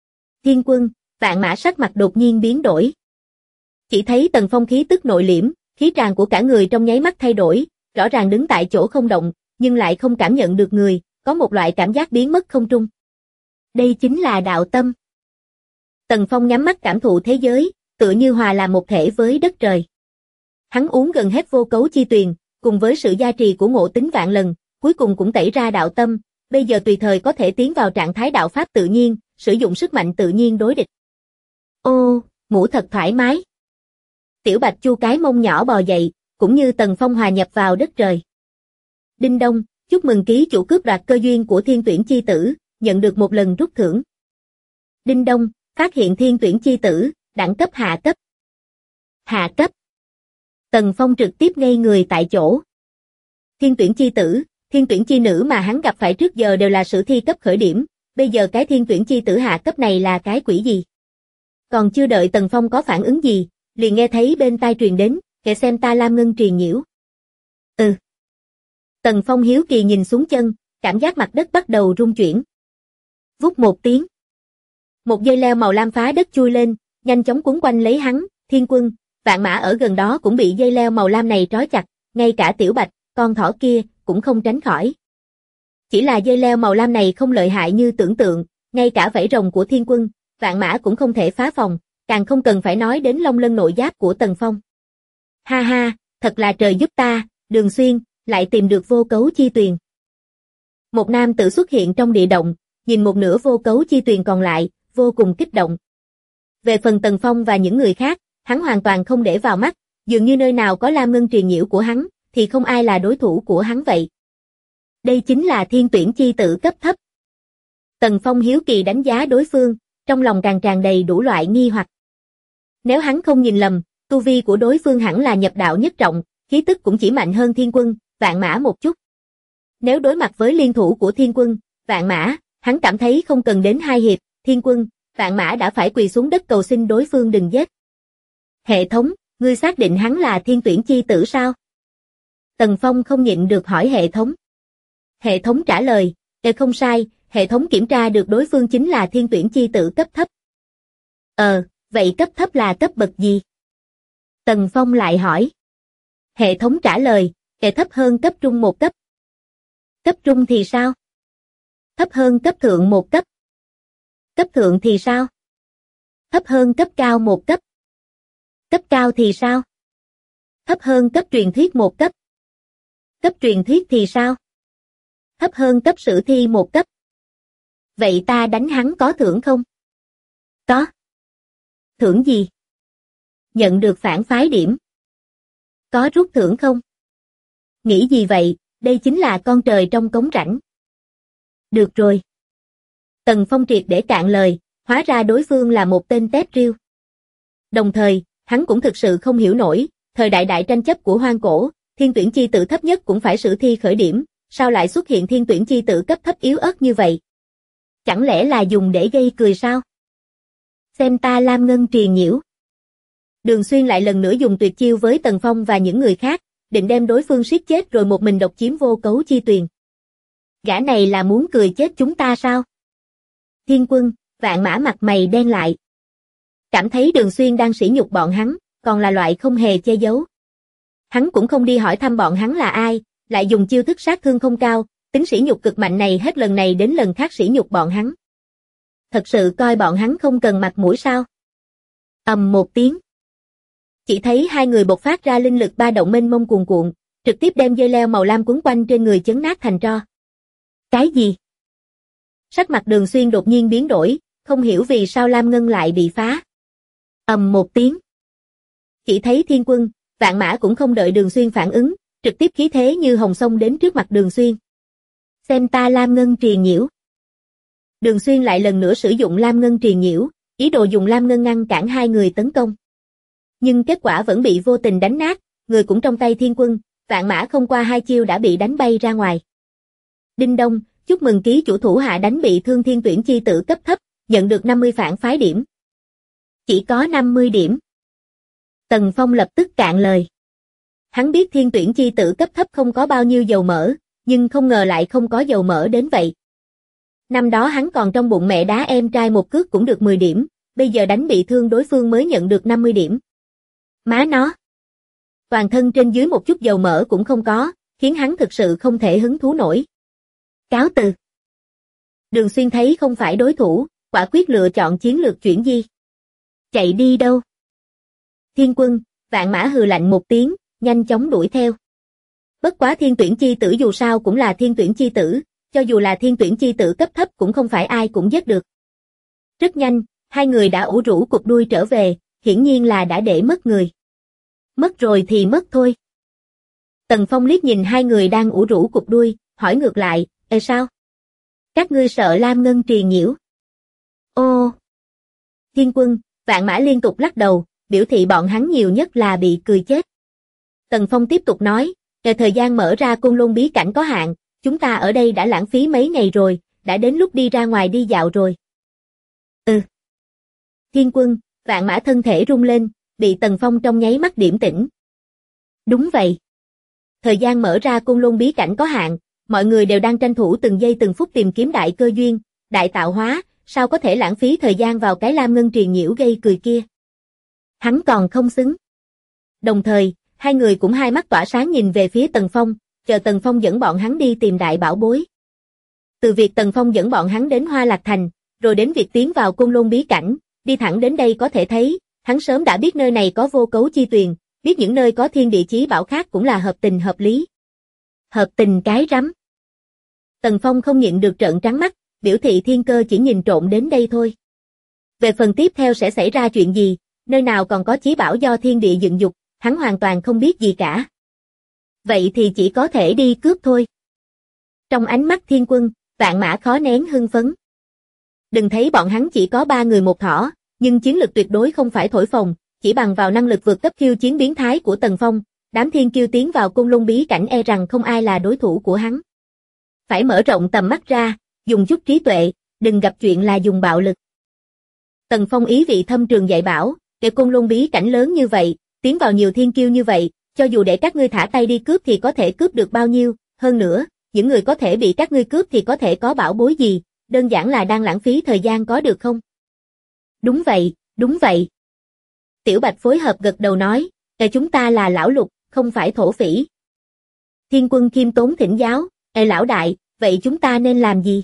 Speaker 2: Thiên Quân, Vạn Mã sắc mặt đột nhiên biến đổi. Chỉ thấy Tần Phong khí tức nội liễm, khí tràng của cả người trong nháy mắt thay đổi, rõ ràng đứng tại chỗ không động, nhưng lại không cảm nhận được người, có một loại cảm giác biến mất không trung. Đây chính là đạo tâm. Tần Phong nhắm mắt cảm thụ thế giới, tựa như hòa làm một thể với đất trời. Hắn uống gần hết vô cấu chi tuyền, cùng với sự gia trì của ngộ tính vạn lần, cuối cùng cũng tẩy ra đạo tâm, bây giờ tùy thời có thể tiến vào trạng thái đạo pháp tự nhiên, sử dụng sức mạnh tự nhiên đối địch. Ô, ngủ thật thoải mái. Tiểu Bạch Chu cái mông nhỏ bò dậy, cũng như Tần Phong hòa nhập vào đất trời. Đinh đông, chúc mừng ký chủ cướp đoạt cơ duyên của Thiên Tuyển chi tử, nhận được một lần rút thưởng. Đinh đông, phát hiện Thiên Tuyển chi tử, đẳng cấp hạ cấp. Hạ cấp. Tần Phong trực tiếp ngây người tại chỗ. Thiên Tuyển chi tử, Thiên Tuyển chi nữ mà hắn gặp phải trước giờ đều là sử thi cấp khởi điểm, bây giờ cái Thiên Tuyển chi tử hạ cấp này là cái quỷ gì? Còn chưa đợi Tần Phong có phản ứng gì, liền nghe thấy bên tai truyền đến, kệ xem ta Lam Ngân truyền nhiễu. Tần Phong hiếu kỳ nhìn xuống chân, cảm giác mặt đất bắt đầu rung chuyển. Vút một tiếng. Một dây leo màu lam phá đất chui lên, nhanh chóng quấn quanh lấy hắn, Thiên Quân, Vạn Mã ở gần đó cũng bị dây leo màu lam này trói chặt, ngay cả Tiểu Bạch, con thỏ kia, cũng không tránh khỏi. Chỉ là dây leo màu lam này không lợi hại như tưởng tượng, ngay cả vảy rồng của Thiên Quân, Vạn Mã cũng không thể phá phòng, càng không cần phải nói đến long lân nội giáp của Tần Phong. Ha ha, thật là trời giúp ta, Đường Xuyên, lại tìm được vô cấu chi tuyền. Một nam tử xuất hiện trong địa động, nhìn một nửa vô cấu chi tuyền còn lại, vô cùng kích động. Về phần Tần Phong và những người khác, hắn hoàn toàn không để vào mắt, dường như nơi nào có Lam Ngân truyền nhiễu của hắn, thì không ai là đối thủ của hắn vậy. Đây chính là Thiên Tuyển chi tử cấp thấp. Tần Phong hiếu kỳ đánh giá đối phương, trong lòng càng tràn đầy đủ loại nghi hoặc. Nếu hắn không nhìn lầm, tu vi của đối phương hẳn là nhập đạo nhất trọng, khí tức cũng chỉ mạnh hơn Thiên Quân, Vạn Mã một chút. Nếu đối mặt với liên thủ của Thiên Quân, Vạn Mã, hắn cảm thấy không cần đến 2 hiệp, Thiên Quân, Vạn Mã đã phải quỳ xuống đất cầu xin đối phương đừng giết. Hệ thống, ngươi xác định hắn là Thiên Tuyển chi tử sao? Tần Phong không nhịn được hỏi hệ thống. Hệ thống trả lời, không sai, hệ thống kiểm tra được đối phương chính là Thiên Tuyển chi tử cấp thấp. Vậy cấp thấp là cấp bậc gì? Tần Phong lại hỏi. Hệ thống trả lời, thấp hơn cấp trung 1 cấp. Cấp trung thì sao? Thấp hơn cấp thượng 1 cấp. Cấp thượng thì sao? Thấp hơn cấp cao 1 cấp. Cấp cao thì sao? Thấp hơn cấp truyền thuyết 1 cấp. Cấp truyền thuyết thì sao? Thấp hơn cấp sử thi 1 cấp. Vậy ta đánh hắn có thưởng không? Có. Thưởng gì? Nhận được phản phái điểm. Có rút thưởng không? Nghĩ gì vậy, đây chính là con trời trong cống rãnh. Được rồi. Tần Phong triệt để cạn lời, hóa ra đối phương là một tên tép riêu. Đồng thời, hắn cũng thực sự không hiểu nổi, thời đại đại tranh chấp của hoang cổ, Thiên Tuyển chi tử thấp nhất cũng phải sử thi khởi điểm, sao lại xuất hiện Thiên Tuyển chi tử cấp thấp yếu ớt như vậy? Chẳng lẽ là dùng để gây cười sao? Xem ta Lam Ngân truyền nhiễu. Đường Xuyên lại lần nữa dùng tuyệt chiêu với Tần Phong và những người khác, định đem đối phương siết chết rồi một mình độc chiếm vô cấu chi tuyền. Gã này là muốn cười chết chúng ta sao? Thiên Quân, Vạn Mã mặt mày đen lại. Cảm thấy Đường Xuyên đang sỉ nhục bọn hắn, còn là loại không hề che giấu. Hắn cũng không đi hỏi thăm bọn hắn là ai, lại dùng chiêu thức sát thương không cao, tính sỉ nhục cực mạnh này hết lần này đến lần khác sỉ nhục bọn hắn. Thật sự coi bọn hắn không cần mặt mũi sao? Ầm một tiếng. Chỉ thấy hai người bộc phát ra linh lực ba động mênh mông cuồn cuộn, trực tiếp đem dây leo màu lam quấn quanh trên người chấn nát thành tro. Cái gì? Sắc mặt Đường Xuyên đột nhiên biến đổi, không hiểu vì sao Lam Ngân lại bị phá. Ầm một tiếng. Chỉ thấy Thiên Quân, Vạn Mã cũng không đợi Đường Xuyên phản ứng, trực tiếp khí thế như hồng sông đến trước mặt Đường Xuyên. Xem ta Lam Ngân truyền nhiễu. Đường Xuyên lại lần nữa sử dụng Lam Ngân truyền nhiễu, ý đồ dùng Lam Ngân ngăn cản hai người tấn công. Nhưng kết quả vẫn bị vô tình đánh nát, người cũng trong tay Thiên Quân, Vạn Mã không qua 2 chiêu đã bị đánh bay ra ngoài. Đinh đông, chúc mừng ký chủ thủ hạ đánh bị thương Thiên Tuyển chi tử cấp thấp, nhận được 50 phản phái điểm. Chỉ có 50 điểm. Tần Phong lập tức cạn lời. Hắn biết Thiên Tuyển chi tử cấp thấp không có bao nhiêu dầu mỡ, nhưng không ngờ lại không có dầu mỡ đến vậy. Năm đó hắn còn trong bụng mẹ đá em trai một cước cũng được 10 điểm, bây giờ đánh bị thương đối phương mới nhận được 50 điểm. Má nó! Toàn thân trên dưới một chút dầu mỡ cũng không có, khiến hắn thực sự không thể hứng thú nổi. Cáo từ. Đường Xuyên thấy không phải đối thủ, quả quyết lựa chọn chiến lược chuyển di. Chạy đi đâu? Thiên Quân, Vạn Mã hừ lạnh một tiếng, nhanh chóng đuổi theo. Bất quá thiên tuyển chi tử dù sao cũng là thiên tuyển chi tử, cho dù là thiên tuyển chi tử cấp thấp cũng không phải ai cũng giết được. Rất nhanh, hai người đã ủ rũ cụp đuôi trở về, hiển nhiên là đã để mất người. Mất rồi thì mất thôi. Tần Phong liếc nhìn hai người đang ủ rũ cụp đuôi, hỏi ngược lại, sao? Các ngươi sợ Lam Ngân trì nhiễu? Ô! Thiên Quân, Vạn Mã liên tục lắc đầu, biểu thị bọn hắn nhiều nhất là bị cười chết. Tần Phong tiếp tục nói, thời gian mở ra Côn Lôn bí cảnh có hạn, chúng ta ở đây đã lãng phí mấy ngày rồi, đã đến lúc đi ra ngoài đi dạo rồi. Thiên Quân, Vạn Mã thân thể rung lên, bị Tần Phong trong nháy mắt điểm tỉnh. Đúng vậy. Thời gian mở ra Côn Lôn bí cảnh có hạn, mọi người đều đang tranh thủ từng giây từng phút tìm kiếm đại cơ duyên, đại tạo hóa, sao có thể lãng phí thời gian vào cái Lam Ngân triền nhiễu gây cười kia. Hắn còn không xứng. Đồng thời, hai người cũng hai mắt tỏa sáng nhìn về phía Tần Phong, chờ Tần Phong dẫn bọn hắn đi tìm đại bảo bối. Từ việc Tần Phong dẫn bọn hắn đến Hoa Lạc Thành, rồi đến việc tiến vào Côn Lôn bí cảnh, đi thẳng đến đây có thể thấy, hắn sớm đã biết nơi này có vô cấu chi tuyền, biết những nơi có thiên địa chí bảo khác cũng là hợp tình hợp lý. Hợp tình cái rắm. Tần Phong không nhịn được trợn trắng mắt, biểu thị thiên cơ chỉ nhìn trộm đến đây thôi. Về phần tiếp theo sẽ xảy ra chuyện gì, nơi nào còn có chí bảo do thiên địa dựng dục, hắn hoàn toàn không biết gì cả. Vậy thì chỉ có thể đi cướp thôi. Trong ánh mắt Thiên Quân, Vạn Mã khó nén hưng phấn. Đừng thấy bọn hắn chỉ có 3 người một thỏ, nhưng chiến lực tuyệt đối không phải thổi phồng, chỉ bằng vào năng lực vượt cấp khiêu chiến biến thái của Tần Phong, đám thiên kiêu tiến vào Côn Lôn bí cảnh e rằng không ai là đối thủ của hắn. Phải mở rộng tầm mắt ra, dùng chút trí tuệ, đừng gặp chuyện là dùng bạo lực. Tần Phong ý vị thâm trường dạy bảo, để Côn Lôn bí cảnh lớn như vậy, tiến vào nhiều thiên kiêu như vậy, cho dù để các ngươi thả tay đi cướp thì có thể cướp được bao nhiêu, hơn nữa, những người có thể bị các ngươi cướp thì có thể có bảo bối gì, đơn giản là đang lãng phí thời gian có được không? Đúng vậy, đúng vậy. Tiểu Bạch phối hợp gật đầu nói, chúng ta là lão lục, không phải thổ phỉ. Thiên Quân khiêm tốn thỉnh giáo, lão đại, vậy chúng ta nên làm gì?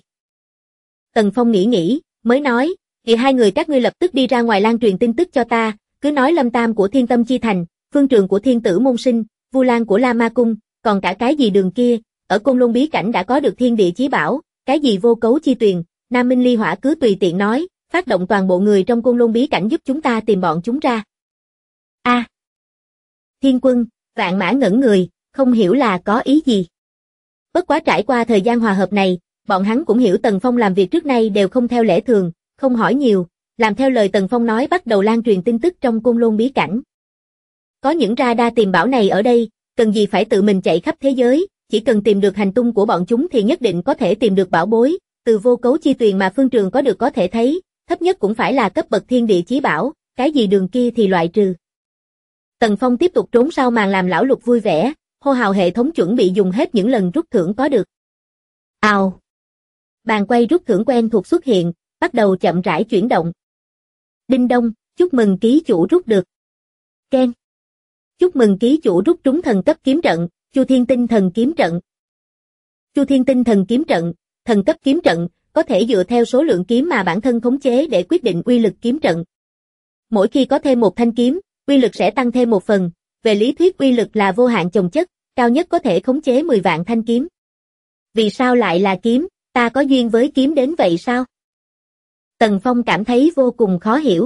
Speaker 2: Tần Phong nghĩ, mới nói, thì hai người các ngươi lập tức đi ra ngoài lan truyền tin tức cho ta, cứ nói Lâm Tam của Thiên Tâm Chi Thành, Phương Trường của Thiên Tử Môn Sinh, Vu Lan của La Ma Cung, còn cả cái gì đường kia, ở Côn Lôn bí cảnh đã có được thiên địa chí bảo, cái gì vô cấu chi tuyền, Nam Minh Ly Hỏa cứ tùy tiện nói, phát động toàn bộ người trong Côn Lôn bí cảnh giúp chúng ta tìm bọn chúng ra. Thiên Quân, Vạn Mã ngẩn người, không hiểu là có ý gì. Bất quá trải qua thời gian hòa hợp này, bọn hắn cũng hiểu Tần Phong làm việc trước nay đều không theo lẽ thường, không hỏi nhiều, làm theo lời Tần Phong nói bắt đầu lan truyền tin tức trong Côn Lôn bí cảnh. Có những radar tìm bảo này ở đây, cần gì phải tự mình chạy khắp thế giới, chỉ cần tìm được hành tung của bọn chúng thì nhất định có thể tìm được bảo bối, từ vô cấu chi tuyền mà Phương Trường có được có thể thấy, thấp nhất cũng phải là cấp bậc thiên địa chí bảo, cái gì đường kia thì loại trừ. Tần Phong tiếp tục trốn sau màn làm lão lục vui vẻ, hô hào hệ thống chuẩn bị dùng hết những lần rút thưởng có được. Ào! Bàn quay rút thưởng quen thuộc xuất hiện, bắt đầu chậm rãi chuyển động. Đinh đông, chúc mừng ký chủ rút được. Ken. Chúc mừng ký chủ rút trúng thần cấp kiếm trận, Chu Thiên Tinh Thần Kiếm Trận. Chu Thiên Tinh Thần Kiếm Trận, thần cấp kiếm trận, có thể dựa theo số lượng kiếm mà bản thân khống chế để quyết định uy lực kiếm trận. Mỗi khi có thêm một thanh kiếm, uy lực sẽ tăng thêm một phần, về lý thuyết uy lực là vô hạn chồng chất, cao nhất có thể khống chế 10 vạn thanh kiếm. Vì sao lại là kiếm, ta có duyên với kiếm đến vậy sao? Tần Phong cảm thấy vô cùng khó hiểu.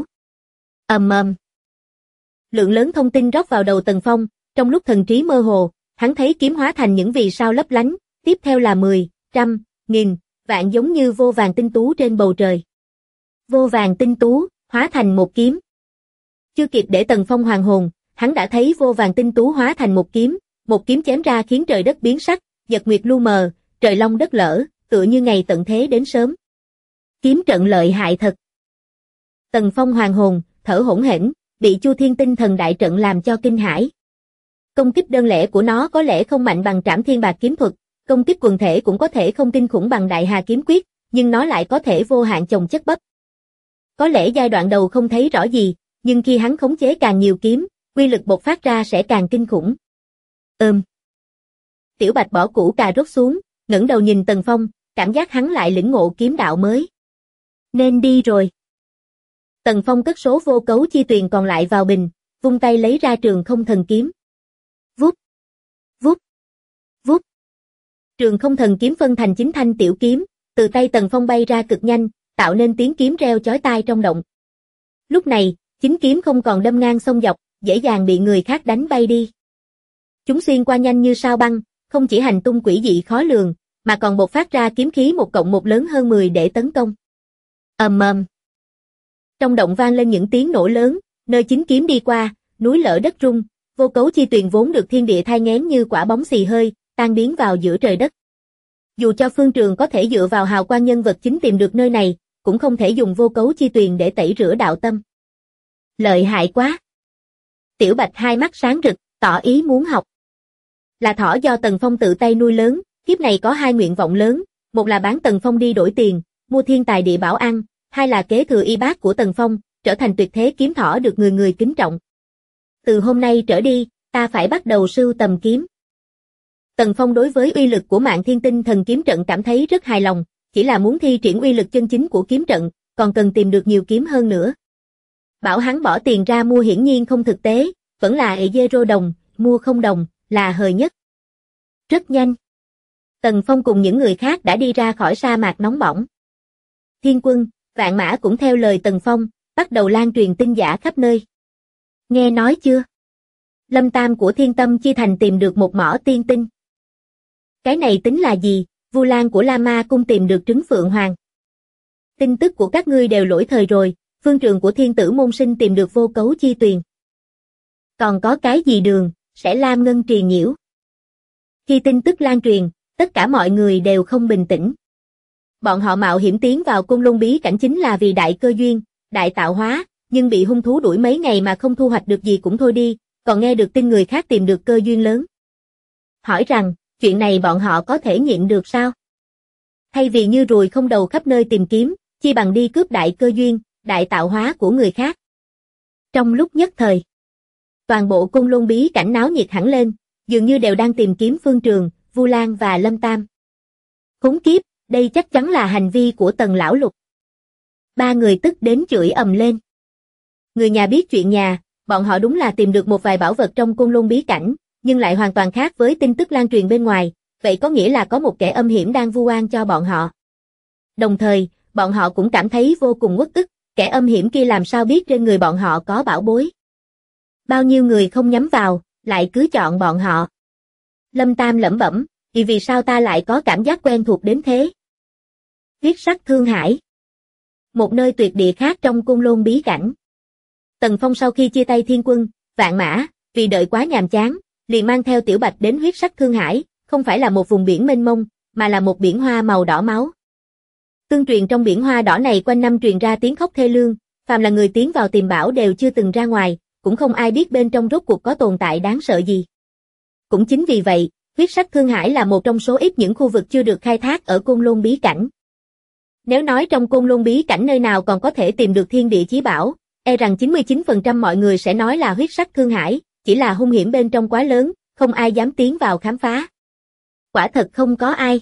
Speaker 2: Lượng lớn thông tin rót vào đầu Tần Phong, trong lúc thần trí mơ hồ, hắn thấy kiếm hóa thành những vì sao lấp lánh, tiếp theo là 10, trăm, nghìn, vạn giống như vô vàn tinh tú trên bầu trời. Vô vàn tinh tú, hóa thành một kiếm. Chưa kịp để Tần Phong hoàn hồn, hắn đã thấy vô vàn tinh tú hóa thành một kiếm chém ra khiến trời đất biến sắc, nhật nguyệt lu mờ, trời long đất lở, tựa như ngày tận thế đến sớm. Kiếm trận lợi hại thật. Tần Phong hoàn hồn, thở hổn hển, bị Chu Thiên Tinh Thần đại trận làm cho kinh hãi. Công kích đơn lẻ của nó có lẽ không mạnh bằng Trảm Thiên Bạc kiếm thuật, công kích quần thể cũng có thể không kinh khủng bằng Đại Hà kiếm quyết, nhưng nó lại có thể vô hạn chồng chất bắp. Có lẽ giai đoạn đầu không thấy rõ gì, nhưng khi hắn khống chế càng nhiều kiếm, uy lực bộc phát ra sẽ càng kinh khủng. Tiểu Bạch bỏ củ cà rốt xuống, ngẩng đầu nhìn Tần Phong, cảm giác hắn lại lĩnh ngộ kiếm đạo mới. Nên đi rồi. Tần Phong cất số vô cấu chi tuyền còn lại vào bình, vung tay lấy ra trường không thần kiếm. Vút, vút, vút. Trường không thần kiếm phân thành 9 thanh tiểu kiếm, từ tay Tần Phong bay ra cực nhanh, tạo nên tiếng kiếm reo chói tai trong động. Lúc này, 9 kiếm không còn đâm ngang xông dọc, dễ dàng bị người khác đánh bay đi. Chúng xuyên qua nhanh như sao băng, không chỉ hành tung quỷ dị khó lường, mà còn bộc phát ra kiếm khí 1+1 lớn hơn 10 để tấn công. Ầm ầm. Trong động vang lên những tiếng nổ lớn, nơi 9 kiếm đi qua, núi lở đất rung, vô cấu chi tuyền vốn được thiên địa thai nghén như quả bóng xì hơi, tan biến vào giữa trời đất. Dù cho Phương Trường có thể dựa vào hào quang nhân vật chính tìm được nơi này, cũng không thể dùng vô cấu chi tuyền để tẩy rửa đạo tâm. Lợi hại quá. Tiểu Bạch hai mắt sáng rực, tỏ ý muốn học. Là thỏ do Tần Phong tự tay nuôi lớn, kiếp này có 2 nguyện vọng lớn, một là bán Tần Phong đi đổi tiền, mua thiên tài địa bảo ăn, hai là kế thừa y bát của Tần Phong, trở thành tuyệt thế kiếm thỏ được người người kính trọng. Từ hôm nay trở đi, ta phải bắt đầu sưu tầm kiếm. Tần Phong đối với uy lực của Mạn Thiên Tinh Thần kiếm trận cảm thấy rất hài lòng, chỉ là muốn thi triển uy lực chân chính của kiếm trận, còn cần tìm được nhiều kiếm hơn nữa. Bảo hắn bỏ tiền ra mua hiển nhiên không thực tế, vẫn là euro đồng, mua không đồng, là hời nhất. Rất nhanh. Tần Phong cùng những người khác đã đi ra khỏi sa mạc nóng bỏng. Thiên Quân, Vạn Mã cũng theo lời Tần Phong, bắt đầu lan truyền tin giả khắp nơi. Nghe nói chưa? Lâm Tam của Thiên Tâm Chi Thành tìm được một mỏ tiên tinh. Cái này tính là gì? Vu Lan của La Ma Cung tìm được trứng Phượng Hoàng. Tin tức của các ngươi đều lỗi thời rồi, Phương Trường của Thiên Tử Môn Sinh tìm được vô cấu chi tuyền. Còn có cái gì đường, sẽ Lam Ngân trì nhiễu. Khi tin tức lan truyền, tất cả mọi người đều không bình tĩnh. Bọn họ mạo hiểm tiến vào Côn Lôn bí cảnh chính là vì đại cơ duyên, đại tạo hóa, nhưng bị hung thú đuổi mấy ngày mà không thu hoạch được gì cũng thôi đi, còn nghe được tin người khác tìm được cơ duyên lớn. Hỏi rằng, chuyện này bọn họ có thể nhịn được sao? Thay vì như ruồi không đầu khắp nơi tìm kiếm, chi bằng đi cướp đại cơ duyên, đại tạo hóa của người khác. Trong lúc nhất thời, toàn bộ Côn Lôn bí cảnh náo nhiệt hẳn lên, dường như đều đang tìm kiếm Phương Trường, Vu Lan và Lâm Tam. Khốn kiếp, đây chắc chắn là hành vi của Tần lão lục. 3 người tức đến chửi ầm lên. Người nhà biết chuyện nhà, bọn họ đúng là tìm được một vài bảo vật trong Côn Lôn bí cảnh, nhưng lại hoàn toàn khác với tin tức lan truyền bên ngoài, vậy có nghĩa là có một kẻ âm hiểm đang vu oan cho bọn họ. Đồng thời, bọn họ cũng cảm thấy vô cùng uất ức, kẻ âm hiểm kia làm sao biết trên người bọn họ có bảo bối. Bao nhiêu người không nhắm vào, lại cứ chọn bọn họ. Lâm Tam lẩm bẩm, vì sao ta lại có cảm giác quen thuộc đến thế? Huyết sắc Thương Hải. Một nơi tuyệt địa khác trong Côn Lôn bí cảnh. Tần Phong sau khi chia tay Thiên Quân, Vạn Mã, vì đợi quá nhàm chán, liền mang theo Tiểu Bạch đến huyết sắc Thương Hải, không phải là một vùng biển mênh mông, mà là một biển hoa màu đỏ máu. Tương truyền trong biển hoa đỏ này quanh năm truyền ra tiếng khóc thê lương, phàm là người tiến vào tìm bảo đều chưa từng ra ngoài, cũng không ai biết bên trong rốt cuộc có tồn tại đáng sợ gì. Cũng chính vì vậy, huyết sắc Thương Hải là một trong số ít những khu vực chưa được khai thác ở Côn Lôn bí cảnh. Nếu nói trong Côn Lôn bí cảnh nơi nào còn có thể tìm được thiên địa chí bảo, e rằng 99% mọi người sẽ nói là huyết sắc Thương Hải, chỉ là hung hiểm bên trong quá lớn, không ai dám tiến vào khám phá. Quả thật không có ai.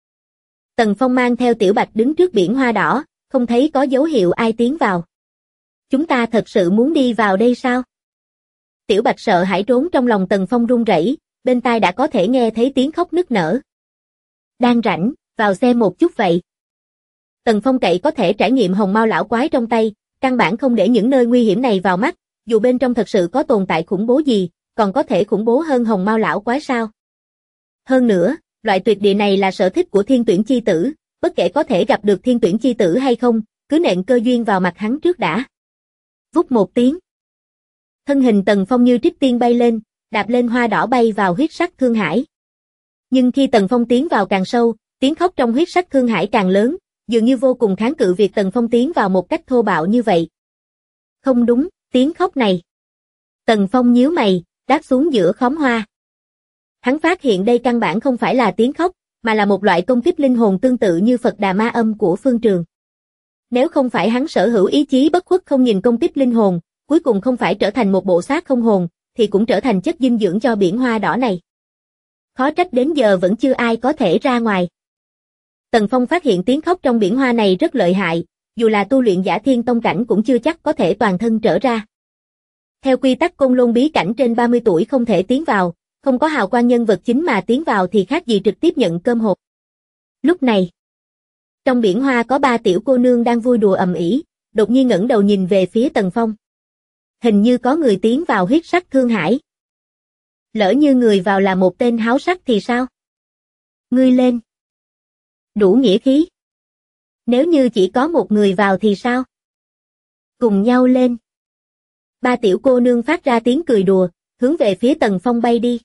Speaker 2: Tần Phong mang theo Tiểu Bạch đứng trước biển hoa đỏ, không thấy có dấu hiệu ai tiến vào. Chúng ta thật sự muốn đi vào đây sao? Tiểu Bạch sợ hãi trốn trong lòng Tần Phong run rẩy, bên tai đã có thể nghe thấy tiếng khóc nức nở. Đang rảnh, vào xem một chút vậy. Tần Phong cậy có thể trải nghiệm hồng mao lão quái trong tay, căn bản không để những nơi nguy hiểm này vào mắt, dù bên trong thật sự có tồn tại khủng bố gì, còn có thể khủng bố hơn hồng mao lão quái sao? Hơn nữa, loại tuyệt địa này là sở thích của Thiên Tuyển chi tử, bất kể có thể gặp được Thiên Tuyển chi tử hay không, cứ nện cơ duyên vào mặt hắn trước đã. Vút một tiếng. Thân hình Tần Phong như trích tiên bay lên, đạp lên hoa đỏ bay vào huyết sắc Thương Hải. Nhưng khi Tần Phong tiến vào càng sâu, tiếng khóc trong huyết sắc Thương Hải càng lớn, dường như vô cùng kháng cự việc Tần Phong tiến vào một cách thô bạo như vậy. Không đúng, tiếng khóc này. Tần Phong nhíu mày, đáp xuống giữa khóm hoa. Hắn phát hiện đây căn bản không phải là tiếng khóc, mà là một loại công kích linh hồn tương tự như Phật Đà Ma Âm của Phương Trường. Nếu không phải hắn sở hữu ý chí bất khuất không nhìn công kích linh hồn, cuối cùng không phải trở thành một bộ xác không hồn, thì cũng trở thành chất dinh dưỡng cho biển hoa đỏ này. Khó trách đến giờ vẫn chưa ai có thể ra ngoài. Tần Phong phát hiện tiếng khóc trong biển hoa này rất lợi hại, dù là tu luyện giả thiên tông cảnh cũng chưa chắc có thể toàn thân trở ra. Theo quy tắc Côn Lôn bí cảnh trên 30 tuổi không thể tiến vào, không có hào quang nhân vật chính mà tiến vào thì khác gì trực tiếp nhận cơm hộp. Lúc này, trong biển hoa có 3 tiểu cô nương đang vui đùa ầm ĩ, đột nhiên ngẩng đầu nhìn về phía Tần Phong. Hình như có người tiến vào huyết sắc thương hải. Lỡ như người vào là một tên háo sắc thì sao? Ngươi lên. Đủ nghĩa khí. Nếu như chỉ có một người vào thì sao? Cùng nhau lên. 3 tiểu cô nương phát ra tiếng cười đùa, hướng về phía Tần Phong bay đi.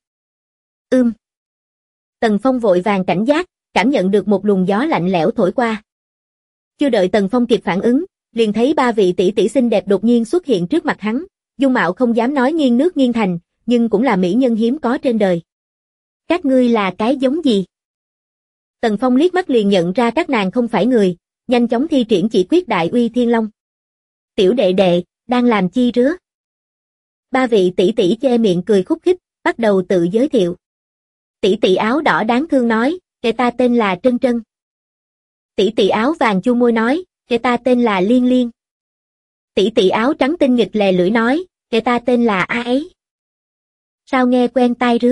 Speaker 2: Tần Phong vội vàng cảnh giác, cảm nhận được một luồng gió lạnh lẽo thổi qua. Chưa đợi Tần Phong kịp phản ứng, liền thấy 3 vị tỷ tỷ xinh đẹp đột nhiên xuất hiện trước mặt hắn, dung mạo không dám nói nghiêng nước nghiêng thành, nhưng cũng là mỹ nhân hiếm có trên đời. Các ngươi là cái giống gì? Tần Phong liếc mắt liền nhận ra các nàng không phải người, nhanh chóng thi triển chỉ quyết Đại Uy Thiên Long. Tiểu đệ đệ, đang làm chi rứa? 3 vị tỷ tỷ che miệng cười khúc khích, bắt đầu tự giới thiệu. Tỷ tỷ áo đỏ đáng thương nói, kẻ ta tên là Trân Trân. Tỷ tỷ áo vàng chu môi nói, kẻ ta tên là Liên Liên. Tỷ tỷ áo trắng tinh nghịch lè lưỡi nói, kẻ ta tên là A ấy. Sao nghe quen tai rứa?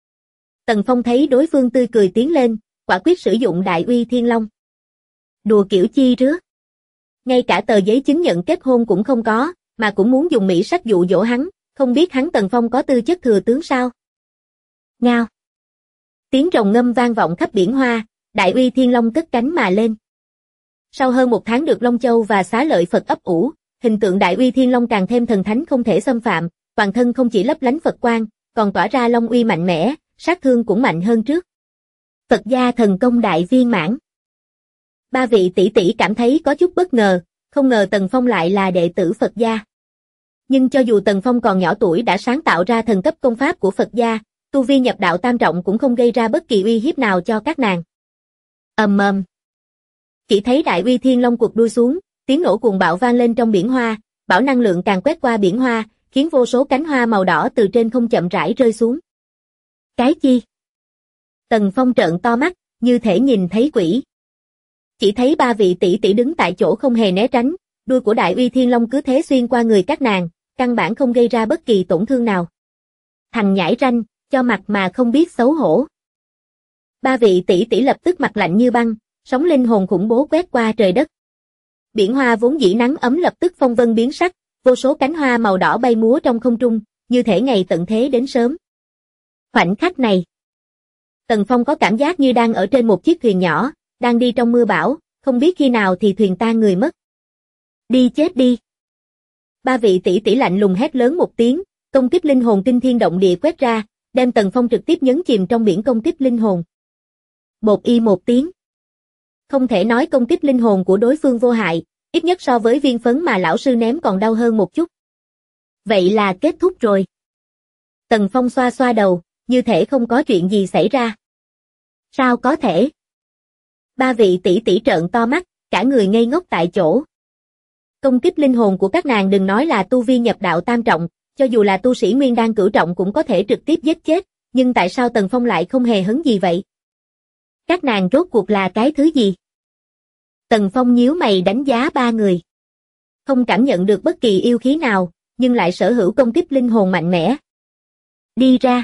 Speaker 2: Tần Phong thấy đối phương tươi cười tiến lên, quả quyết sử dụng Đại Uy Thiên Long. Đùa kiểu chi rứa? Ngay cả tờ giấy chứng nhận kết hôn cũng không có, mà cũng muốn dùng mỹ sách dụ dỗ hắn, không biết hắn Tần Phong có tư chất thừa tướng sao? Ngao. Tiếng rồng ngâm vang vọng khắp biển hoa, Đại Uy Thiên Long cất cánh mà lên. Sau hơn 1 tháng được Long Châu và Xá Lợi Phật ấp ủ, hình tượng Đại Uy Thiên Long càng thêm thần thánh không thể xâm phạm, toàn thân không chỉ lấp lánh Phật quang, còn tỏa ra long uy mạnh mẽ, sát thương cũng mạnh hơn trước. Phật gia thần công đại viên mãn. 3 vị tỷ tỷ cảm thấy có chút bất ngờ, không ngờ Tần Phong lại là đệ tử Phật gia. Nhưng cho dù Tần Phong còn nhỏ tuổi đã sáng tạo ra thần cấp công pháp của Phật gia, tu vi nhập đạo tam trọng cũng không gây ra bất kỳ uy hiếp nào cho các nàng. Ầm. Chỉ thấy Đại Uy Thiên Long cuộc đuôi xuống, tiếng nổ cuồng bạo vang lên trong biển hoa, bão năng lượng càng quét qua biển hoa, khiến vô số cánh hoa màu đỏ từ trên không chậm rãi rơi xuống. Cái chi? Tần Phong trợn to mắt, như thể nhìn thấy quỷ. Chỉ thấy 3 vị tỷ tỷ đứng tại chỗ không hề né tránh, đuôi của Đại Uy Thiên Long cứ thế xuyên qua người các nàng, căn bản không gây ra bất kỳ tổn thương nào. Thằng nhãi ranh, cho mặt mà không biết xấu hổ. 3 vị tỷ tỷ lập tức mặt lạnh như băng, sóng linh hồn khủng bố quét qua trời đất. Biển hoa vốn dĩ nắng ấm lập tức phong vân biến sắc, vô số cánh hoa màu đỏ bay múa trong không trung, như thể ngày tận thế đến sớm. Khoảnh khắc này, Tần Phong có cảm giác như đang ở trên một chiếc thuyền nhỏ, đang đi trong mưa bão, không biết khi nào thì thuyền tan người mất. Đi chết đi. 3 vị tỷ tỷ lạnh lùng hét lớn một tiếng, công kích linh hồn kinh thiên động địa quét ra, đem Tần Phong trực tiếp nhấn chìm trong biển công kích linh hồn. Một y một tiếng. Không thể nói công kích linh hồn của đối phương vô hại, ít nhất so với viên phấn mà lão sư ném còn đau hơn một chút. Vậy là kết thúc rồi. Tần Phong xoa xoa đầu, như thể không có chuyện gì xảy ra. Sao có thể? 3 vị tỷ tỷ trợn to mắt, cả người ngây ngốc tại chỗ. Công kích linh hồn của các nàng đừng nói là tu vi nhập đạo tam trọng, cho dù là tu sĩ nguyên đan cửu trọng cũng có thể trực tiếp giết chết, nhưng tại sao Tần Phong lại không hề hấn gì vậy? Các nàng rốt cuộc là cái thứ gì? Tần Phong nhíu mày đánh giá 3 người. Không cảm nhận được bất kỳ yêu khí nào, nhưng lại sở hữu công kích linh hồn mạnh mẽ. Đi ra.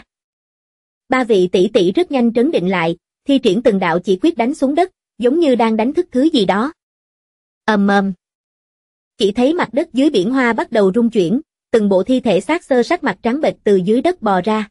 Speaker 2: 3 vị tỷ tỷ rất nhanh trấn định lại, thi triển từng đạo chỉ quyết đánh xuống đất, giống như đang đánh thức thứ gì đó. Ầm. Chỉ thấy mặt đất dưới biển hoa bắt đầu rung chuyển, từng bộ thi thể xác xơ sắc mặt trắng bệch từ dưới đất bò ra.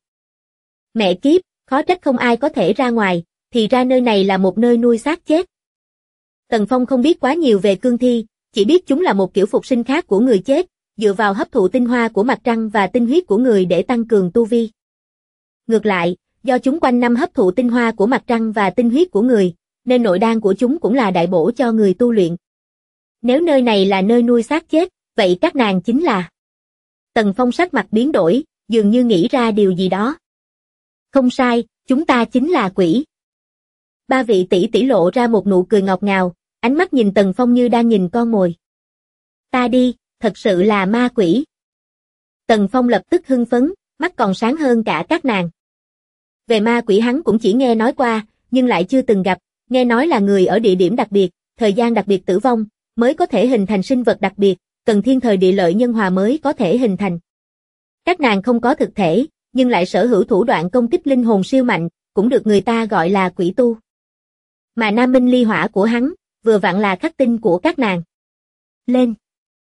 Speaker 2: Mẹ kiếp, khó trách không ai có thể ra ngoài, thì ra nơi này là một nơi nuôi xác chết. Tần Phong không biết quá nhiều về cương thi, chỉ biết chúng là một kiểu phục sinh khác của người chết, dựa vào hấp thụ tinh hoa của mặt trăng và tinh huyết của người để tăng cường tu vi. Ngược lại, do chúng quanh năm hấp thụ tinh hoa của mặt trăng và tinh huyết của người, nên nội đan của chúng cũng là đại bổ cho người tu luyện. Nếu nơi này là nơi nuôi xác chết, vậy các nàng chính là... Tần Phong sắc mặt biến đổi, dường như nghĩ ra điều gì đó. Không sai, chúng ta chính là quỷ. Ba vị tỷ tỷ lộ ra một nụ cười ngọt ngào, ánh mắt nhìn Tần Phong như đang nhìn con mồi. Ta đi, thật sự là ma quỷ. Tần Phong lập tức hưng phấn, mắt còn sáng hơn cả các nàng. Về ma quỷ hắn cũng chỉ nghe nói qua, nhưng lại chưa từng gặp, nghe nói là người ở địa điểm đặc biệt, thời gian đặc biệt tử vong, mới có thể hình thành sinh vật đặc biệt, cần thiên thời địa lợi nhân hòa mới có thể hình thành. Các nàng không có thực thể, nhưng lại sở hữu thủ đoạn công kích linh hồn siêu mạnh, cũng được người ta gọi là quỷ tu. Mà Nam Minh Ly Hỏa của hắn, vừa vặn là khắc tinh của các nàng. Lên!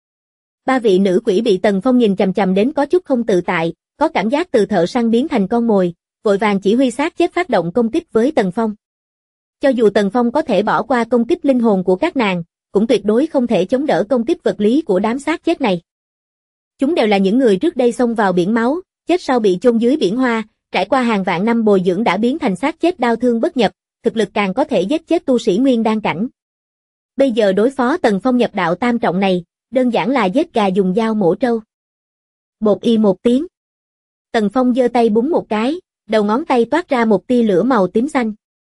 Speaker 2: Ba vị nữ quỷ bị Tần Phong nhìn chằm chằm đến có chút không tự tại, có cảm giác từ thợ săn biến thành con mồi, vội vàng chỉ huy xác chết phát động công kích với Tần Phong. Cho dù Tần Phong có thể bỏ qua công kích linh hồn của các nàng, cũng tuyệt đối không thể chống đỡ công kích vật lý của đám xác chết này. Chúng đều là những người trước đây xông vào biển máu, chết sau bị chôn dưới biển hoa, trải qua hàng vạn năm bồi dưỡng đã biến thành xác chết đau thương bất nhập, thực lực càng có thể giết chết tu sĩ nguyên đan cảnh. Bây giờ đối phó Tần Phong nhập đạo tam trọng này, đơn giản là giết gà dùng dao mổ trâu. Bột y một tiếng. Tần Phong giơ tay búng một cái, đầu ngón tay toát ra một tia lửa màu tím xanh.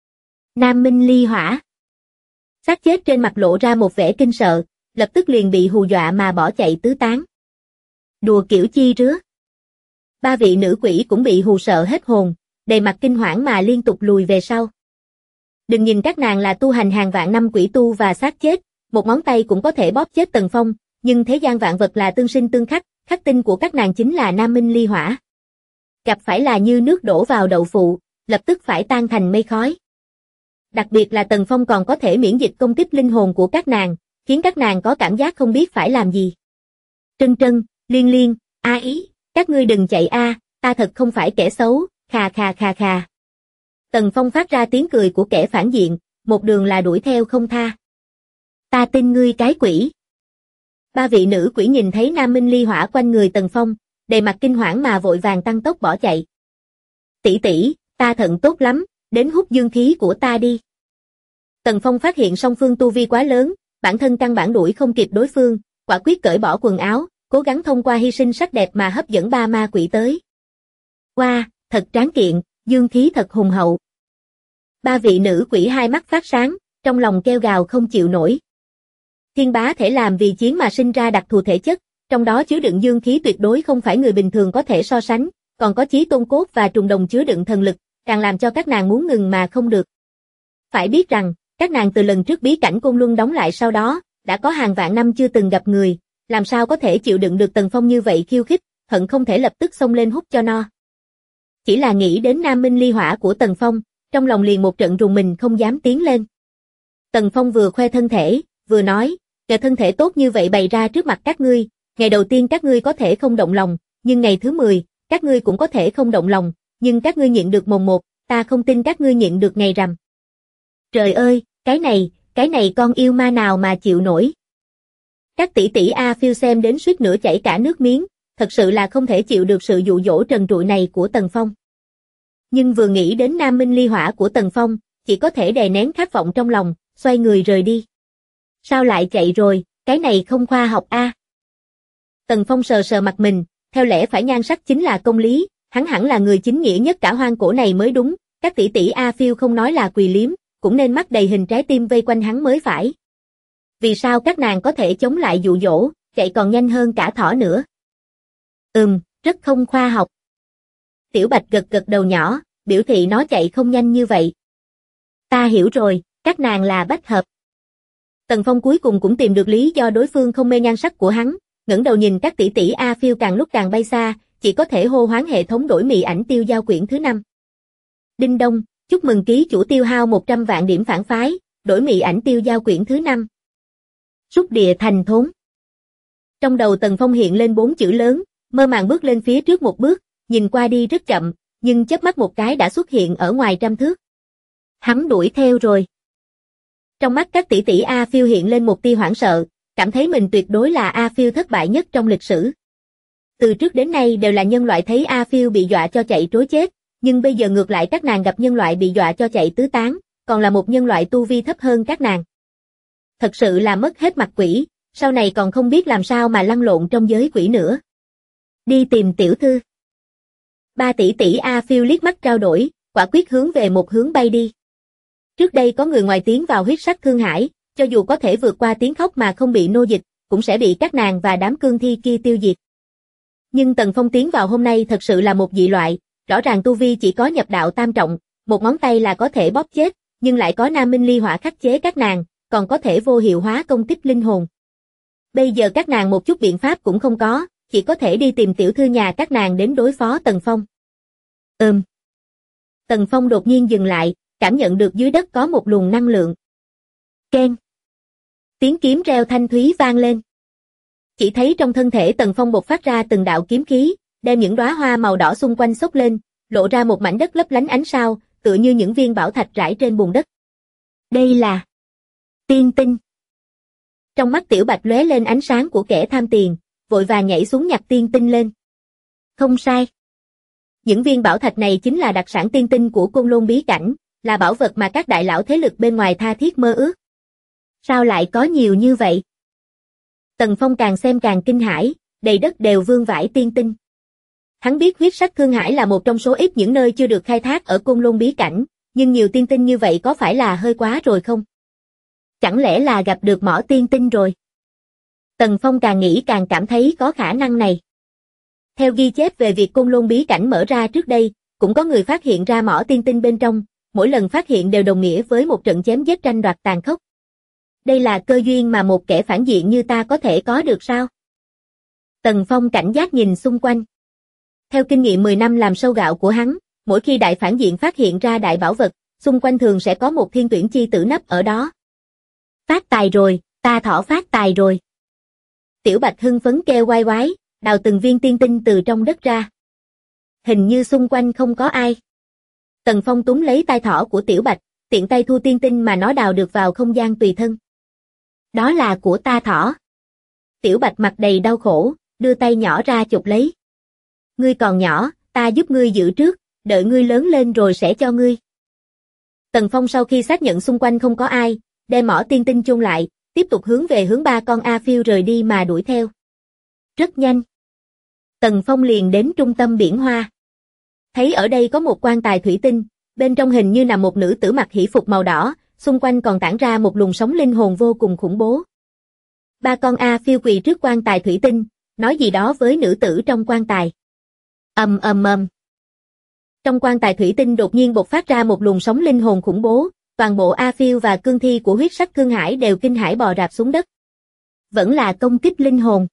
Speaker 2: Nam Minh Ly Hỏa. Xác chết trên mặt lộ ra một vẻ kinh sợ, lập tức liền bị hù dọa mà bỏ chạy tứ tán. Đùa kiểu chi rứa. Ba vị nữ quỷ cũng bị hù sợ hết hồn, đầy mặt kinh hoảng mà liên tục lùi về sau. Đừng nhìn các nàng là tu hành hàng vạn năm quỷ tu và xác chết, một ngón tay cũng có thể bóp chết Tần Phong, nhưng thế gian vạn vật là tương sinh tương khắc, khắc tinh của các nàng chính là Nam Minh Ly Hỏa. Gặp phải là như nước đổ vào đậu phụ, lập tức phải tan thành mây khói. Đặc biệt là Tần Phong còn có thể miễn dịch công kích linh hồn của các nàng, khiến các nàng có cảm giác không biết phải làm gì. Trân Trân, Liên Liên, A Ý, các ngươi đừng chạy a, ta thật không phải kẻ xấu, khà khà khà khà. Tần Phong phát ra tiếng cười của kẻ phản diện, một đường là đuổi theo không tha. Ta tin ngươi cái quỷ. Ba vị nữ quỷ nhìn thấy Nam Minh Ly Hỏa quanh người Tần Phong, đầy mặt kinh hoảng mà vội vàng tăng tốc bỏ chạy. Tỷ tỷ, ta thận tốt lắm, đến hút dương khí của ta đi. Tần Phong phát hiện song phương tu vi quá lớn, bản thân căn bản đuổi không kịp đối phương, quả quyết cởi bỏ quần áo, cố gắng thông qua hy sinh sắc đẹp mà hấp dẫn ba ma quỷ tới. Wow, thật tráng kiện, dương khí thật hùng hậu. Ba vị nữ quỷ hai mắt phát sáng, trong lòng kêu gào không chịu nổi. Thiên bá thể làm vì chiến mà sinh ra đặc thù thể chất, trong đó chứa đựng dương khí tuyệt đối không phải người bình thường có thể so sánh, còn có chí tôn cốt và trùng đồng chứa đựng thần lực, càng làm cho các nàng muốn ngừng mà không được. Phải biết rằng, các nàng từ lần trước bí cảnh Côn Luân đóng lại sau đó, đã có hàng vạn năm chưa từng gặp người, làm sao có thể chịu đựng được Tần Phong như vậy khiêu khích, hận không thể lập tức xông lên hút cho no. Chỉ là nghĩ đến Nam Minh Ly Hỏa của Tần Phong, trong lòng liền một trận rùng mình không dám tiến lên. Tần Phong vừa khoe thân thể, vừa nói, nhờ thân thể tốt như vậy bày ra trước mặt các ngươi, ngày đầu tiên các ngươi có thể không động lòng, nhưng ngày thứ 10, các ngươi cũng có thể không động lòng, nhưng các ngươi nhịn được mồng 1, ta không tin các ngươi nhịn được ngày rằm. Trời ơi, cái này con yêu ma nào mà chịu nổi. Các tỷ tỷ A Phiêu xem đến suýt nữa chảy cả nước miếng, thật sự là không thể chịu được sự dụ dỗ trần trụi này của Tần Phong. Nhưng vừa nghĩ đến Nam Minh Ly Hỏa của Tần Phong, chỉ có thể đè nén khát vọng trong lòng, xoay người rời đi. Sao lại chạy rồi, cái này không khoa học a. Tần Phong sờ sờ mặt mình, theo lẽ phải nhan sắc chính là công lý, hắn hẳn là người chính nghĩa nhất cả hoang cổ này mới đúng, các tỷ tỷ A Phiêu không nói là quỳ liếm, cũng nên mắt đầy hình trái tim vây quanh hắn mới phải. Vì sao các nàng có thể chống lại dụ dỗ, chạy còn nhanh hơn cả thỏ nữa? Rất không khoa học. Tiểu Bạch gật gật đầu nhỏ, biểu thị nó chạy không nhanh như vậy. Ta hiểu rồi, các nàng là bách hợp. Tần Phong cuối cùng cũng tìm được lý do đối phương không mê nhan sắc của hắn, ngẩng đầu nhìn các tỷ tỷ A Phiêu càng lúc càng bay xa, chỉ có thể hô hoán hệ thống đổi mì ảnh tiêu giao quyển thứ 5. Đinh đông, chúc mừng ký chủ tiêu hao 100 vạn điểm phản phái, đổi mì ảnh tiêu giao quyển thứ 5. Rút địa thành thốn. Trong đầu Tần Phong hiện lên 4 chữ lớn, mơ màng bước lên phía trước một bước, nhìn qua đi rất chậm, nhưng chớp mắt một cái đã xuất hiện ở ngoài trăm thước. Hắn đuổi theo rồi. Trong mắt các tỷ tỷ A Phiêu hiện lên một tia hoảng sợ, cảm thấy mình tuyệt đối là A Phiêu thất bại nhất trong lịch sử. Từ trước đến nay đều là nhân loại thấy A Phiêu bị dọa cho chạy trối chết, nhưng bây giờ ngược lại các nàng gặp nhân loại bị dọa cho chạy tứ tán, còn là một nhân loại tu vi thấp hơn các nàng. Thật sự là mất hết mặt quỷ, sau này còn không biết làm sao mà lăn lộn trong giới quỷ nữa. Đi tìm tiểu thư. Ba tỷ tỷ A Phiêu liếc mắt trao đổi, quả quyết hướng về một hướng bay đi. Trước đây có người ngoài tiến vào huyết sắc thương hải, cho dù có thể vượt qua tiếng khóc mà không bị nô dịch, cũng sẽ bị các nàng và đám cương thi kia tiêu diệt. Nhưng Tần Phong tiến vào hôm nay thật sự là một dị loại, rõ ràng tu vi chỉ có nhập đạo tam trọng, một ngón tay là có thể bóp chết, nhưng lại có Nam Minh Ly Hỏa khắc chế các nàng, còn có thể vô hiệu hóa công kích linh hồn. Bây giờ các nàng một chút biện pháp cũng không có, chỉ có thể đi tìm tiểu thư nhà các nàng đến đối phó Tần Phong. Tần Phong đột nhiên dừng lại, cảm nhận được dưới đất có một luồng năng lượng. Keng. Tiếng kiếm reo thanh thúy vang lên. Chỉ thấy trong thân thể Tần Phong bộc phát ra từng đạo kiếm khí, đem những đóa hoa màu đỏ xung quanh xốc lên, lộ ra một mảnh đất lấp lánh ánh sao, tựa như những viên bảo thạch rải trên bùn đất. Đây là tiên tinh. Trong mắt Tiểu Bạch lóe lên ánh sáng của kẻ tham tiền, vội vàng nhảy xuống nhặt tiên tinh lên. Không sai. Những viên bảo thạch này chính là đặc sản tiên tinh của Côn Lôn bí cảnh, là bảo vật mà các đại lão thế lực bên ngoài tha thiết mơ ước. Sao lại có nhiều như vậy? Tần Phong càng xem càng kinh hãi, đầy đất đều vương vãi tiên tinh. Hắn biết huyết sắc thương hải là một trong số ít những nơi chưa được khai thác ở Côn Lôn bí cảnh, nhưng nhiều tiên tinh như vậy có phải là hơi quá rồi không? Chẳng lẽ là gặp được mỏ tiên tinh rồi? Tần Phong càng nghĩ càng cảm thấy có khả năng này. Theo ghi chép về việc Côn Lôn bí cảnh mở ra trước đây, cũng có người phát hiện ra mỏ tiên tinh bên trong, mỗi lần phát hiện đều đồng nghĩa với một trận chém giết tranh đoạt tàn khốc. Đây là cơ duyên mà một kẻ phản diện như ta có thể có được sao? Tần Phong cảnh giác nhìn xung quanh. Theo kinh nghiệm 10 năm làm sâu gạo của hắn, mỗi khi đại phản diện phát hiện ra đại bảo vật, xung quanh thường sẽ có một thiên tuyển chi tử nấp ở đó. Phát tài rồi, ta thỏ phát tài rồi. Tiểu Bạch hưng phấn kêu oai oái, đào từng viên tiên tinh từ trong đất ra. Hình như xung quanh không có ai. Tần Phong túm lấy tai thỏ của Tiểu Bạch, tiện tay thu tiên tinh mà nó đào được vào không gian tùy thân. Đó là của ta thỏ. Tiểu Bạch mặt đầy đau khổ, đưa tay nhỏ ra chụp lấy. Ngươi còn nhỏ, ta giúp ngươi giữ trước, đợi ngươi lớn lên rồi sẽ cho ngươi. Tần Phong sau khi xác nhận xung quanh không có ai, đem mỏ tiên tinh chôn lại, tiếp tục hướng về hướng ba con A Phiêu rời đi mà đuổi theo. Rất nhanh. Tần Phong liền đến trung tâm biển hoa. Thấy ở đây có một quan tài thủy tinh, bên trong hình như nằm một nữ tử mặc hỷ phục màu đỏ, xung quanh còn tản ra một luồng sóng linh hồn vô cùng khủng bố. Ba con A Phiêu quỳ trước quan tài thủy tinh, nói gì đó với nữ tử trong quan tài. Ầm ầm ầm. Trong quan tài thủy tinh đột nhiên bộc phát ra một luồng sóng linh hồn khủng bố, toàn bộ A Phiêu và cương thi của huyết sắc thương hải đều kinh hãi bò rạp xuống đất. Vẫn là công kích linh hồn.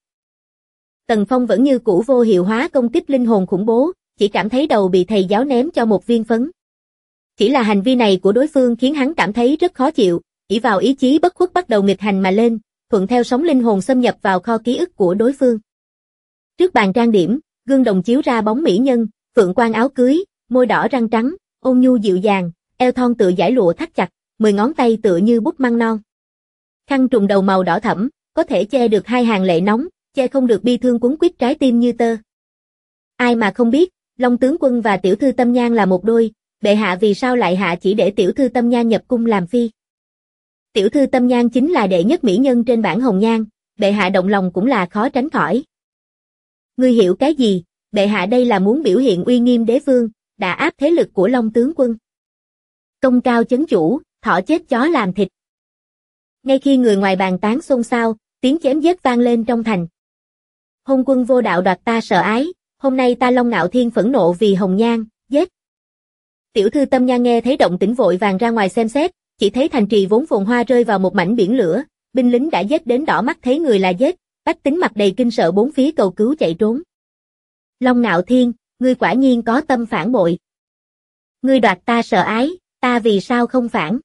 Speaker 2: Tần Phong vẫn như cũ vô hiệu hóa công kích linh hồn khủng bố, chỉ cảm thấy đầu bị thầy giáo ném cho một viên phấn. Chỉ là hành vi này của đối phương khiến hắn cảm thấy rất khó chịu, ỷ vào ý chí bất khuất bắt đầu nghịch hành mà lên, thuận theo sóng linh hồn xâm nhập vào kho ký ức của đối phương. Trước bàn trang điểm, gương đồng chiếu ra bóng mỹ nhân, phượng quan áo cưới, môi đỏ răng trắng, ôn nhu dịu dàng, eo thon tựa dải lụa thắt chặt, 10 ngón tay tựa như bút măng non. Khăn trùm đầu màu đỏ thẫm, có thể che được hai hàng lệ nóng, che không được bi thương quấn quýt trái tim như tơ. Ai mà không biết, Long tướng quân và tiểu thư Tâm Nhan là một đôi, bệ hạ vì sao lại hạ chỉ để tiểu thư Tâm Nhan nhập cung làm phi? Tiểu thư Tâm Nhan chính là đệ nhất mỹ nhân trên bảng hồng nhan, bệ hạ động lòng cũng là khó tránh khỏi. Ngươi hiểu cái gì? Bệ hạ đây là muốn biểu hiện uy nghiêm đế vương, đả áp thế lực của Long tướng quân. Công cao chấn chủ, thỏ chết chó làm thịt. Ngay khi người ngoài bàn tán xôn xao, tiếng chém giết vang lên trong thành. Hôn quân vô đạo đoạt ta sợ ái, hôm nay ta Long Ngạo Thiên phẫn nộ vì hồng nhan, giết. Tiểu thư Tâm Nhan nghe thấy động tĩnh vội vàng ra ngoài xem xét, chỉ thấy thành trì vốn phồn hoa rơi vào một mảnh biển lửa, binh lính đã giết đến đỏ mắt thấy người là giết, bách tính mặt đầy kinh sợ bốn phía cầu cứu chạy trốn. Long Ngạo Thiên, ngươi quả nhiên có tâm phản bội. Ngươi đoạt ta sợ ái, ta vì sao không phản?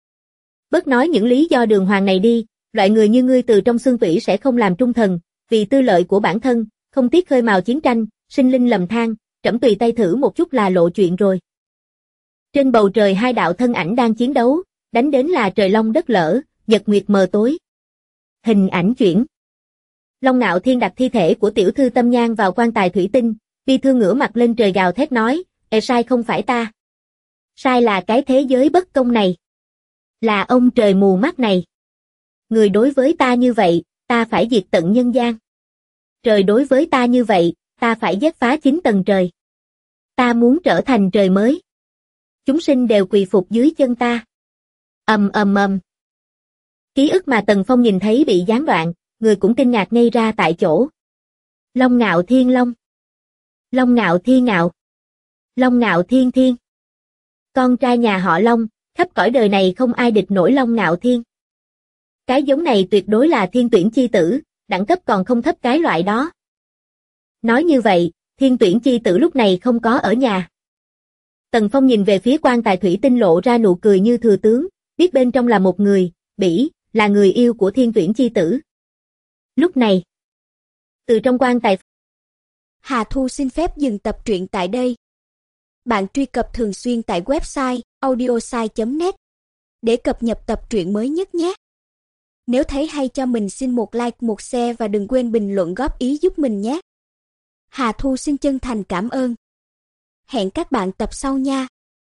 Speaker 2: Bớt nói những lý do đường hoàng này đi, loại người như ngươi từ trong xương tủy sẽ không làm trung thần, vì tư lợi của bản thân, không tiếc khơi mào chiến tranh, sinh linh lầm than, trẫm tùy tay thử một chút là lộ chuyện rồi. Trên bầu trời hai đạo thân ảnh đang chiến đấu, đánh đến là trời long đất lở, nhật nguyệt mờ tối. Hình ảnh chuyển. Long Ngạo Thiên đặt thi thể của tiểu thư Tâm Nhan vào quan tài thủy tinh, bi thương ngửa mặt lên trời gào thét nói, sai không phải ta. Sai là cái thế giới bất công này. Là ông trời mù mắt này. Người đối với ta như vậy, ta phải diệt tận nhân gian. Trời đối với ta như vậy, ta phải giết phá 9 tầng trời. Ta muốn trở thành trời mới. Chúng sinh đều quỳ phục dưới chân ta. ầm. Ký ức mà Tần Phong nhìn thấy bị gián đoạn, người cũng kinh ngạc ngây ra tại chỗ. Long Ngạo Thiên Long. Long Ngạo Thiên Ngạo. Long Ngạo Thiên Thiên. Con trai nhà họ Long, khắp cõi đời này không ai địch nổi Long Ngạo Thiên. Cái giống này tuyệt đối là thiên tuyển chi tử, đẳng cấp còn không thấp cái loại đó. Nói như vậy, thiên tuyển chi tử lúc này không có ở nhà. Tần Phong nhìn về phía quan tài thủy tinh lộ ra nụ cười như thừa tướng, biết bên trong là một người, Bỉ, là người yêu của thiên tuyển chi tử. Lúc này, từ trong quan tài,
Speaker 3: Hà Thu xin phép dừng tập truyện tại đây. Bạn truy cập thường xuyên tại website audiosai.net để cập nhật tập truyện mới nhất nhé. Nếu thấy hay cho mình xin một like, một share và đừng quên bình luận góp ý giúp mình nhé. Hà Thu xin chân thành cảm ơn. Hẹn các bạn tập sau nha.